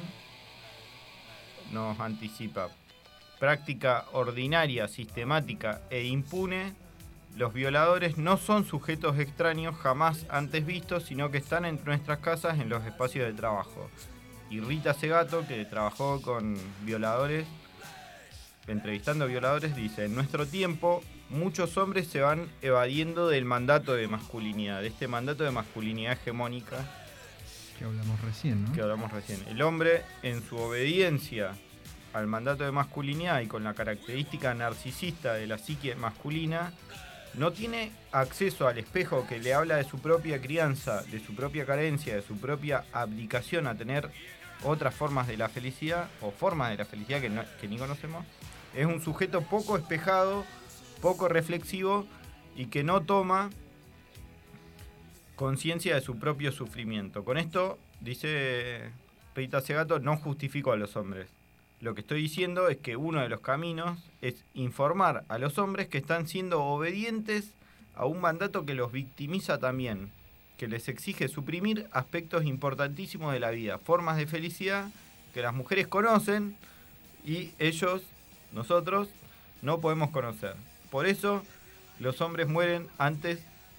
nos anticipa: práctica ordinaria, sistemática e impune, los violadores no son sujetos extraños jamás antes vistos, sino que están en nuestras casas, en los espacios de trabajo. Y Rita Segato, que trabajó con violadores, entrevistando violadores, dice: en nuestro tiempo muchos hombres se van evadiendo del mandato de masculinidad, de este mandato de masculinidad hegemónica que hablamos recién, ¿no? Que hablamos recién. El hombre, en su obediencia al mandato de masculinidad y con la característica narcisista de la psique masculina, no tiene acceso al espejo que le habla de su propia crianza, de su propia carencia, de su propia abdicación a tener otras formas de la felicidad, o formas de la felicidad que ni conocemos. Es un sujeto poco espejado, poco reflexivo y que no toma conciencia de su propio sufrimiento. Con esto, dice Rita Segato, no justifico a los hombres. Lo que estoy diciendo es que uno de los caminos es informar a los hombres que están siendo obedientes a un mandato que los victimiza también, que les exige suprimir aspectos importantísimos de la vida, formas de felicidad que las mujeres conocen y ellos, nosotros, no podemos conocer. Por eso los hombres mueren antes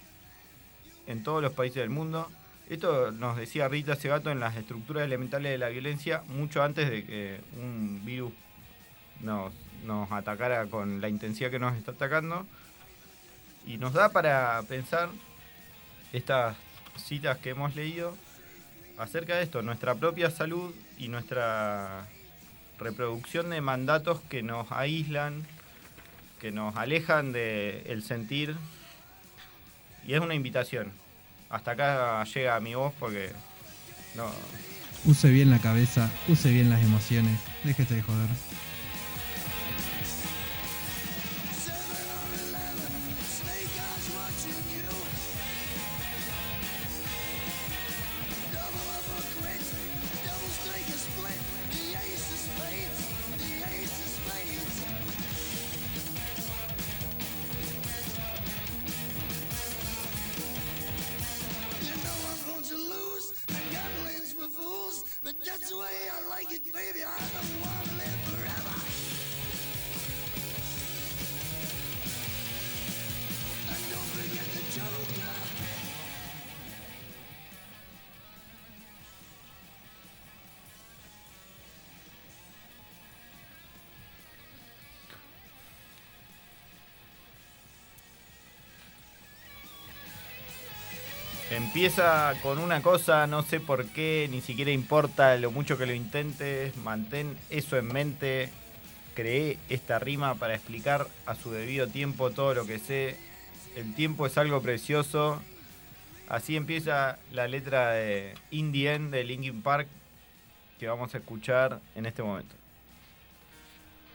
en todos los países del mundo. Esto nos decía Rita Segato en las estructuras elementales de la violencia, mucho antes de que un virus nos atacara con la intensidad que nos está atacando. Y nos da para pensar estas citas que hemos leído acerca de esto, nuestra propia salud y nuestra reproducción de mandatos que nos aíslan, que nos alejan del sentir. Y es una invitación. Hasta acá llega mi voz porque no. Use bien la cabeza, use bien las emociones, déjese de joder. That's the way I like it, baby. I don't want to live forever. And don't forget the Joker. Empieza con una cosa, no sé por qué, ni siquiera importa lo mucho que lo intentes, mantén eso en mente. Creé esta rima para explicar a su debido tiempo todo lo que sé. El tiempo es algo precioso. Así empieza la letra de In the End de Linkin Park que vamos a escuchar en este momento.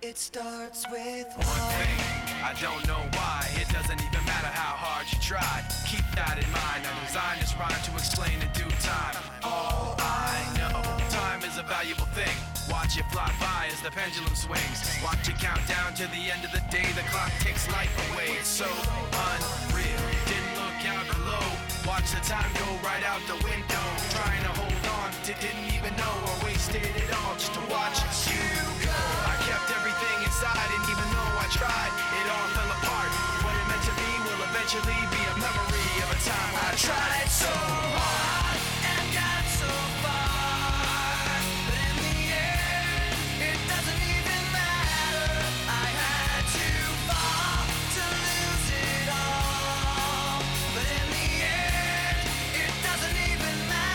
It starts with One thing, I don't know why. It doesn't even matter how hard you tried. Keep that in mind. I designed this rhyme to explain in due time. All I know, time is a valuable thing. Watch it fly by as the pendulum swings. Watch it count down to the end of the day. The clock takes life away. It's so unreal. Didn't look out below. Watch the time go right out the window. Trying to hold on to didn't even know or wasted it all just to watch you go. I kept everything inside, and even though I tried, it all fell apart. What it meant to be will eventually be a memory of a time when I tried so hard and got so far. But in the end, it doesn't even matter. I had to fall to lose it all. But in the end, it doesn't even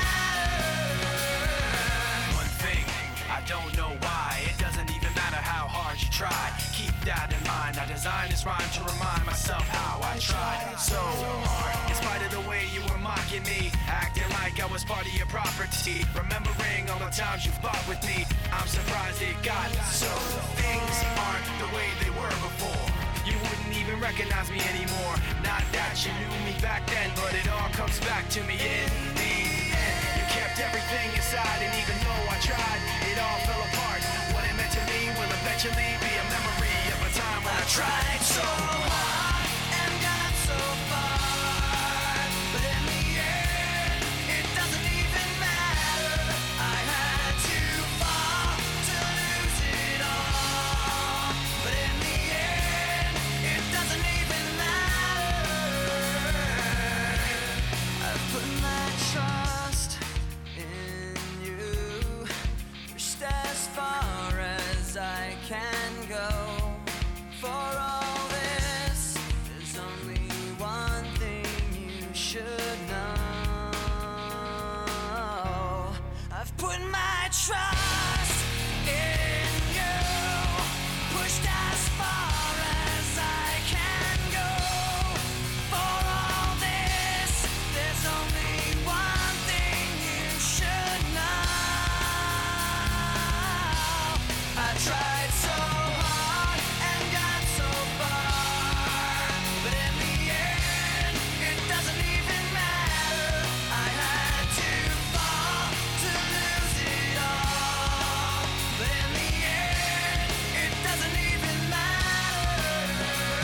matter. One thing, I don't know why. It doesn't even matter how hard you try. Keep that in mind. I designed this rhyme to remind myself how I tried so hard. In spite of the way you were mocking me, acting like I was part of your property. Remembering all the times you fought with me, I'm surprised it got so. Things aren't the way they were before. You wouldn't even recognize me anymore. Not that you knew me back then, but it all comes back to me in the end. You kept everything inside, and even though I tried, it all fell apart. What it meant to me will eventually be a memory of a time when I tried so hard and got so far. But in the end, it doesn't even matter. I had to fall to lose it all. But in the end, it doesn't even matter. I've put my trust in you, pushed as far as I can go. For all this, there's only one thing you should know. I've put my trust in you, pushed as far as I can go. For all this, there's only one thing you should know. I tried so hard and got so far, but in the end, it doesn't even matter. I had to fall to lose it all, but in the end, it doesn't even matter.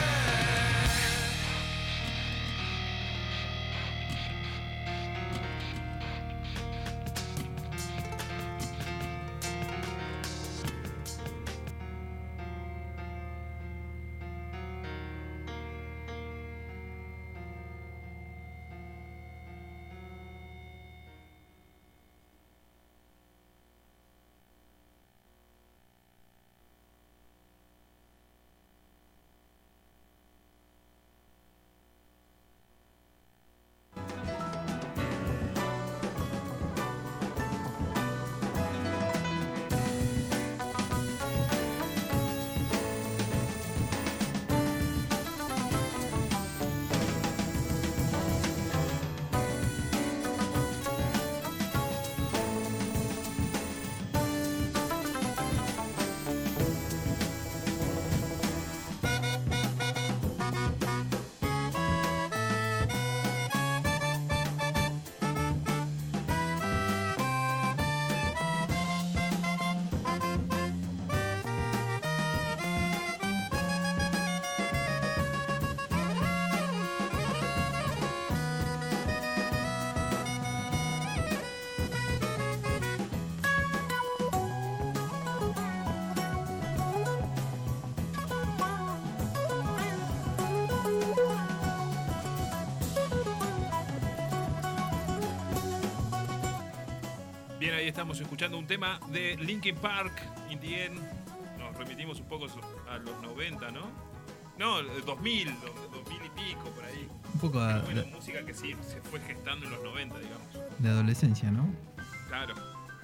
Bien, ahí estamos escuchando un tema de Linkin Park, In the End. Nos remitimos un poco a los 90, ¿no? No, 2000, 2000 y pico, por ahí. Un poco Pero bueno, música que sí se fue gestando en los 90, digamos. de adolescencia, ¿no? Claro.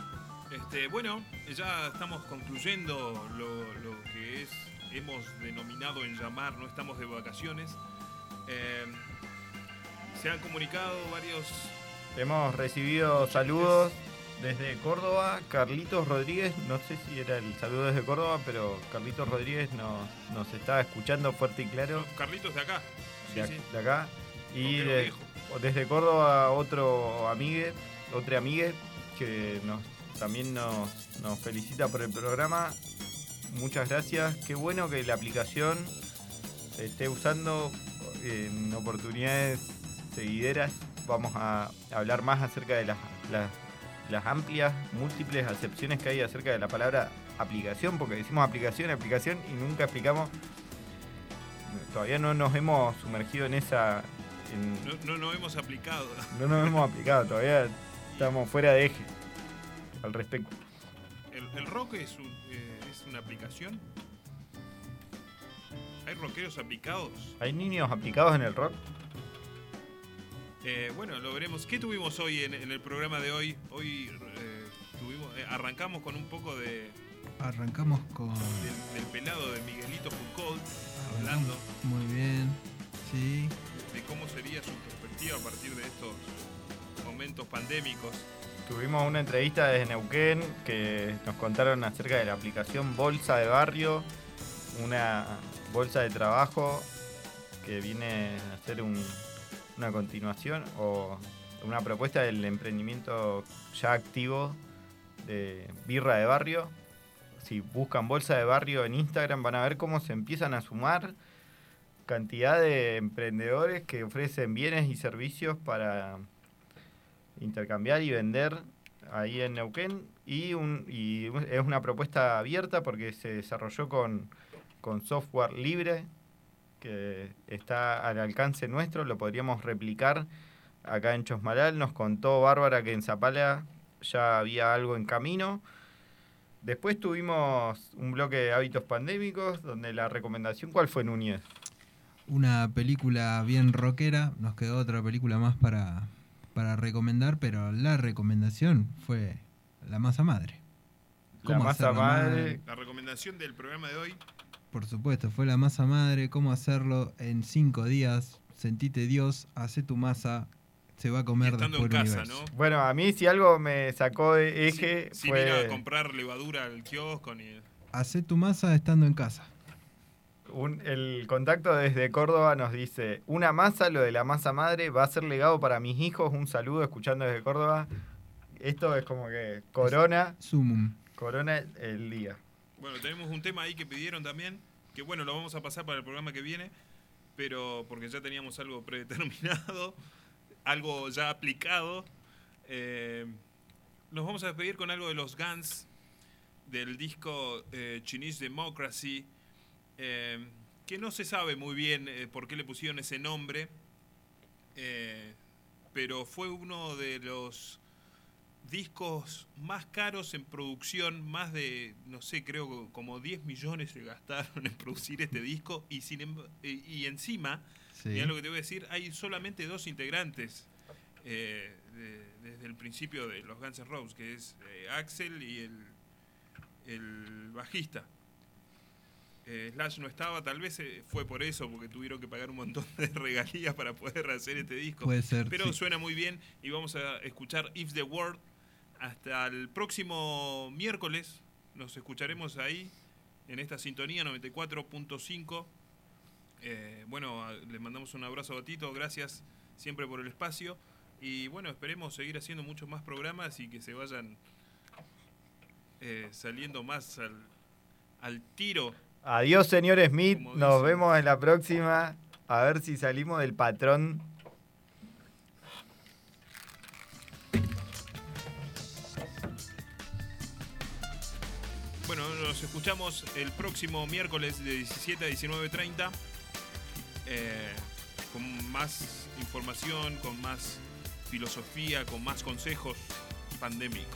Bueno, ya estamos concluyendo lo que hemos denominado en llamar, no estamos de vacaciones. Se han comunicado varios... Hemos recibido saludos Desde Córdoba, Carlitos Rodríguez, no sé si era el saludo desde Córdoba, pero Carlitos Rodríguez nos está escuchando fuerte y claro. Carlitos de acá. De acá. Y Rockero viejo. desde Córdoba otro amigue que también nos felicita por el programa. Muchas gracias. Qué bueno que la aplicación se esté usando en oportunidades seguideras. Vamos a hablar más acerca de las amplias, múltiples acepciones que hay acerca de la palabra aplicación, porque decimos aplicación y nunca explicamos. Todavía no nos hemos sumergido en esa... No nos hemos aplicado. No nos hemos aplicado, todavía estamos fuera de eje al respecto. ¿El rock es una aplicación? ¿Hay rockeros aplicados? ¿Hay niños aplicados en el rock? Bueno, lo veremos. ¿Qué tuvimos hoy en el programa de hoy? Hoy arrancamos con un poco de... Arrancamos con... Del pelado de Miguelito Foucault, hablando. Muy bien, sí. De cómo sería su perspectiva a partir de estos momentos pandémicos. Tuvimos una entrevista desde Neuquén que nos contaron acerca de la aplicación Bolsa de Barrio, una bolsa de trabajo que viene a ser una continuación o una propuesta del emprendimiento ya activo de Birra de Barrio. Si buscan Bolsa de Barrio en Instagram van a ver cómo se empiezan a sumar cantidad de emprendedores que ofrecen bienes y servicios para intercambiar y vender ahí en Neuquén y es una propuesta abierta porque se desarrolló con software libre que está al alcance nuestro, lo podríamos replicar acá en Chosmalal. Nos contó Bárbara que en Zapala ya había algo en camino. Después tuvimos un bloque de hábitos pandémicos donde la recomendación, ¿cuál fue, Núñez? Una película bien rockera, nos quedó otra película más para recomendar, pero la recomendación fue La Masa Madre. La Masa Madre. La recomendación del programa de hoy. Por supuesto, fue La Masa Madre, cómo hacerlo en 5 días. Sentite Dios, hacé tu masa, se va a comer estando después en el casa, universo. ¿no? Bueno, a mí si algo me sacó de eje sin fue... ir a comprar levadura al kiosco ni... Hacé tu masa estando en casa. El contacto desde Córdoba nos dice: una masa, lo de la masa madre, va a ser legado para mis hijos. Un saludo, escuchando desde Córdoba. Esto es como que corona el día. Bueno, tenemos un tema ahí que pidieron también, que bueno, lo vamos a pasar para el programa que viene, pero porque ya teníamos algo predeterminado, algo ya aplicado. Nos vamos a despedir con algo de los Guns, del disco Chinese Democracy, que no se sabe muy bien por qué le pusieron ese nombre, pero fue uno de los discos más caros en producción, más de, no sé, creo como 10 millones se gastaron en producir este disco, y encima, Sí. mirá lo que te voy a decir, hay solamente 2 integrantes desde el principio de los Guns N' Roses, que es Axel y el bajista. Slash no estaba, tal vez fue por eso, porque tuvieron que pagar un montón de regalías para poder hacer este disco. Puede ser, pero sí. suena muy bien y vamos a escuchar If the World. Hasta el próximo miércoles nos escucharemos ahí en esta sintonía 94.5. Bueno, le mandamos un abrazo a Tito, gracias siempre por el espacio y bueno, esperemos seguir haciendo muchos más programas y que se vayan saliendo más al tiro. Adiós, señor Smith. Como Nos dicen. vemos en la próxima. A ver si salimos del patrón. Bueno, nos escuchamos el próximo miércoles de 17 a 19:30 con más información, con más filosofía, con más consejos pandémicos.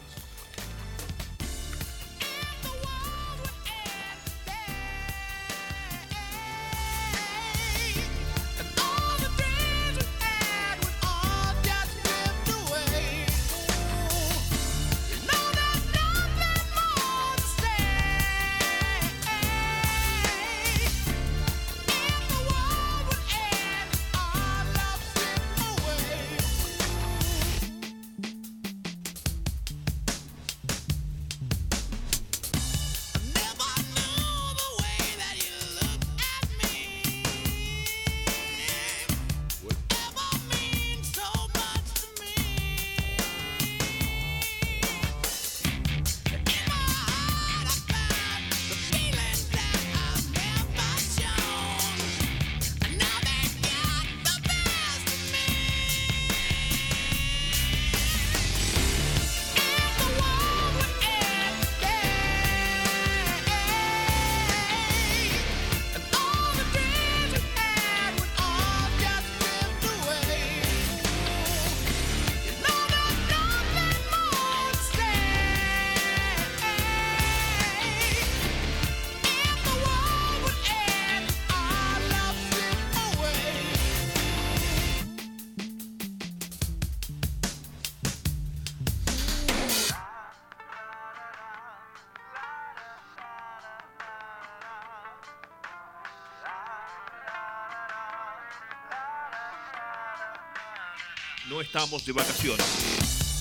no estamos de vacaciones.